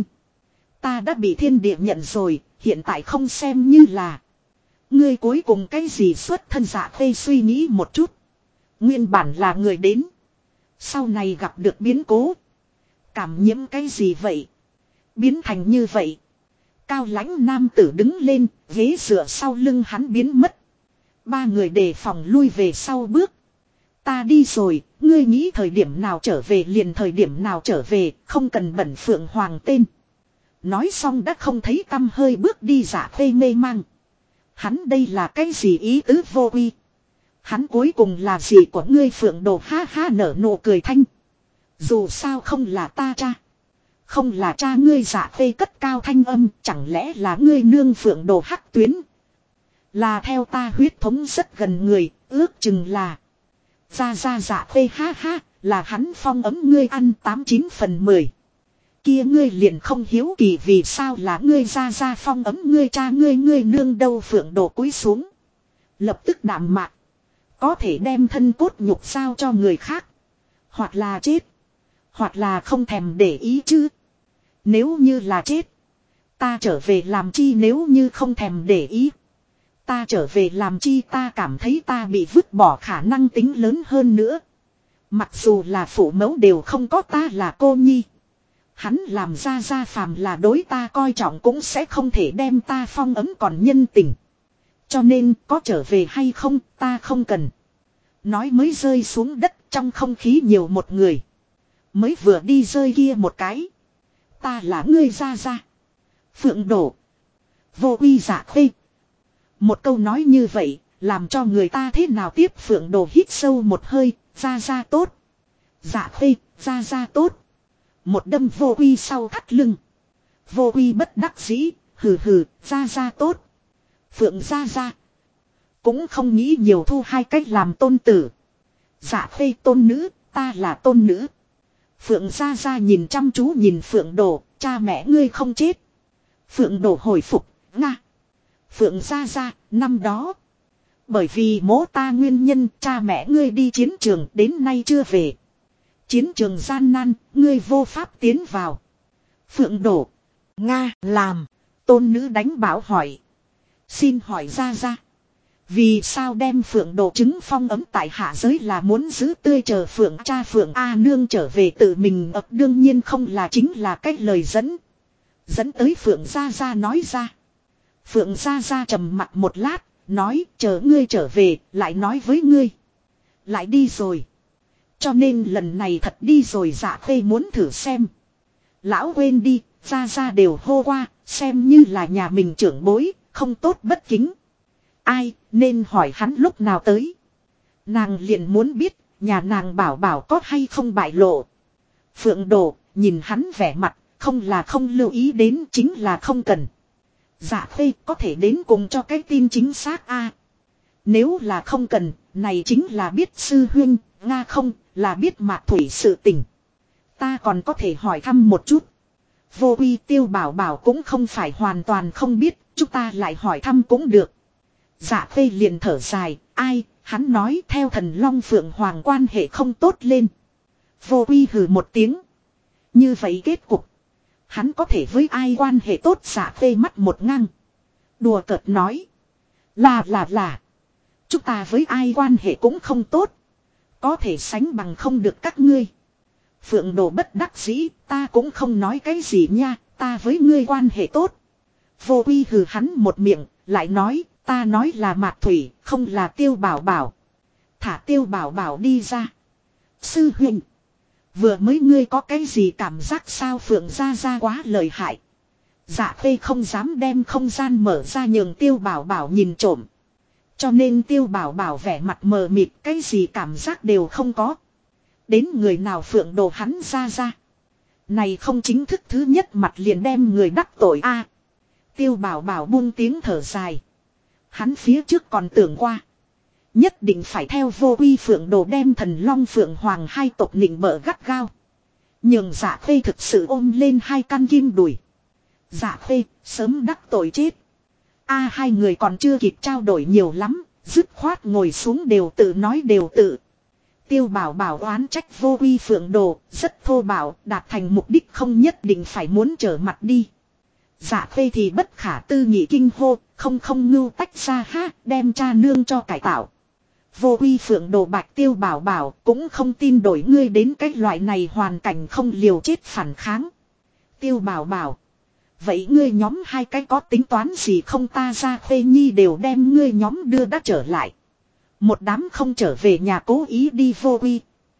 Ta đã bị thiên địa nhận rồi, hiện tại không xem như là. Ngươi cuối cùng cái gì xuất thân. Dạ Khê suy nghĩ một chút. Nguyên bản là người đến. Sau này gặp được biến cố. Cảm nhiễm cái gì vậy? Biến thành như vậy. Cao lãnh nam tử đứng lên, ghế dựa sau lưng hắn biến mất. Ba người đề phòng lui về sau bước. Ta đi rồi, ngươi nghĩ thời điểm nào trở về liền thời điểm nào trở về, không cần bẩn Phượng Hoàng tên. Nói xong đã không thấy tăm hơi bước đi. Dạ Khê mê mang. Hắn đây là cái gì ý tứ vô uy. Hắn cuối cùng là gì của ngươi? Phượng Đồ ha ha nở nụ cười thanh. Dù sao không là ta cha. Không là cha ngươi. Dạ Khê cất cao thanh âm, chẳng lẽ là ngươi nương Phượng Đồ hắc tuyến. Là theo ta huyết thống rất gần người, ước chừng là. Ra Dạ Khê ha ha, là hắn phong ấm ngươi ăn 89/10. Kia ngươi liền không hiếu kỳ vì sao là ngươi ra phong ấm ngươi cha ngươi nương đâu. Phượng Đồ cúi xuống. Lập tức đạm mạc. Có thể đem thân cốt nhục sao cho người khác. Hoặc là chết. Hoặc là không thèm để ý chứ. Nếu như là chết. Ta trở về làm chi nếu như không thèm để ý. Ta trở về làm chi ta cảm thấy ta bị vứt bỏ khả năng tính lớn hơn nữa. Mặc dù là phụ mẫu đều không có ta là cô nhi. Hắn làm ra phàm là đối ta coi trọng cũng sẽ không thể đem ta phong ấm còn nhân tình. Cho nên có trở về hay không ta không cần. Nói mới rơi xuống đất trong không khí nhiều một người. Mới vừa đi rơi kia một cái. Ta là ngươi ra. Phượng Đồ. Vô uy Dạ Khê. Một câu nói như vậy làm cho người ta thế nào tiếp. Phượng Đồ hít sâu một hơi. Ra tốt. Dạ Khê ra tốt. Một đâm vô uy sau thắt lưng. Vô uy bất đắc dĩ. Hừ ra tốt. Phượng ra. Cũng không nghĩ nhiều thu hai cách làm tôn tử. Dạ Khê tôn nữ. Ta là tôn nữ. Phượng ra nhìn chăm chú nhìn Phượng Đồ. Cha mẹ ngươi không chết. Phượng Đồ hồi phục. Nga. Phượng ra năm đó. Bởi vì mố ta nguyên nhân cha mẹ ngươi đi chiến trường đến nay chưa về. Chiến trường gian nan, ngươi vô pháp tiến vào. Phượng Đồ. Nga làm. Tôn nữ đánh bảo hỏi. Xin hỏi ra. Vì sao đem Phượng Đồ trứng phong ấm tại hạ giới là muốn giữ tươi chờ Phượng cha Phượng A nương trở về tự mình ập đương nhiên không là chính là cách lời dẫn. Dẫn tới Phượng ra nói ra. Phượng ra trầm mặt một lát, nói chờ ngươi trở về, lại nói với ngươi. Lại đi rồi. Cho nên lần này thật đi rồi. Dạ Khê muốn thử xem. Lão quên đi, ra đều hô qua, xem như là nhà mình trưởng bối, không tốt bất kính. Ai, nên hỏi hắn lúc nào tới. Nàng liền muốn biết, nhà nàng bảo có hay không bại lộ. Phượng Đồ, nhìn hắn vẻ mặt, không là không lưu ý đến chính là không cần. Dạ Khê có thể đến cùng cho cái tin chính xác a. Nếu là không cần, này chính là biết sư huynh, Nga không, là biết Mạc Thủy sự tình. Ta còn có thể hỏi thăm một chút. Vô uy Tiêu Bảo cũng không phải hoàn toàn không biết, chúng ta lại hỏi thăm cũng được. Dạ Khê liền thở dài, ai, hắn nói theo Thần Long Phượng Hoàng quan hệ không tốt lên. Vô uy hừ một tiếng. Như vậy kết cục. Hắn có thể với ai quan hệ tốt. Dạ Khê mắt một ngang. Đùa cợt nói. Là. Chúng ta với ai quan hệ cũng không tốt. Có thể sánh bằng không được các ngươi. Phượng Đồ bất đắc dĩ. Ta cũng không nói cái gì nha. Ta với ngươi quan hệ tốt. Vô uy hừ hắn một miệng. Lại nói. Ta nói là Mạc Thủy. Không là Tiêu Bảo. Thả Tiêu Bảo đi ra. Sư huynh. Vừa mới ngươi có cái gì cảm giác sao? Phượng ra quá lợi hại. Dạ Khê không dám đem không gian mở ra nhường Tiêu Bảo nhìn trộm. Cho nên Tiêu Bảo vẻ mặt mờ mịt, cái gì cảm giác đều không có. Đến người nào Phượng Đồ hắn ra. Này không chính thức thứ nhất mặt liền đem người đắc tội a. Tiêu Bảo buông tiếng thở dài. Hắn phía trước còn tưởng qua. Nhất định phải theo Vô uy Phượng Đồ đem Thần Long Phượng Hoàng hai tộc nịnh bợ gắt gao. Nhường Dạ Khê thực sự ôm lên hai căn kim đùi. Dạ Khê sớm đắc tội chết. Hai người còn chưa kịp trao đổi nhiều lắm. Dứt khoát ngồi xuống đều tự nói đều tự. Tiêu Bảo oán trách Vô uy Phượng Đồ. Rất thô bạo, đạt thành mục đích không nhất định phải muốn trở mặt đi. Dạ Khê thì bất khả tư nghị kinh hô. Không ngưu tách ra ha, đem cha nương cho cải tạo. Vô uy Phượng Đồ bạch Tiêu Bảo cũng không tin đổi ngươi đến cái loại này hoàn cảnh không liều chết phản kháng. Tiêu Bảo. Vậy ngươi nhóm hai cái có tính toán gì không? Ta Ra Khê Nhi đều đem ngươi nhóm đưa đã trở lại. Một đám không trở về nhà cố ý đi Vô uy.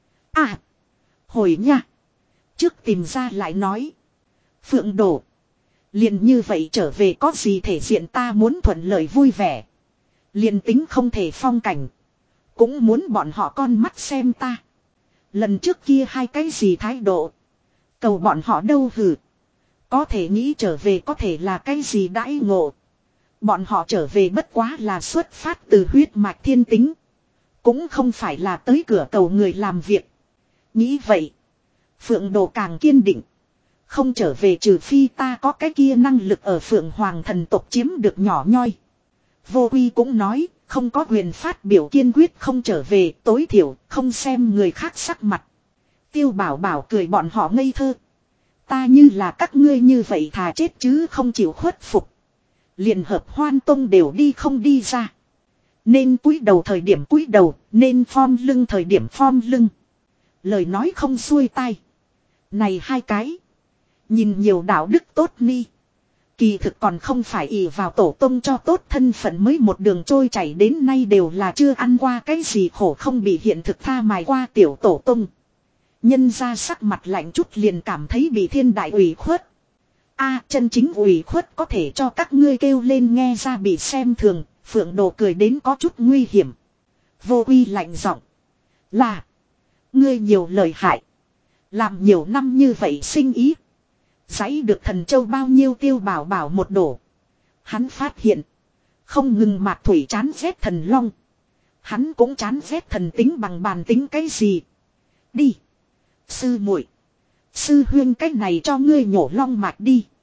Hồi nha. Trước tìm ra lại nói. Phượng Đồ. Liền như vậy trở về có gì thể diện ta muốn thuận lợi vui vẻ. Liền tính không thể phong cảnh. Cũng muốn bọn họ con mắt xem ta. Lần trước kia hai cái gì thái độ. Cầu bọn họ đâu hử. Có thể nghĩ trở về có thể là cái gì đãi ngộ. Bọn họ trở về bất quá là xuất phát từ huyết mạch thiên tính. Cũng không phải là tới cửa cầu người làm việc. Nghĩ vậy. Phượng Đồ càng kiên định. Không trở về trừ phi ta có cái kia năng lực ở Phượng Hoàng thần tộc chiếm được nhỏ nhoi. Vô Quy cũng nói, không có quyền phát biểu kiên quyết không trở về, tối thiểu, không xem người khác sắc mặt. Tiêu Bảo Bảo cười bọn họ ngây thơ. Ta như là các ngươi như vậy thà chết chứ không chịu khuất phục. Liên hợp Hoan Tông đều đi không đi ra. Nên cúi đầu thời điểm cúi đầu, nên phom lưng thời điểm phom lưng. Lời nói không xuôi tai. Này hai cái. Nhìn nhiều đạo đức tốt ni. Kỳ thực còn không phải ỷ vào tổ tông cho tốt thân phận mới một đường trôi chảy đến nay đều là chưa ăn qua cái gì khổ không bị hiện thực tha mài qua tiểu tổ tông. Nhân ra sắc mặt lạnh chút liền cảm thấy bị thiên đại ủy khuất. Chân chính ủy khuất có thể cho các ngươi kêu lên nghe ra bị xem thường, Phượng Đồ cười đến có chút nguy hiểm. Vô Quy lạnh giọng. Là. Ngươi nhiều lời hại. Làm nhiều năm như vậy sinh ý. Giấy được thần châu bao nhiêu Tiêu Bảo Bảo một đổ. Hắn phát hiện. Không ngừng Mạc Thủy chán ghét thần long. Hắn cũng chán ghét thần tính bằng bàn tính cái gì. Đi. Sư muội, sư huyên cái này cho ngươi nhổ long mạch đi.